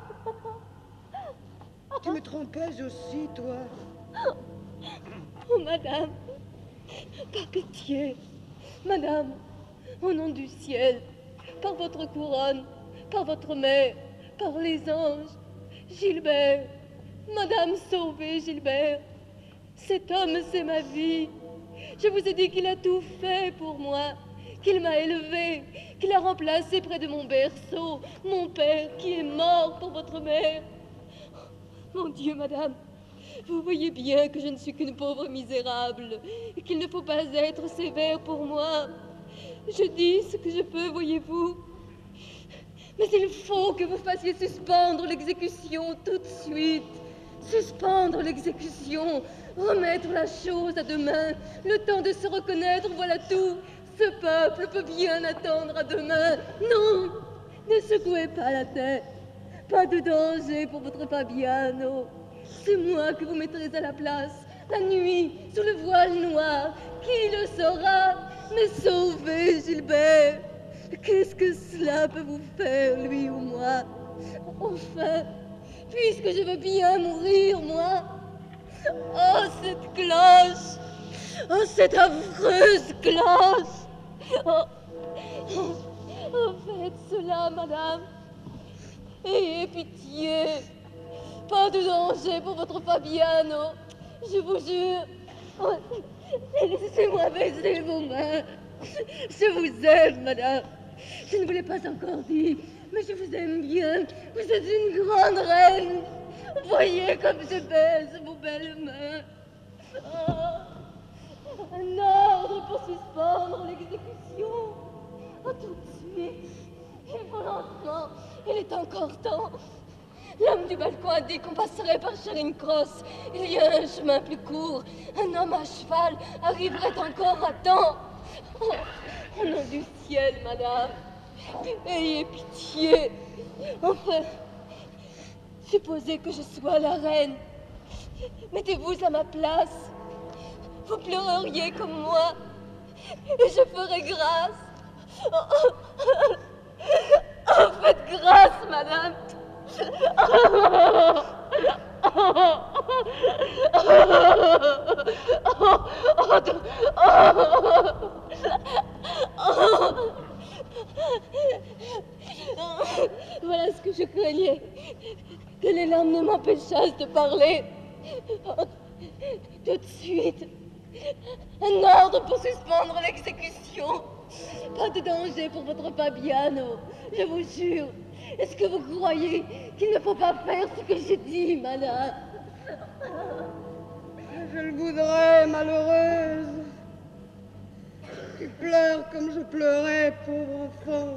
Tu me trompais aussi, toi. Oh, madame, par pitié. Madame, au nom du ciel, par votre couronne, par votre mère, par les anges, Gilbert, madame, sauvez Gilbert. Cet homme, c'est ma vie. Je vous ai dit qu'il a tout fait pour moi, qu'il m'a élevé, qu'il a remplacé près de mon berceau mon père qui est mort pour votre mère. Mon Dieu, madame, vous voyez bien que je ne suis qu'une pauvre misérable et qu'il ne faut pas être sévère pour moi. Je dis ce que je peux, voyez-vous. Mais il faut que vous fassiez suspendre l'exécution tout de suite. Suspendre l'exécution, remettre la chose à demain, le temps de se reconnaître, voilà tout. Ce peuple peut bien attendre à demain. Non, ne secouez pas la tête. Pas de danger pour votre Fabiano. C'est moi que vous mettrez à la place. La nuit, sous le voile noir. Qui le saura? Mais sauvez, Gilbert. Qu'est-ce que cela peut vous faire, lui ou moi? Enfin, puisque je veux bien mourir, moi. Oh, cette cloche! Oh, cette affreuse cloche! Oh, oh, faites cela, madame. Ayez pitié. Pas de danger pour votre Fabiano. Je vous jure. Oh, laissez-moi baiser vos mains. Je vous aime, madame. Je ne vous l'ai pas encore dit, mais je vous aime bien. Vous êtes une grande reine. Voyez comme je baise vos belles mains. Oh, un ordre pour suspendre l'exécution. Oh, tout de suite. Il faut lentement. Il est encore temps. L'homme du balcon a dit qu'on passerait par Charing Cross. Il y a un chemin plus court. Un homme à cheval arriverait encore à temps. Oh, au nom du ciel, madame, ayez pitié. Enfin, supposez que je sois la reine. Mettez-vous à ma place. Vous pleureriez comme moi. Et je ferai grâce. Oh, oh, oh, faites grâce, madame. Oh, oh, voilà ce que je craignais, que les larmes ne m'empêchassent de parler. Tout de suite, un ordre pour suspendre l'exécution. Pas de danger pour votre Fabiano, je vous jure. Est-ce que vous croyez qu'il ne faut pas faire ce que j'ai dit, madame? Je le voudrais, malheureuse. Tu pleures comme je pleurais, pauvre enfant.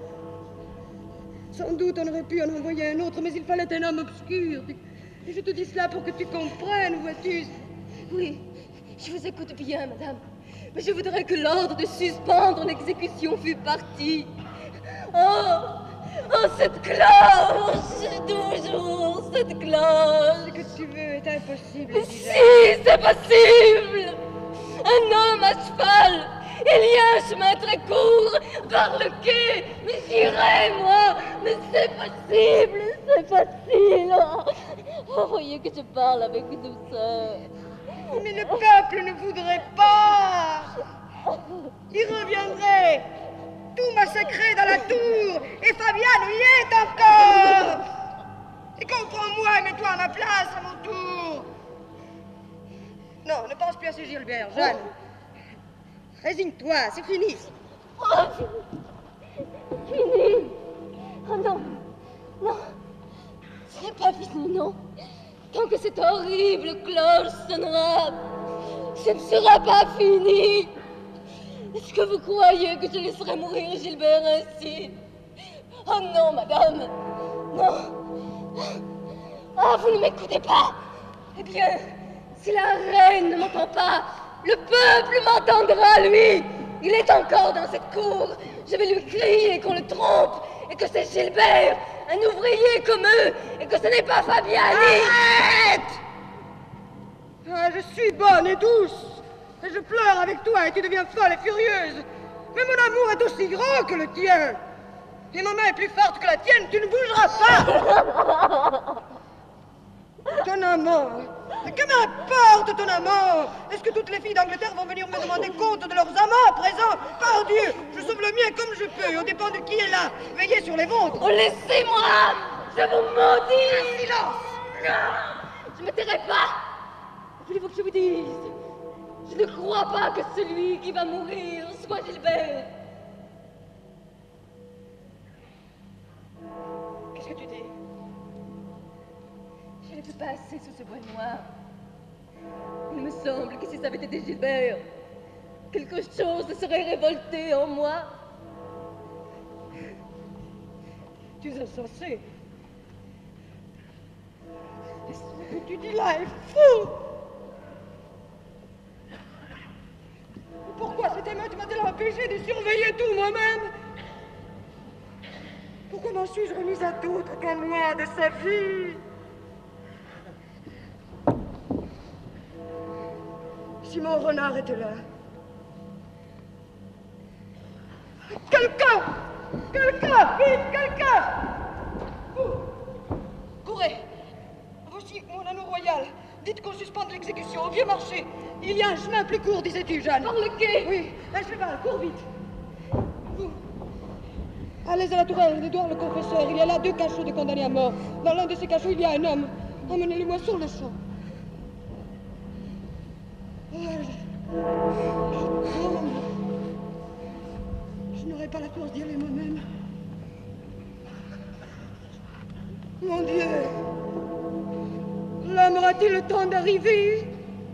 Sans doute on aurait pu en envoyer un autre, mais il fallait un homme obscur. Et je te dis cela pour que tu comprennes, vois-tu? Oui, je vous écoute bien, madame. Mais je voudrais que l'ordre de suspendre l'exécution fût parti. Oh! Oh, cette cloche! Toujours cette cloche! Ce que tu veux est impossible. Mais si, c'est possible! Un homme à cheval! Il y a un chemin très court vers le quai! Mais j'irai, moi! Mais c'est possible! C'est facile! Oh, voyez que je parle avec douceur. Mais le peuple ne voudrait pas! Il reviendrait! Tout massacré dans la tour, et Fabiano y est encore. Et comprends-moi et mets-toi à ma place à mon tour. Non, ne pense plus à ce Gilbert, Jeanne. Résigne-toi, c'est fini. Oh, fini. Oh non, non, ce n'est pas fini, non. Tant que cette horrible cloche sonnera, ce ne sera pas fini. Est-ce que vous croyez que je laisserai mourir Gilbert ainsi? Oh non, madame, non. Ah, vous ne m'écoutez pas? Eh bien, si la reine ne m'entend pas, le peuple m'entendra, lui. Il est encore dans cette cour. Je vais lui crier qu'on le trompe et que c'est Gilbert, un ouvrier comme eux, et que ce n'est pas Fabiani. Arrête! Ah, je suis bonne et douce. Et je pleure avec toi et tu deviens folle et furieuse. Mais mon amour est aussi grand que le tien. Et ma main est plus forte que la tienne, tu ne bougeras pas. Ton amant. Que m'importe ton amant? Est-ce que toutes les filles d'Angleterre vont venir me demander compte de leurs amants à présent? Par Dieu, je sauve le mien comme je peux, au dépend de qui est là. Veillez sur les vôtres. Oh, laissez-moi! Je vous maudis! Silence! Non! Je ne me tairai pas! Voulez-vous que je vous dise? Je ne crois pas que celui qui va mourir soit Gilbert. Qu'est-ce que tu dis? Je l'ai vu passer sous ce voile noir. Il me semble que si ça avait été Gilbert, quelque chose se serait révolté en moi. Tu es insensé. Ce que tu dis là est fou. Pourquoi cette émeute m'a-t-elle empêché de surveiller tout moi-même? Pourquoi m'en suis-je remise à d'autres qu'à moi de sa vie? Simon Renard était là. Quelqu'un! Quelqu'un! Vite, quelqu'un! Courez! Voici mon anneau royal. Dites qu'on suspende l'exécution au vieux marché. Il y a un chemin plus court, disais-tu, Jeanne. Par le quai? Oui, un cheval, cours vite. Vous. Allez à la tourelle d'Édouard le confesseur. Il y a là deux cachots de condamnés à mort. Dans l'un de ces cachots, il y a un homme. Emmenez-le-moi sur le champ. Oh, je... je tremble. Je n'aurais pas la force d'y aller moi-même. Mon Dieu! L'homme aura-t-il le temps d'arriver?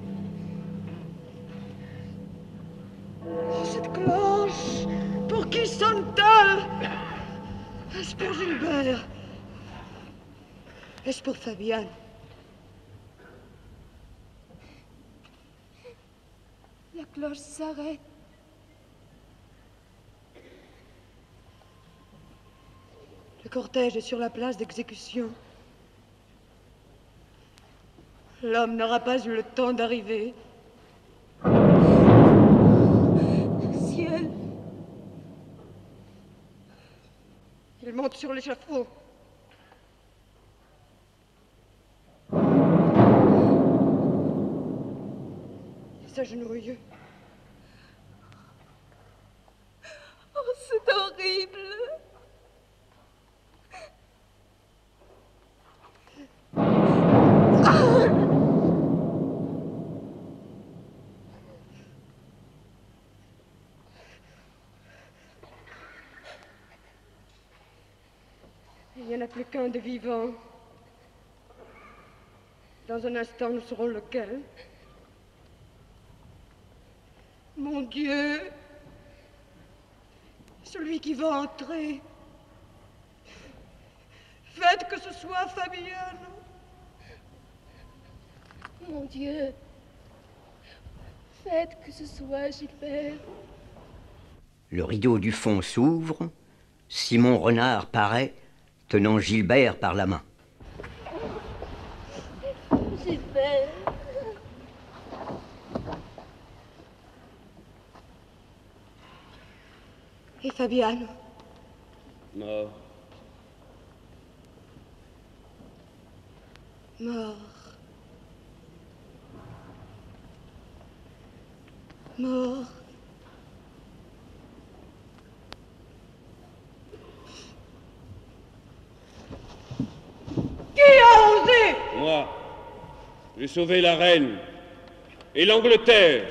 Oh, cette cloche! Pour qui sonne-t-elle? Est-ce pour Gilbert? Est-ce pour Fabienne? La cloche s'arrête. Le cortège est sur la place d'exécution. L'homme n'aura pas eu le temps d'arriver. Ciel! Il monte sur l'échafaud. Il s'agenouille. Oh, c'est horrible! Il n'y en a plus qu'un de vivant. Dans un instant, nous saurons lequel. Mon Dieu! Celui qui va entrer. Faites que ce soit Fabienne. Mon Dieu! Faites que ce soit Gilbert. Le rideau du fond s'ouvre. Simon Renard paraît, tenant Gilbert par la main. Gilbert! Et Fabienne? Mort. Mort. Mort. Qui a osé? Moi, j'ai sauvé la reine et l'Angleterre.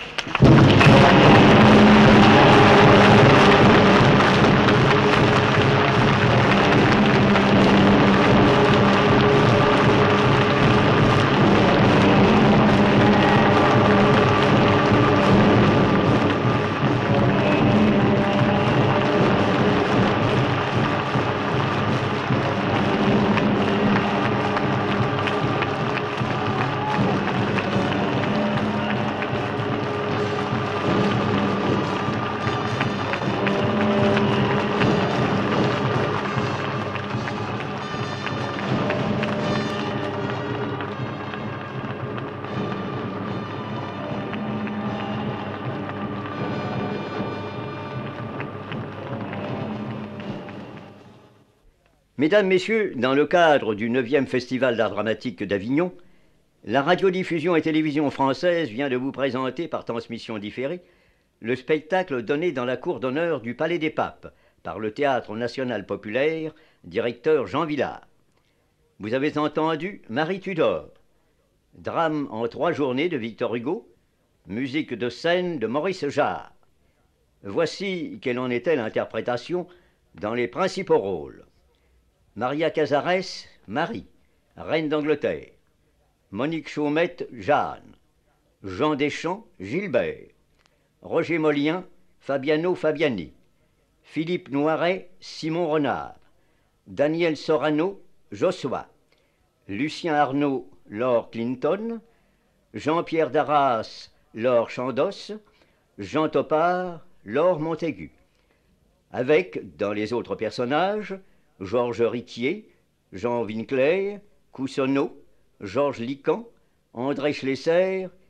Mesdames, Messieurs, dans le cadre du neuvième Festival d'art dramatique d'Avignon, la radiodiffusion et télévision française vient de vous présenter par transmission différée le spectacle donné dans la cour d'honneur du Palais des Papes par le Théâtre National Populaire, directeur Jean Villard. Vous avez entendu Marie Tudor, drame en trois journées de Victor Hugo, musique de scène de Maurice Jarre. Voici quelle en était l'interprétation dans les principaux rôles. Maria Cazares, Marie, reine d'Angleterre. Monique Chaumette, Jeanne. Jean Deschamps, Gilbert. Roger Molien, Fabiano Fabiani. Philippe Noiret, Simon Renard. Daniel Sorano, Josua. Lucien Arnaud, Lord Clinton. Jean-Pierre Darras, Lord Chandos. Jean Topard, Lord Montaigu. Avec, dans les autres personnages, Georges Ritier, Jean Winkler, Coussonneau, Georges Lican, André Schlesser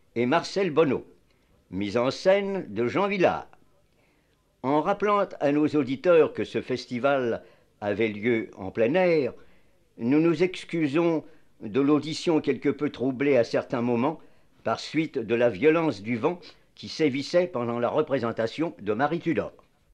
et Marcel Bonneau. Mise en scène de Jean Villard. En rappelant à nos auditeurs que ce festival avait lieu en plein air, nous nous excusons de l'audition quelque peu troublée à certains moments par suite de la violence du vent qui sévissait pendant la représentation de Marie Tudor.